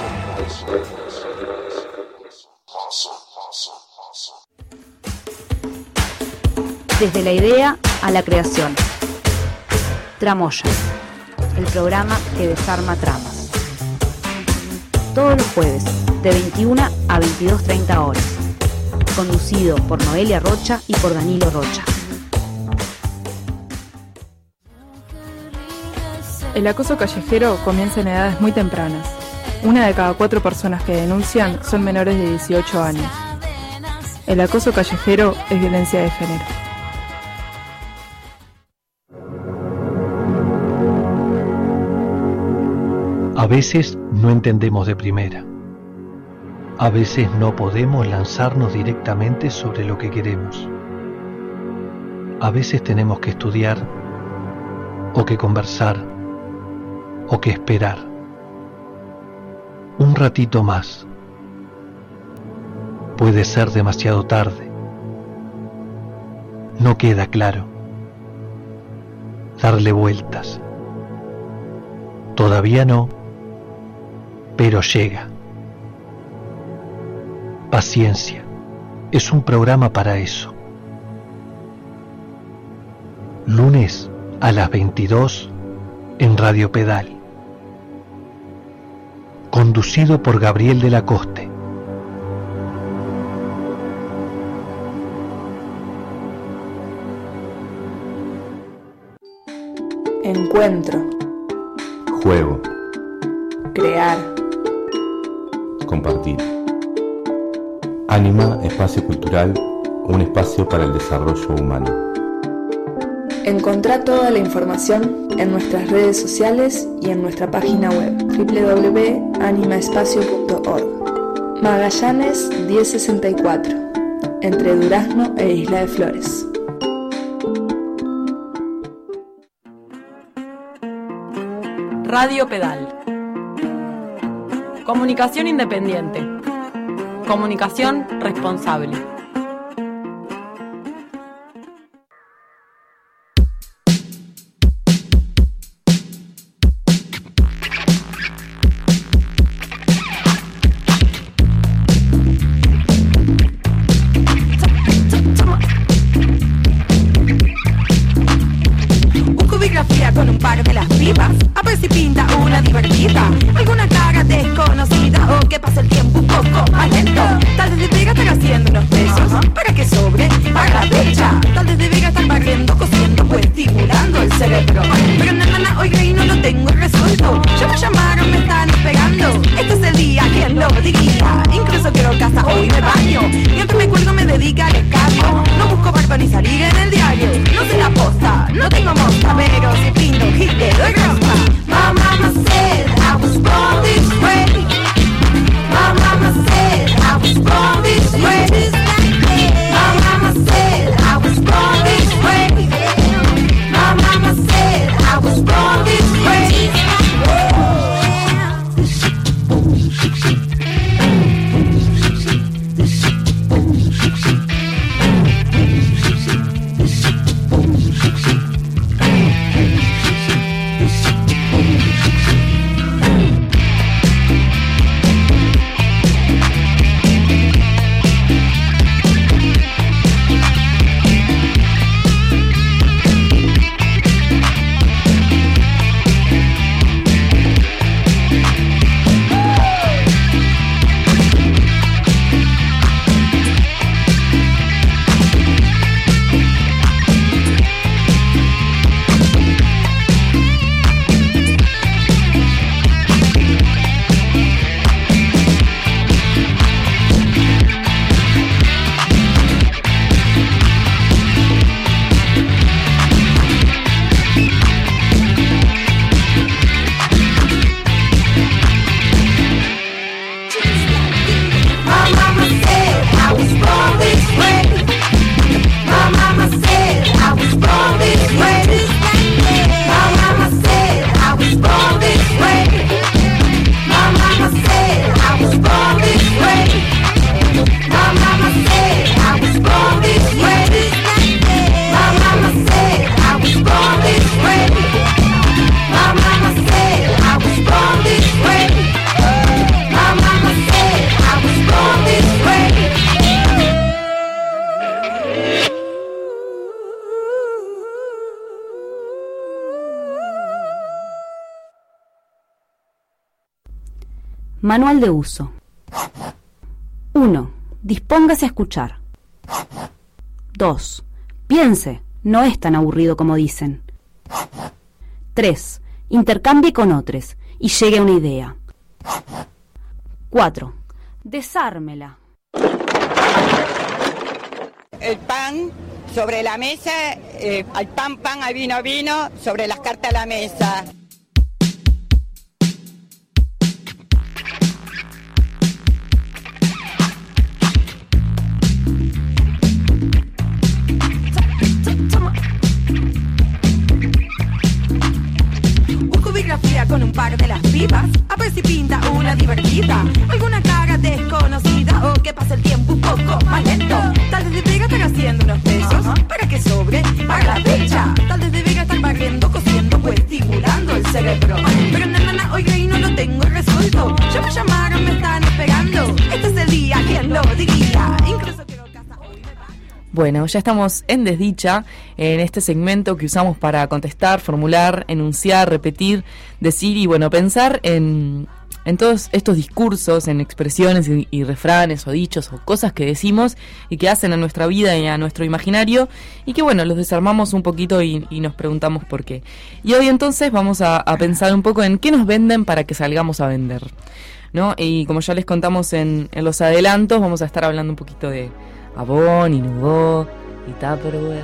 Desde la idea a la creación. Tramoya, el programa que desarma tramas. Todos los jueves, de veintiuna a veintidós treinta horas. Conducido por Noelia Rocha y por Danilo Rocha. El acoso callejero comienza en edades muy tempranas. Una de cada cuatro personas que denuncian son menores de dieciocho años. El acoso callejero es violencia de género. A veces no entendemos de primera. A veces no podemos lanzarnos directamente sobre lo que queremos. A veces tenemos que estudiar, o que conversar, o que esperar. Un ratito más. Puede ser demasiado tarde. No queda claro. Darle vueltas. Todavía no, pero llega. Paciencia. Es un programa para eso. Lunes a las veintidós en Radio Pedal. Conducido por Gabriel de la Coste. Encuentro. Juego. Crear. Compartir. Anima Espacio Cultural, un espacio para el desarrollo humano. Encontrá toda la información en nuestras redes sociales y en nuestra página web doble u doble u doble u punto anima espacio punto org. Magallanes mil sesenta y cuatro, entre Durazno e Isla de Flores. Radio Pedal. Comunicación independiente. Comunicación responsable. Manual de uso. uno. Dispóngase a escuchar. dos. Piense, no es tan aburrido como dicen. tres. Intercambie con otros y llegue a una idea. cuatro. Desármela. El pan sobre la mesa, eh, al pan, pan, al vino, vino, sobre las cartas a la mesa. Con un par de las pibas, a ver si pinta una divertida, alguna cara desconocida, o que pase el tiempo un poco más lento. Tal vez debería estar haciendo unos besos para que sobre para la fecha. Tal vez debería estar barriendo, cosiendo o estimulando el cerebro. Pero na, na, na, oiga, y no lo tengo resuelto. Ya me llamaron, me están esperando. Este es el día, ¿quién lo diría? Incluso quiero casa hoy. Bueno, ya estamos en Desdicha, en este segmento que usamos para contestar, formular, enunciar, repetir, decir y, bueno, pensar en, en todos estos discursos, en expresiones y, y refranes o dichos o cosas que decimos y que hacen a nuestra vida y a nuestro imaginario y que, bueno, los desarmamos un poquito y, y nos preguntamos por qué. Y hoy entonces vamos a, a pensar un poco en qué nos venden para que salgamos a vender, ¿no? Y como ya les contamos en, en los adelantos, vamos a estar hablando un poquito de Avon y Nuvo y Tupperware.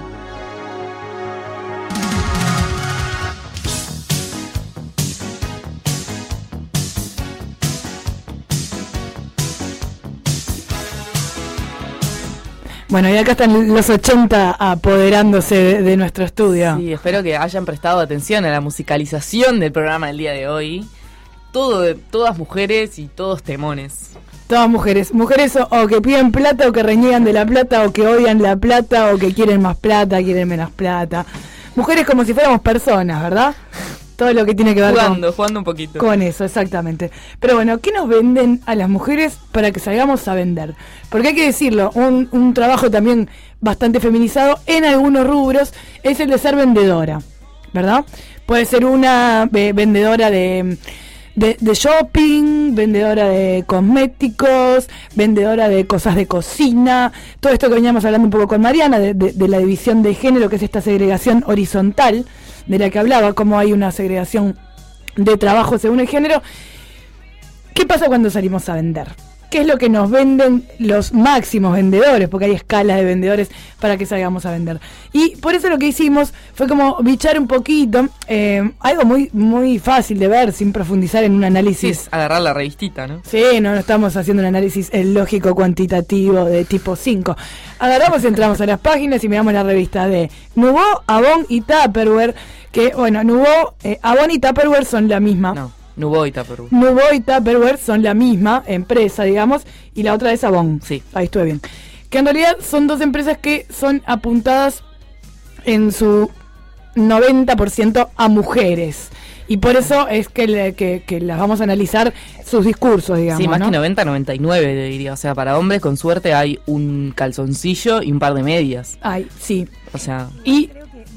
Bueno, y acá están los ochenta apoderándose de, de nuestro estudio. Sí, espero que hayan prestado atención a la musicalización del programa del día de hoy. Todo de, todas mujeres y todos temones. Todas mujeres, mujeres o, o que piden plata o que reniegan de la plata o que odian la plata o que quieren más plata, quieren menos plata. Mujeres como si fuéramos personas, ¿verdad? Todo lo que tiene que ver jugando, con, jugando un poquito. Con eso, exactamente. Pero bueno, ¿qué nos venden a las mujeres para que salgamos a vender? Porque hay que decirlo, un, un trabajo también bastante feminizado en algunos rubros es el de ser vendedora, ¿verdad? Puede ser una eh, vendedora de... De, de shopping, vendedora de cosméticos, vendedora de cosas de cocina, todo esto que veníamos hablando un poco con Mariana, de, de, de la división de género, que es esta segregación horizontal de la que hablaba, cómo hay una segregación de trabajo según el género. ¿Qué pasa cuando salimos a vender? ¿Qué es lo que nos venden los máximos vendedores? Porque hay escalas de vendedores para que salgamos a vender. Y por eso lo que hicimos fue como bichar un poquito, eh, algo muy muy fácil de ver, sin profundizar en un análisis. Sí, es agarrar la revistita, ¿no? Sí, no, no estamos haciendo un análisis eh, lógico cuantitativo de tipo cinco. Agarramos, entramos a las páginas y miramos la revista de Nuvo, Avon y Tupperware, que, bueno, Nuvo, eh, Avon y Tupperware son la misma. No. Nuvo y Tupperware. Nuvo y Tupperware son la misma empresa, digamos, y la otra es Avon. Sí. Ahí estuve bien. Que en realidad son dos empresas que son apuntadas en su noventa por ciento a mujeres. Y por eso es que, le, que, que las vamos a analizar sus discursos, digamos. Sí, más ¿no? que noventa, noventa y nueve diría. O sea, para hombres con suerte hay un calzoncillo y un par de medias. Ay, sí. O sea... Y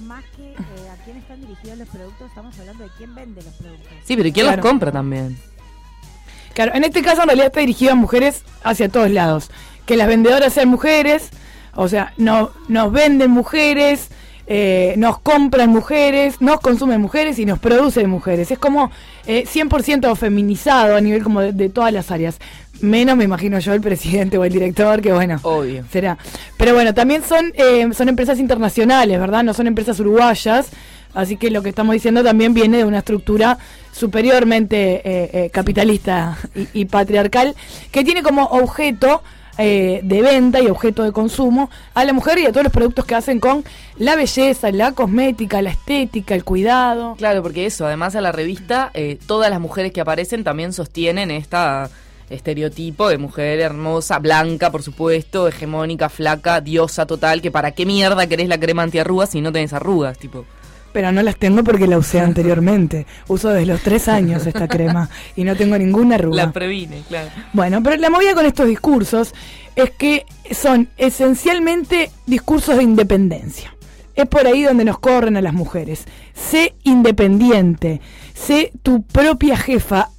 los productos, estamos hablando de quién vende los productos. Sí, pero ¿quién claro. los compra también? Claro, en este caso en realidad está dirigido a mujeres hacia todos lados. Que las vendedoras sean mujeres, o sea, no, nos venden mujeres, eh, nos compran mujeres, nos consumen mujeres y nos producen mujeres. Es como eh, cien por ciento feminizado a nivel como de, de todas las áreas. Menos me imagino yo el presidente o el director, que bueno, obvio será. Pero bueno, también son, eh, son empresas internacionales, ¿verdad? No son empresas uruguayas. Así que lo que estamos diciendo también viene de una estructura superiormente eh, eh, capitalista y, y patriarcal, que tiene como objeto eh, de venta y objeto de consumo a la mujer y a todos los productos que hacen con la belleza, la cosmética, la estética, el cuidado. Claro, porque eso, además a la revista, eh, todas las mujeres que aparecen también sostienen esta estereotipo de mujer hermosa, blanca, por supuesto, hegemónica, flaca, diosa total, que para qué mierda querés la crema antiarrugas si no tenés arrugas, tipo... Pero no las tengo porque la usé anteriormente. Uso desde los tres años esta crema y no tengo ninguna arruga. La previne, claro. Bueno, pero la movida con estos discursos es que son esencialmente discursos de independencia. Es por ahí donde nos corren a las mujeres. Sé independiente, sé tu propia jefa,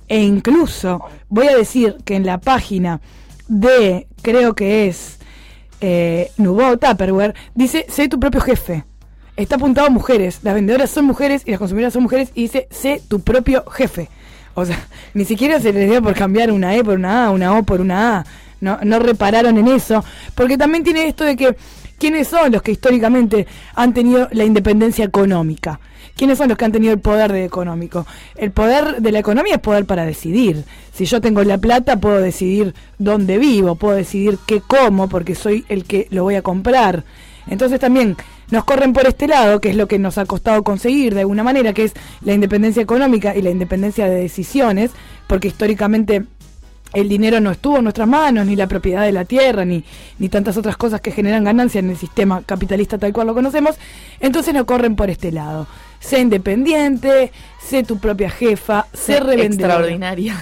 E incluso voy a decir que en la página de, creo que es eh, Nubo Tupperware, dice, sé tu propio jefe. Está apuntado a mujeres, las vendedoras son mujeres y las consumidoras son mujeres, y dice, sé tu propio jefe. O sea, ni siquiera se les dio por cambiar una E por una A, una O por una A. No, no repararon en eso, porque también tiene esto de que ¿quiénes son los que históricamente han tenido la independencia económica? ¿Quiénes son los que han tenido el poder de económico? El poder de la economía es poder para decidir. Si yo tengo la plata, puedo decidir dónde vivo, puedo decidir qué como, porque soy el que lo voy a comprar. Entonces también nos corren por este lado, que es lo que nos ha costado conseguir de alguna manera, que es la independencia económica y la independencia de decisiones, porque históricamente el dinero no estuvo en nuestras manos, ni la propiedad de la tierra, ni, ni tantas otras cosas que generan ganancia en el sistema capitalista tal cual lo conocemos. Entonces nos corren por este lado. Sé independiente, sé tu propia jefa, sé, sé revendedora. Extraordinaria.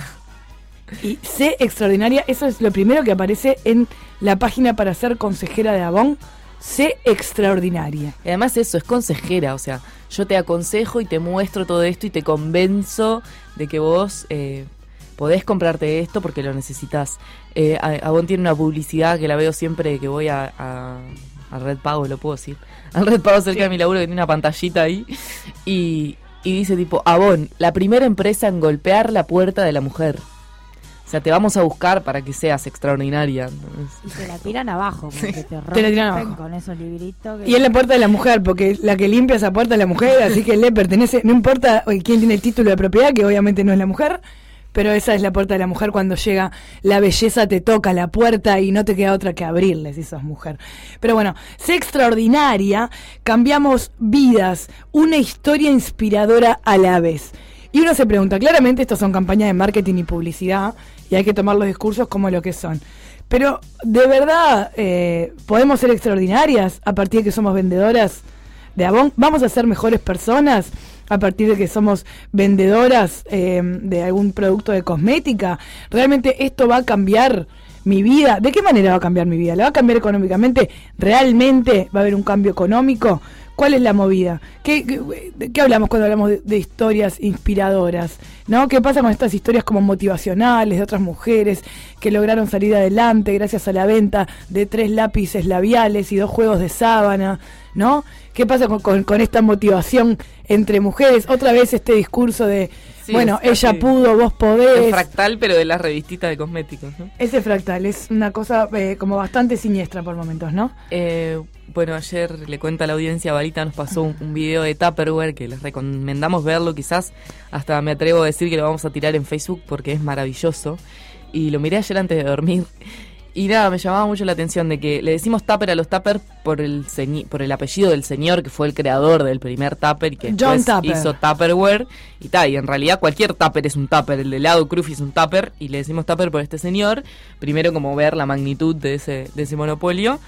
Y sé extraordinaria, eso es lo primero que aparece en la página para ser consejera de Avon. Sé extraordinaria. Y además eso, es consejera, o sea, yo te aconsejo y te muestro todo esto y te convenzo de que vos eh, podés comprarte esto porque lo necesitas. Eh, Avon tiene una publicidad que la veo siempre que voy a, a, a Red Pago, lo puedo decir, al Red Pago cerca sí. de mi laburo, que tiene una pantallita ahí, y, y dice tipo, Avon, la primera empresa en golpear la puerta de la mujer. O sea, te vamos a buscar para que seas extraordinaria. Y te la tiran abajo, porque sí. te rompen te la tiran abajo. Con esos libritos. Que... Y es la puerta de la mujer, porque la que limpia esa puerta es la mujer, así que le pertenece, no importa quién tiene el título de propiedad, que obviamente no es la mujer, pero esa es la puerta de la mujer. Cuando llega la belleza, te toca la puerta y no te queda otra que abrirle si sos mujer. Pero bueno, sé extraordinaria, cambiamos vidas, una historia inspiradora a la vez. Y uno se pregunta, claramente estos son campañas de marketing y publicidad, y hay que tomar los discursos como lo que son. Pero, ¿de verdad eh, podemos ser extraordinarias a partir de que somos vendedoras de Avon? ¿Vamos a ser mejores personas a partir de que somos vendedoras eh, de algún producto de cosmética? ¿Realmente esto va a cambiar mi vida? ¿De qué manera va a cambiar mi vida? ¿La va a cambiar económicamente? ¿Realmente va a haber un cambio económico? ¿Cuál es la movida? ¿Qué, qué, de qué hablamos cuando hablamos de, de historias inspiradoras? ¿No? ¿Qué pasa con estas historias como motivacionales de otras mujeres que lograron salir adelante gracias a la venta de tres lápices labiales y dos juegos de sábana? ¿No? ¿Qué pasa con, con, con esta motivación entre mujeres? Otra vez este discurso de, sí, bueno, ella pudo, vos podés. El fractal, pero de las revistitas de cosméticos, ¿no? Ese fractal es una cosa eh, como bastante siniestra por momentos, ¿no? Eh... Bueno, ayer le cuento a la audiencia, Varita nos pasó un, un video de Tupperware que les recomendamos verlo, quizás hasta me atrevo a decir que lo vamos a tirar en Facebook porque es maravilloso. Y lo miré ayer antes de dormir y nada, me llamaba mucho la atención de que le decimos Tupper a los Tupper por el señi- por el apellido del señor que fue el creador del primer Tupper y que John después Tupper. hizo Tupperware y tal, y en realidad cualquier Tupper es un Tupper, el de helado Cruffy es un Tupper y le decimos Tupper por este señor, primero como ver la magnitud de ese, de ese monopolio.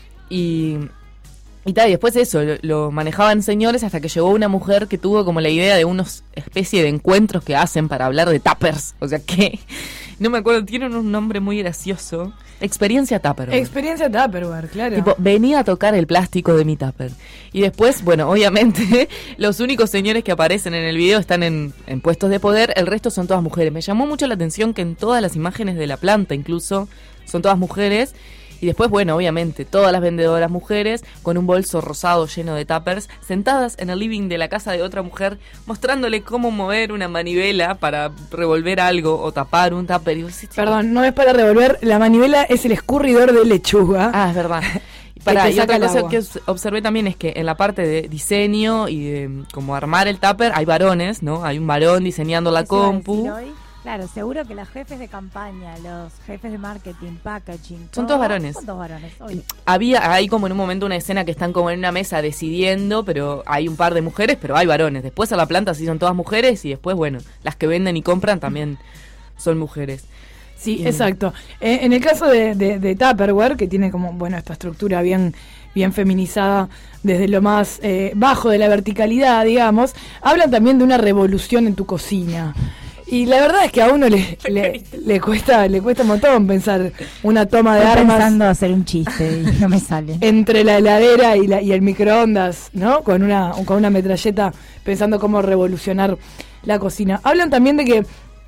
Y, y tal, y después eso, lo, lo manejaban señores hasta que llegó una mujer que tuvo como la idea de unos especie de encuentros que hacen para hablar de tuppers. O sea que, no me acuerdo, tienen un nombre muy gracioso. Experiencia Tupperware. Experiencia Tupperware, claro. Tipo, venía a tocar el plástico de mi tupper. Y después, bueno, obviamente, los únicos señores que aparecen en el video están en, en puestos de poder, el resto son todas mujeres. Me llamó mucho la atención que en todas las imágenes de la planta, incluso, son todas mujeres. Y después, bueno, obviamente, todas las vendedoras mujeres con un bolso rosado lleno de tuppers, sentadas en el living de la casa de otra mujer, mostrándole cómo mover una manivela para revolver algo o tapar un tupper. Y vos decís, perdón, no es para revolver, la manivela es el escurridor de lechuga. Ah, es verdad. Para, y otra cosa que observé también es que en la parte de diseño y de como armar el tupper hay varones, ¿no? Hay un varón diseñando la compu. Claro, seguro que los jefes de campaña, los jefes de marketing, packaging... Son todos varones. Son todos varones, hoy. Había, hay como en un momento una escena que están como en una mesa decidiendo, pero hay un par de mujeres, pero hay varones. Después a la planta sí son todas mujeres y después, bueno, las que venden y compran también son mujeres. Sí, y... exacto. Eh, en el caso de, de, de Tupperware, que tiene como, bueno, esta estructura bien... bien feminizada desde lo más eh, bajo de la verticalidad, digamos, hablan también de una revolución en tu cocina. Y la verdad es que a uno le, le, le cuesta le cuesta un montón pensar una toma de Estoy armas. pensando hacer un chiste y no me sale. Entre la heladera y, la, y el microondas, ¿no? Con una, con una metralleta, pensando cómo revolucionar la cocina. Hablan también de que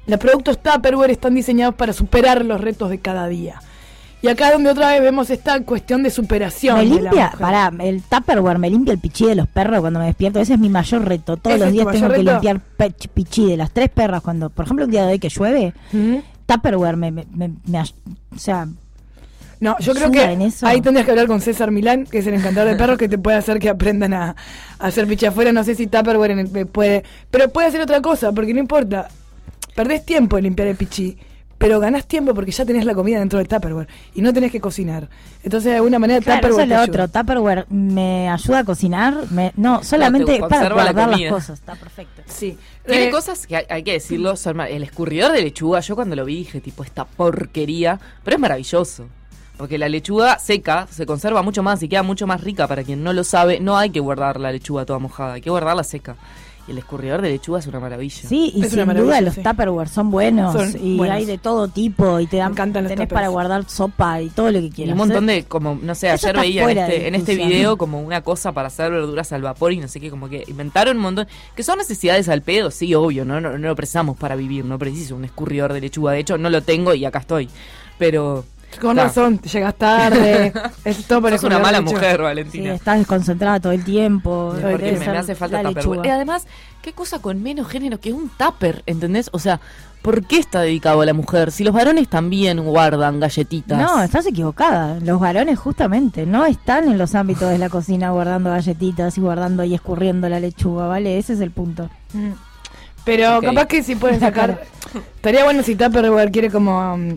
Los productos Tupperware están diseñados para superar los retos de cada día. Y acá donde otra vez vemos esta cuestión de superación. Me de la limpia, mujer. pará, el Tupperware me limpia el pichí de los perros cuando me despierto. Ese es mi mayor reto. Todos ¿Ese los es tu días mayor tengo que reto? limpiar pe- pichí de las tres perras. Cuando, por ejemplo, un día de hoy que llueve, ¿Mm? Tupperware me, me, me, me ay- o sea, No, yo creo ayuda que en eso. ahí tendrías que hablar con César Milán, que es el encantador de perros, que te puede hacer que aprendan a, a hacer pichi afuera. No sé si Tupperware en el- puede, pero puede hacer otra cosa, porque no importa. Perdés tiempo en limpiar el pichí, pero ganás tiempo porque ya tenés la comida dentro del Tupperware y no tenés que cocinar. Entonces, de alguna manera, claro, eso Tupperware es te lo ayuda. otro. Tupperware me ayuda a cocinar. Me, no, solamente te para conserva la guardar las comida. cosas. Está perfecto. Sí. Tiene Eh, cosas que hay, hay que decirlo, son mar- el escurridor de lechuga, yo cuando lo vi dije, tipo, esta porquería, pero es maravilloso. Porque la lechuga seca se conserva mucho más y queda mucho más rica. Para quien no lo sabe, no hay que guardar la lechuga toda mojada, hay que guardarla seca. Y el escurridor de lechuga es una maravilla. Sí, y Es una sin maravilla, duda los sí. Tupperware son buenos. Son y buenos. hay de todo tipo. Y te dan, encantan los tenés tuppers. para guardar sopa y todo lo que Y quieras. un montón de, como, no sé, Eso ayer está veía en fuera de este, en este discusión. video como una cosa para hacer verduras al vapor y no sé qué, como que inventaron un montón, que son necesidades al pedo, sí, obvio, no, no, no lo precisamos para vivir, no preciso un escurridor de lechuga, de hecho no lo tengo y acá estoy, pero... Con ta. razón, te llegas tarde. Es todo por Sos una escurridor mala de lechuga. mujer, Sí, Valentina. estás desconcentrada todo el tiempo. Porque debe me, ser me hace falta la Tupperware. lechuga. Y además, qué cosa con menos género que un tupper, ¿entendés? O sea, ¿por qué está dedicado a la mujer? Si los varones también guardan galletitas. No, estás equivocada. Los varones justamente no están en los ámbitos de la cocina guardando galletitas y guardando y escurriendo la lechuga, ¿vale? Ese es el punto. Mm. Pero Ok. capaz que si pueden sacar. Estaría bueno si Tupperware quiere como um,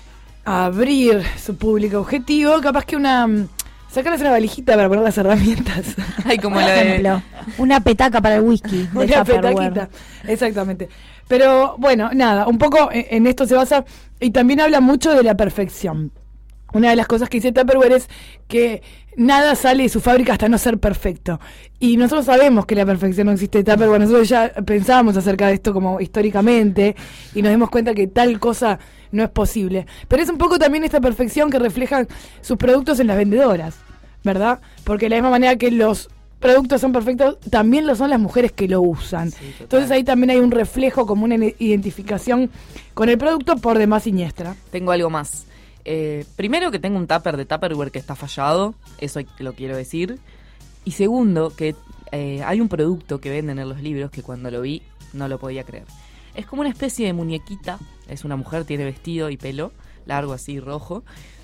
abrir su público objetivo. Capaz que una. um, sacarles una valijita para poner las herramientas. Ay, como Por la de... ejemplo, una petaca para el whisky de Una Tupperware. petaquita. Exactamente. Pero bueno, nada, un poco en, en esto se basa. Y también habla mucho de la perfección. Una de las cosas que dice Tupperware es que nada sale de su fábrica hasta no ser perfecto. Y nosotros sabemos que la perfección no existe de Tupperware. Nosotros ya pensábamos acerca de esto como históricamente y nos dimos cuenta que tal cosa no es posible. Pero es un poco también esta perfección que reflejan sus productos en las vendedoras, ¿verdad? Porque de la misma manera que los productos son perfectos, también lo son las mujeres que lo usan. Entonces ahí también hay un reflejo, como una identificación con el producto por demás siniestra. Tengo algo más. Eh, primero que tengo un tupper de Tupperware que está fallado, eso lo quiero decir. Y segundo, que eh, hay un producto que venden en los libros que cuando lo vi no lo podía creer. Es como una especie de muñequita, es una mujer, tiene vestido y pelo largo así, rojo,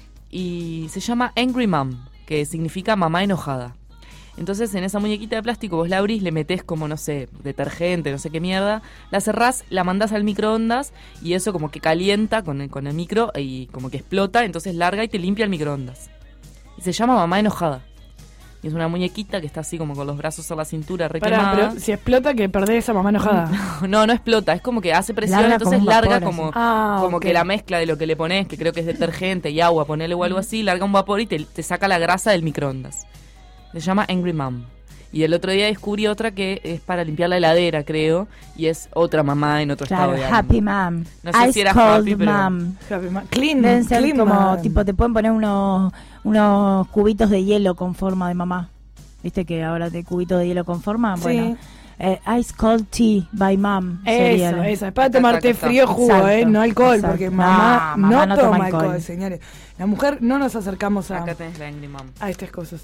y se llama Angry Mom, que significa mamá enojada. Entonces en esa muñequita de plástico vos la abrís, le metés como, no sé, detergente, no sé qué mierda, la cerrás, la mandás al microondas y eso como que calienta con el, con el micro y como que explota, entonces larga y te limpia el microondas. Y se llama mamá enojada. Y es una muñequita que está así como con los brazos a la cintura re Pará, quemada. pero si explota, que perdés esa mamá enojada. No, no explota, es como que hace presión, Larga entonces como un larga vapor, como, así. Ah, como ok. que la mezcla de lo que le pones, que creo que es detergente y agua, ponele o algo así, larga un vapor y te, te saca la grasa del microondas. Se llama Angry Mom. Y el otro día descubrí otra que es para limpiar la heladera, creo, y es otra mamá en otro Claro, estado de ánimo. Happy Mom. No sé Ice si era Cold happy, pero... Mom. Happy Ma- Clean, Deben ser clean como, man. tipo, te pueden poner unos, unos cubitos de hielo con forma de mamá. ¿Viste que ahora de cubitos de hielo con forma? Sí. Bueno, eh, Ice Cold Tea by Mom. sería Eso, el- eso, es para Acá tomarte está, acá frío está. jugo, Exacto, eh, no alcohol, exacto. porque mamá No, no, mamá no toma toma alcohol. alcohol. señores. La mujer no nos acercamos a, Acá tenés la Angry Mom. a estas cosas.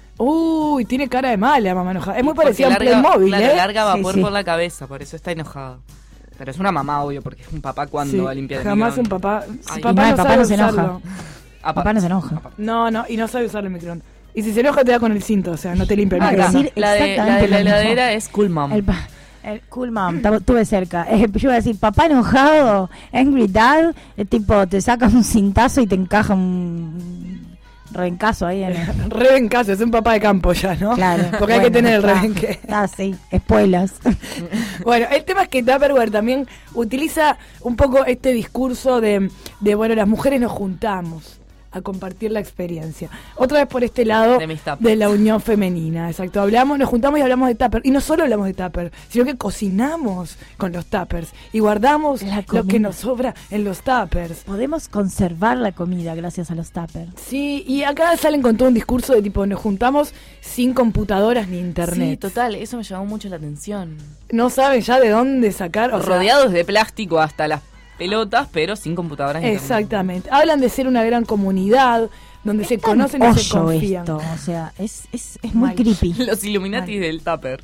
Uy, tiene cara de mala, mamá enojada. Es muy Porque parecida a un larga- Playmobil, claro, ¿eh? larga vapor Sí, sí. por la cabeza, por eso está enojada. Pero es una mamá, obvio, porque es un papá cuando Sí, va a limpiar el jamás un microondas. papá. Ay, Si papá Y no, no, el papá sabe no se enoja. usarlo. Apa- Papá no se enoja. No, no, y no sabe usar el microondas. Y si se enoja te da con el cinto, o sea, no te limpia el Acá, microondas. decir la de la, exactamente de la lo mismo. heladera es Cool Mom. El, pa- el Cool Mom, tabo- tuve cerca. Eh, yo iba a decir, papá enojado, Angry Dad, el tipo te saca un cintazo y te encaja un rencazo ahí en el... Rebencazo, es un papá de campo ya, ¿no? Claro. Porque hay que Bueno, tener el está. rebenque. Ah, sí, espuelas. Bueno, el tema es que Tupperware también utiliza un poco este discurso de, de bueno, las mujeres nos juntamos a compartir la experiencia. Otra vez por este lado de, mis de la unión femenina, exacto. Hablamos, nos juntamos y hablamos de tupper. Y no solo hablamos de tupper, sino que cocinamos con los tuppers y guardamos lo que nos sobra en los tuppers. Podemos conservar la comida gracias a los tuppers. Sí, y acá salen con todo un discurso de tipo, nos juntamos sin computadoras ni internet. Sí, total, eso me llamó mucho la atención. No saben ya de dónde sacar. O Rodeados sea, de plástico hasta las pelotas, pero sin computadoras. Exactamente. Hablan de ser una gran comunidad, donde se conocen y se confían. Esto, o sea, es, es, es muy Mal. creepy. Los Illuminati Mal. del tupper.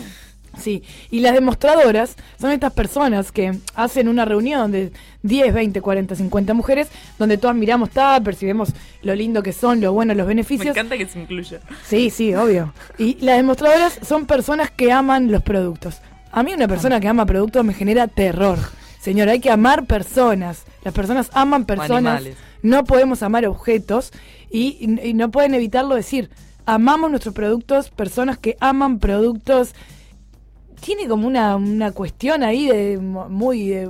Sí, y las demostradoras son estas personas que hacen una reunión de diez, veinte, cuarenta, cincuenta mujeres, donde todas miramos tuppers y vemos lo lindo que son, lo bueno, los beneficios. Me encanta que se incluya. Sí, sí, obvio. Y las demostradoras son personas que aman los productos. A mí una persona que ama productos me genera terror. Señora, hay que amar personas. Las personas aman personas. Animales. No podemos amar objetos y, y no pueden evitarlo decir. Amamos nuestros productos, personas que aman productos. Tiene como una, una cuestión ahí de muy de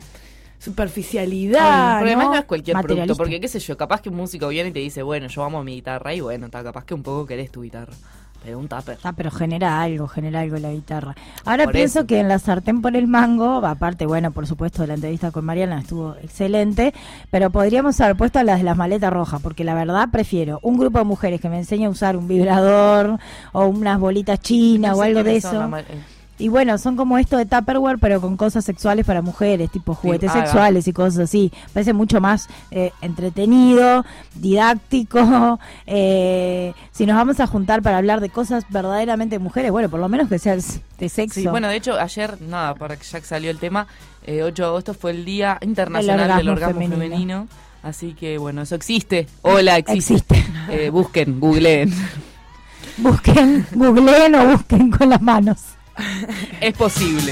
superficialidad. Pero ¿no? además no es cualquier producto, porque qué sé yo, capaz que un músico viene y te dice, bueno, yo amo mi guitarra, y bueno, está, capaz que un poco querés tu guitarra. Pero un tupper. Ah, pero genera algo, genera algo la guitarra. Ahora por pienso eso. que en la sartén por el mango, aparte, bueno, por supuesto, la entrevista con Mariana estuvo excelente, pero podríamos haber puesto a las de las maletas rojas, porque la verdad prefiero un grupo de mujeres que me enseñe a usar un vibrador o unas bolitas chinas no o algo de eso. Y bueno, son como esto de Tupperware, pero con cosas sexuales para mujeres, tipo juguetes sí, ah, sexuales va. y cosas así. Parece mucho más eh, entretenido, didáctico. Eh, si nos vamos a juntar para hablar de cosas verdaderamente de mujeres, bueno, por lo menos que sea de sexo. Sí, bueno, de hecho, ayer, nada, para que ya salió el tema, eh, ocho de agosto fue el Día Internacional orgasmo del Orgasmo Femenino. femenino. Así que, bueno, eso existe. Hola, existe. existe. Eh, busquen, googleen. Busquen, googleen o busquen con las manos. Es posible.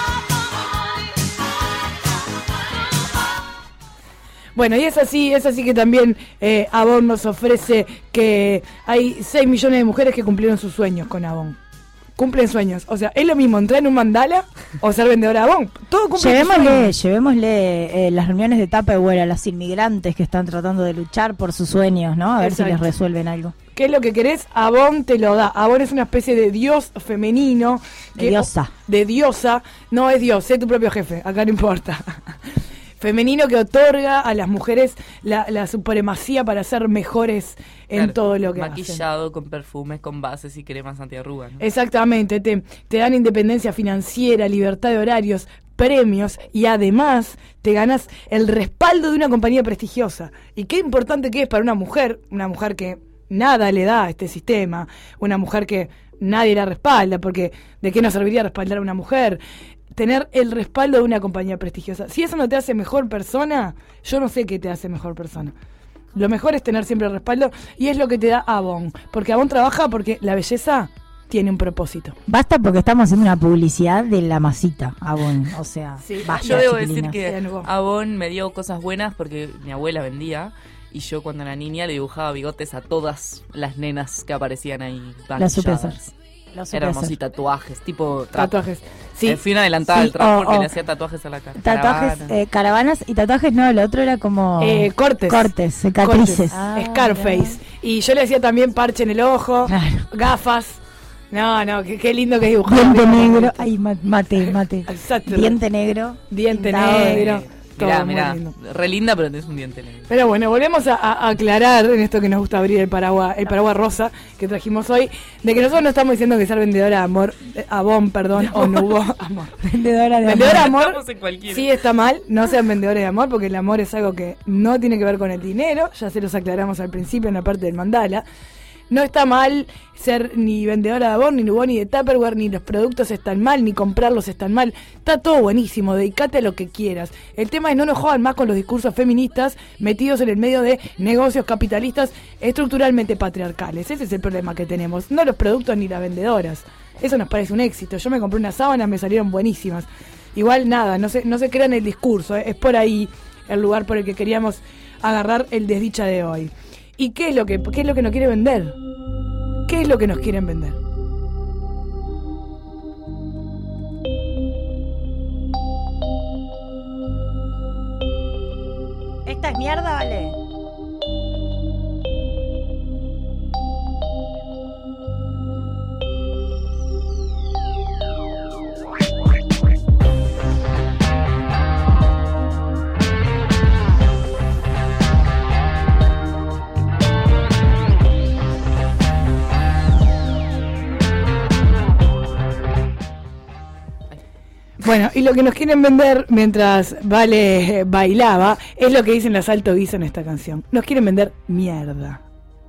Bueno, y es así, es así que también eh, Avon nos ofrece que hay seis millones de mujeres que cumplieron sus sueños con Avon. Cumplen sueños. O sea, es lo mismo entrar en un mandala o ser vendedora de Avon. Todo cumple Llevémosle, llevémosle eh, las reuniones de Tupperware a las inmigrantes que están tratando de luchar por sus sueños, ¿no? A ver Exacto. si les resuelven algo. ¿Qué es lo que querés? Avon te lo da. Avon es una especie de dios femenino. De que, diosa. De diosa. No es dios, sé tu propio jefe. Acá no importa. Femenino que otorga a las mujeres la, la supremacía para ser mejores en claro, todo lo que maquillado, hacen. Con perfumes, con bases y cremas antiarrugas, ¿no? Exactamente. Te, te dan independencia financiera, libertad de horarios, premios y además te ganas el respaldo de una compañía prestigiosa. Y qué importante que es para una mujer, una mujer que nada le da a este sistema, una mujer que nadie la respalda, porque ¿de qué nos serviría respaldar a una mujer? Tener el respaldo de una compañía prestigiosa. Si eso no te hace mejor persona, yo no sé qué te hace mejor persona. Lo mejor es tener siempre el respaldo y es lo que te da Avon, porque Avon trabaja porque la belleza tiene un propósito. Basta porque estamos haciendo una publicidad de la masita, Avon, o sea, sí, basta, yo debo chiquilinas. decir que Avon me dio cosas buenas porque mi abuela vendía y yo cuando era niña le dibujaba bigotes a todas las nenas que aparecían ahí. Las super Éramos y tatuajes, tipo tra- tatuajes. Sí. Fui una adelantada sí, del trap oh, porque oh. le hacía tatuajes a la cara. Tatuajes, caravanas. Eh, caravanas y tatuajes no, lo otro era como eh, cortes. Cortes, cicatrices. Ah, Scarface. Claro. Y yo le hacía también parche en el ojo, claro. gafas. No, no, qué, qué lindo que es dibujar. Diente negro. Ay, mate, mate. Exacto. Diente negro. Diente negro. Mirá, mirá, re linda, pero tenés un diente negro. Pero bueno, volvemos a, a aclarar en esto que nos gusta abrir el paraguas, el paraguas rosa que trajimos hoy, de que nosotros no estamos diciendo que ser vendedora de amor, eh, Avon, perdón, o no hubo amor. Vendedora de vendedora amor. amor sí está mal, no sean vendedores de amor, porque el amor es algo que no tiene que ver con el dinero, ya se los aclaramos al principio en la parte del mandala. No está mal ser ni vendedora de Avon, ni Nubo, ni de Tupperware, ni los productos están mal, ni comprarlos están mal. Está todo buenísimo, dedícate a lo que quieras. El tema es no nos jodan más con los discursos feministas metidos en el medio de negocios capitalistas estructuralmente patriarcales. Ese es el problema que tenemos, no los productos ni las vendedoras. Eso nos parece un éxito. Yo me compré unas sábanas, me salieron buenísimas. Igual nada, no se, no se crean el discurso, ¿eh? Es por ahí el lugar por el que queríamos agarrar el desdicha de hoy. ¿Y qué es lo que qué es lo que nos quiere vender? ¿Qué es lo que nos quieren vender? ¿Esta es mierda, vale? Bueno, y lo que nos quieren vender mientras Vale eh, bailaba es lo que dicen las Alto Guiso en esta canción. Nos quieren vender mierda.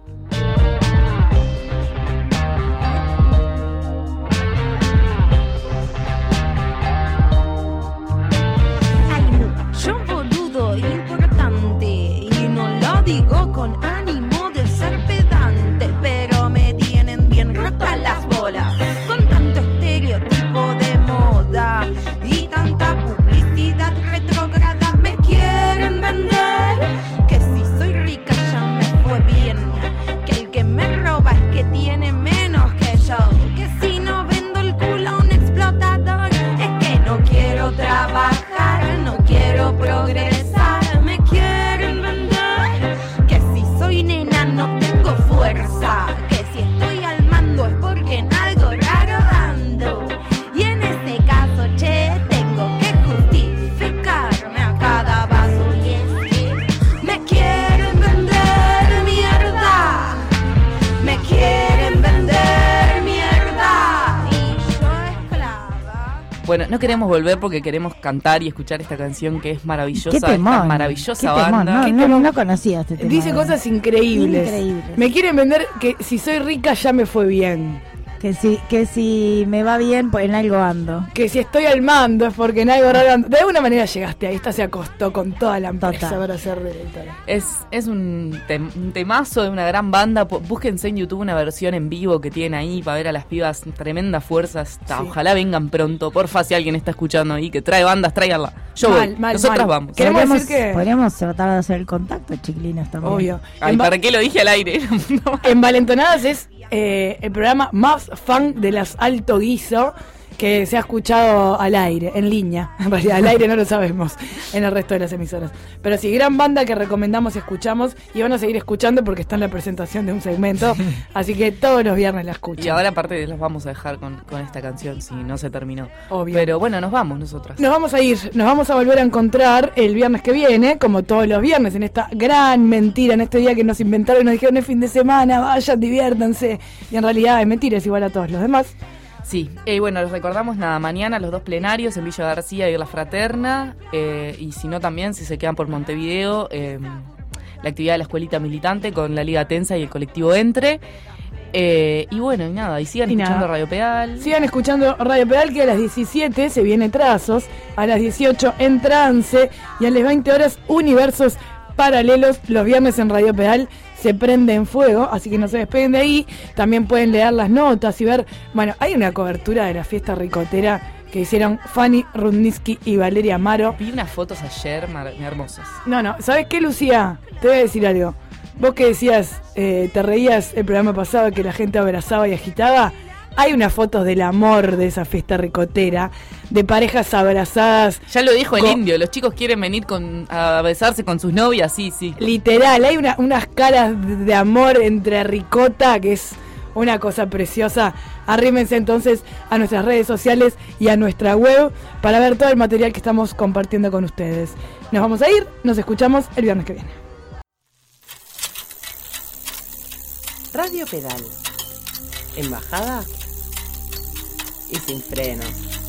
Yo boludo importante y no lo digo con ánimo de ser pedante, pero me tienen bien rotas las bolas con tanto estereotipo de moda y tanta publicidad retrógrada. Me quieren vender que si soy rica ya me fue bien, que el que me roba es que tiene menos que yo, que si no vendo el culo a un explotador es que no quiero trabajar, no quiero progresar. Me quieren vender que si soy nena no tengo fuerza, que si estoy al mando es porque en algo raro ando, y en ese caso, che, tengo que justificarme a cada paso. Y es que me quieren vender mierda, me quieren vender mierda, y yo esclava. Bueno, no queremos volver porque queremos cantar y escuchar esta canción que es maravillosa, Qué esta temón, maravillosa qué temón, banda. no, no, no conocía este tema. Dice cosas increíbles. Increíbles. Me quieren vender que si soy rica ya me fue bien. Que si, que si me va bien, pues en algo ando. Que si estoy al mando es porque en algo raro ando. De alguna manera llegaste ahí, esta se acostó con toda la empresa para ser directora. Es, es un, tem- un temazo de una gran banda. Po- Búsquense en YouTube una versión en vivo que tienen ahí para ver a las pibas. Tremenda fuerza. Está. Sí. Ojalá vengan pronto. Porfa, si alguien está escuchando ahí que trae bandas, tráiganla. Yo Mal, voy. mal, Nosotras mal. vamos. Queremos Podríamos, decir que- podríamos tratar de hacer el contacto, chiquilinas, también. Obvio. Ay, En ¿para va- qué lo dije al aire? Envalentonadas es eh, el programa más fan de las Alto Guiso que se ha escuchado al aire, en línea. En realidad, al aire no lo sabemos en el resto de las emisoras. Pero sí, gran banda que recomendamos y escuchamos, y van a seguir escuchando porque está en la presentación de un segmento. Así que todos los viernes la escuchan. Y ahora aparte los vamos a dejar con, con esta canción si no se terminó. Obvio. Pero bueno, nos vamos nosotras. Nos vamos a ir, nos vamos a volver a encontrar el viernes que viene, como todos los viernes, en esta gran mentira, en este día que nos inventaron y nos dijeron es fin de semana, vayan, diviértanse. Y en realidad es mentira, es igual a todos los demás. Sí, y eh, bueno, les recordamos nada, mañana los dos plenarios en Villa García y La Fraterna, eh, y si no también, si se quedan por Montevideo, eh, la actividad de la escuelita militante con la Liga Tensa y el colectivo Entre. Eh, y bueno, y nada, y sigan Y escuchando nada. Radio Pedal. Sigan escuchando Radio Pedal, que a las diecisiete se viene Trazos, a las dieciocho en Trance y a las veinte horas Universos Paralelos. Los viernes en Radio Pedal se prende en fuego, así que no se despeguen de ahí. También pueden leer las notas y ver, bueno, hay una cobertura de la fiesta ricotera que hicieron Fanny Rudnitsky y Valeria Amaro. Vi unas fotos ayer mar- hermosas. No, no, ¿sabes qué, Lucía? Te voy a decir algo. Vos que decías, eh, te reías el programa pasado que la gente abrazaba y agitaba. Hay unas fotos del amor de esa fiesta ricotera, de parejas abrazadas. Ya lo dijo el con- indio, los chicos quieren venir con, a besarse con sus novias, sí, sí. Literal, hay una, unas caras de amor entre ricota que es una cosa preciosa. Arrímense entonces a nuestras redes sociales y a nuestra web para ver todo el material que estamos compartiendo con ustedes. Nos vamos a ir, nos escuchamos el viernes que viene. Radio Pedal. En bajada y sin frenos.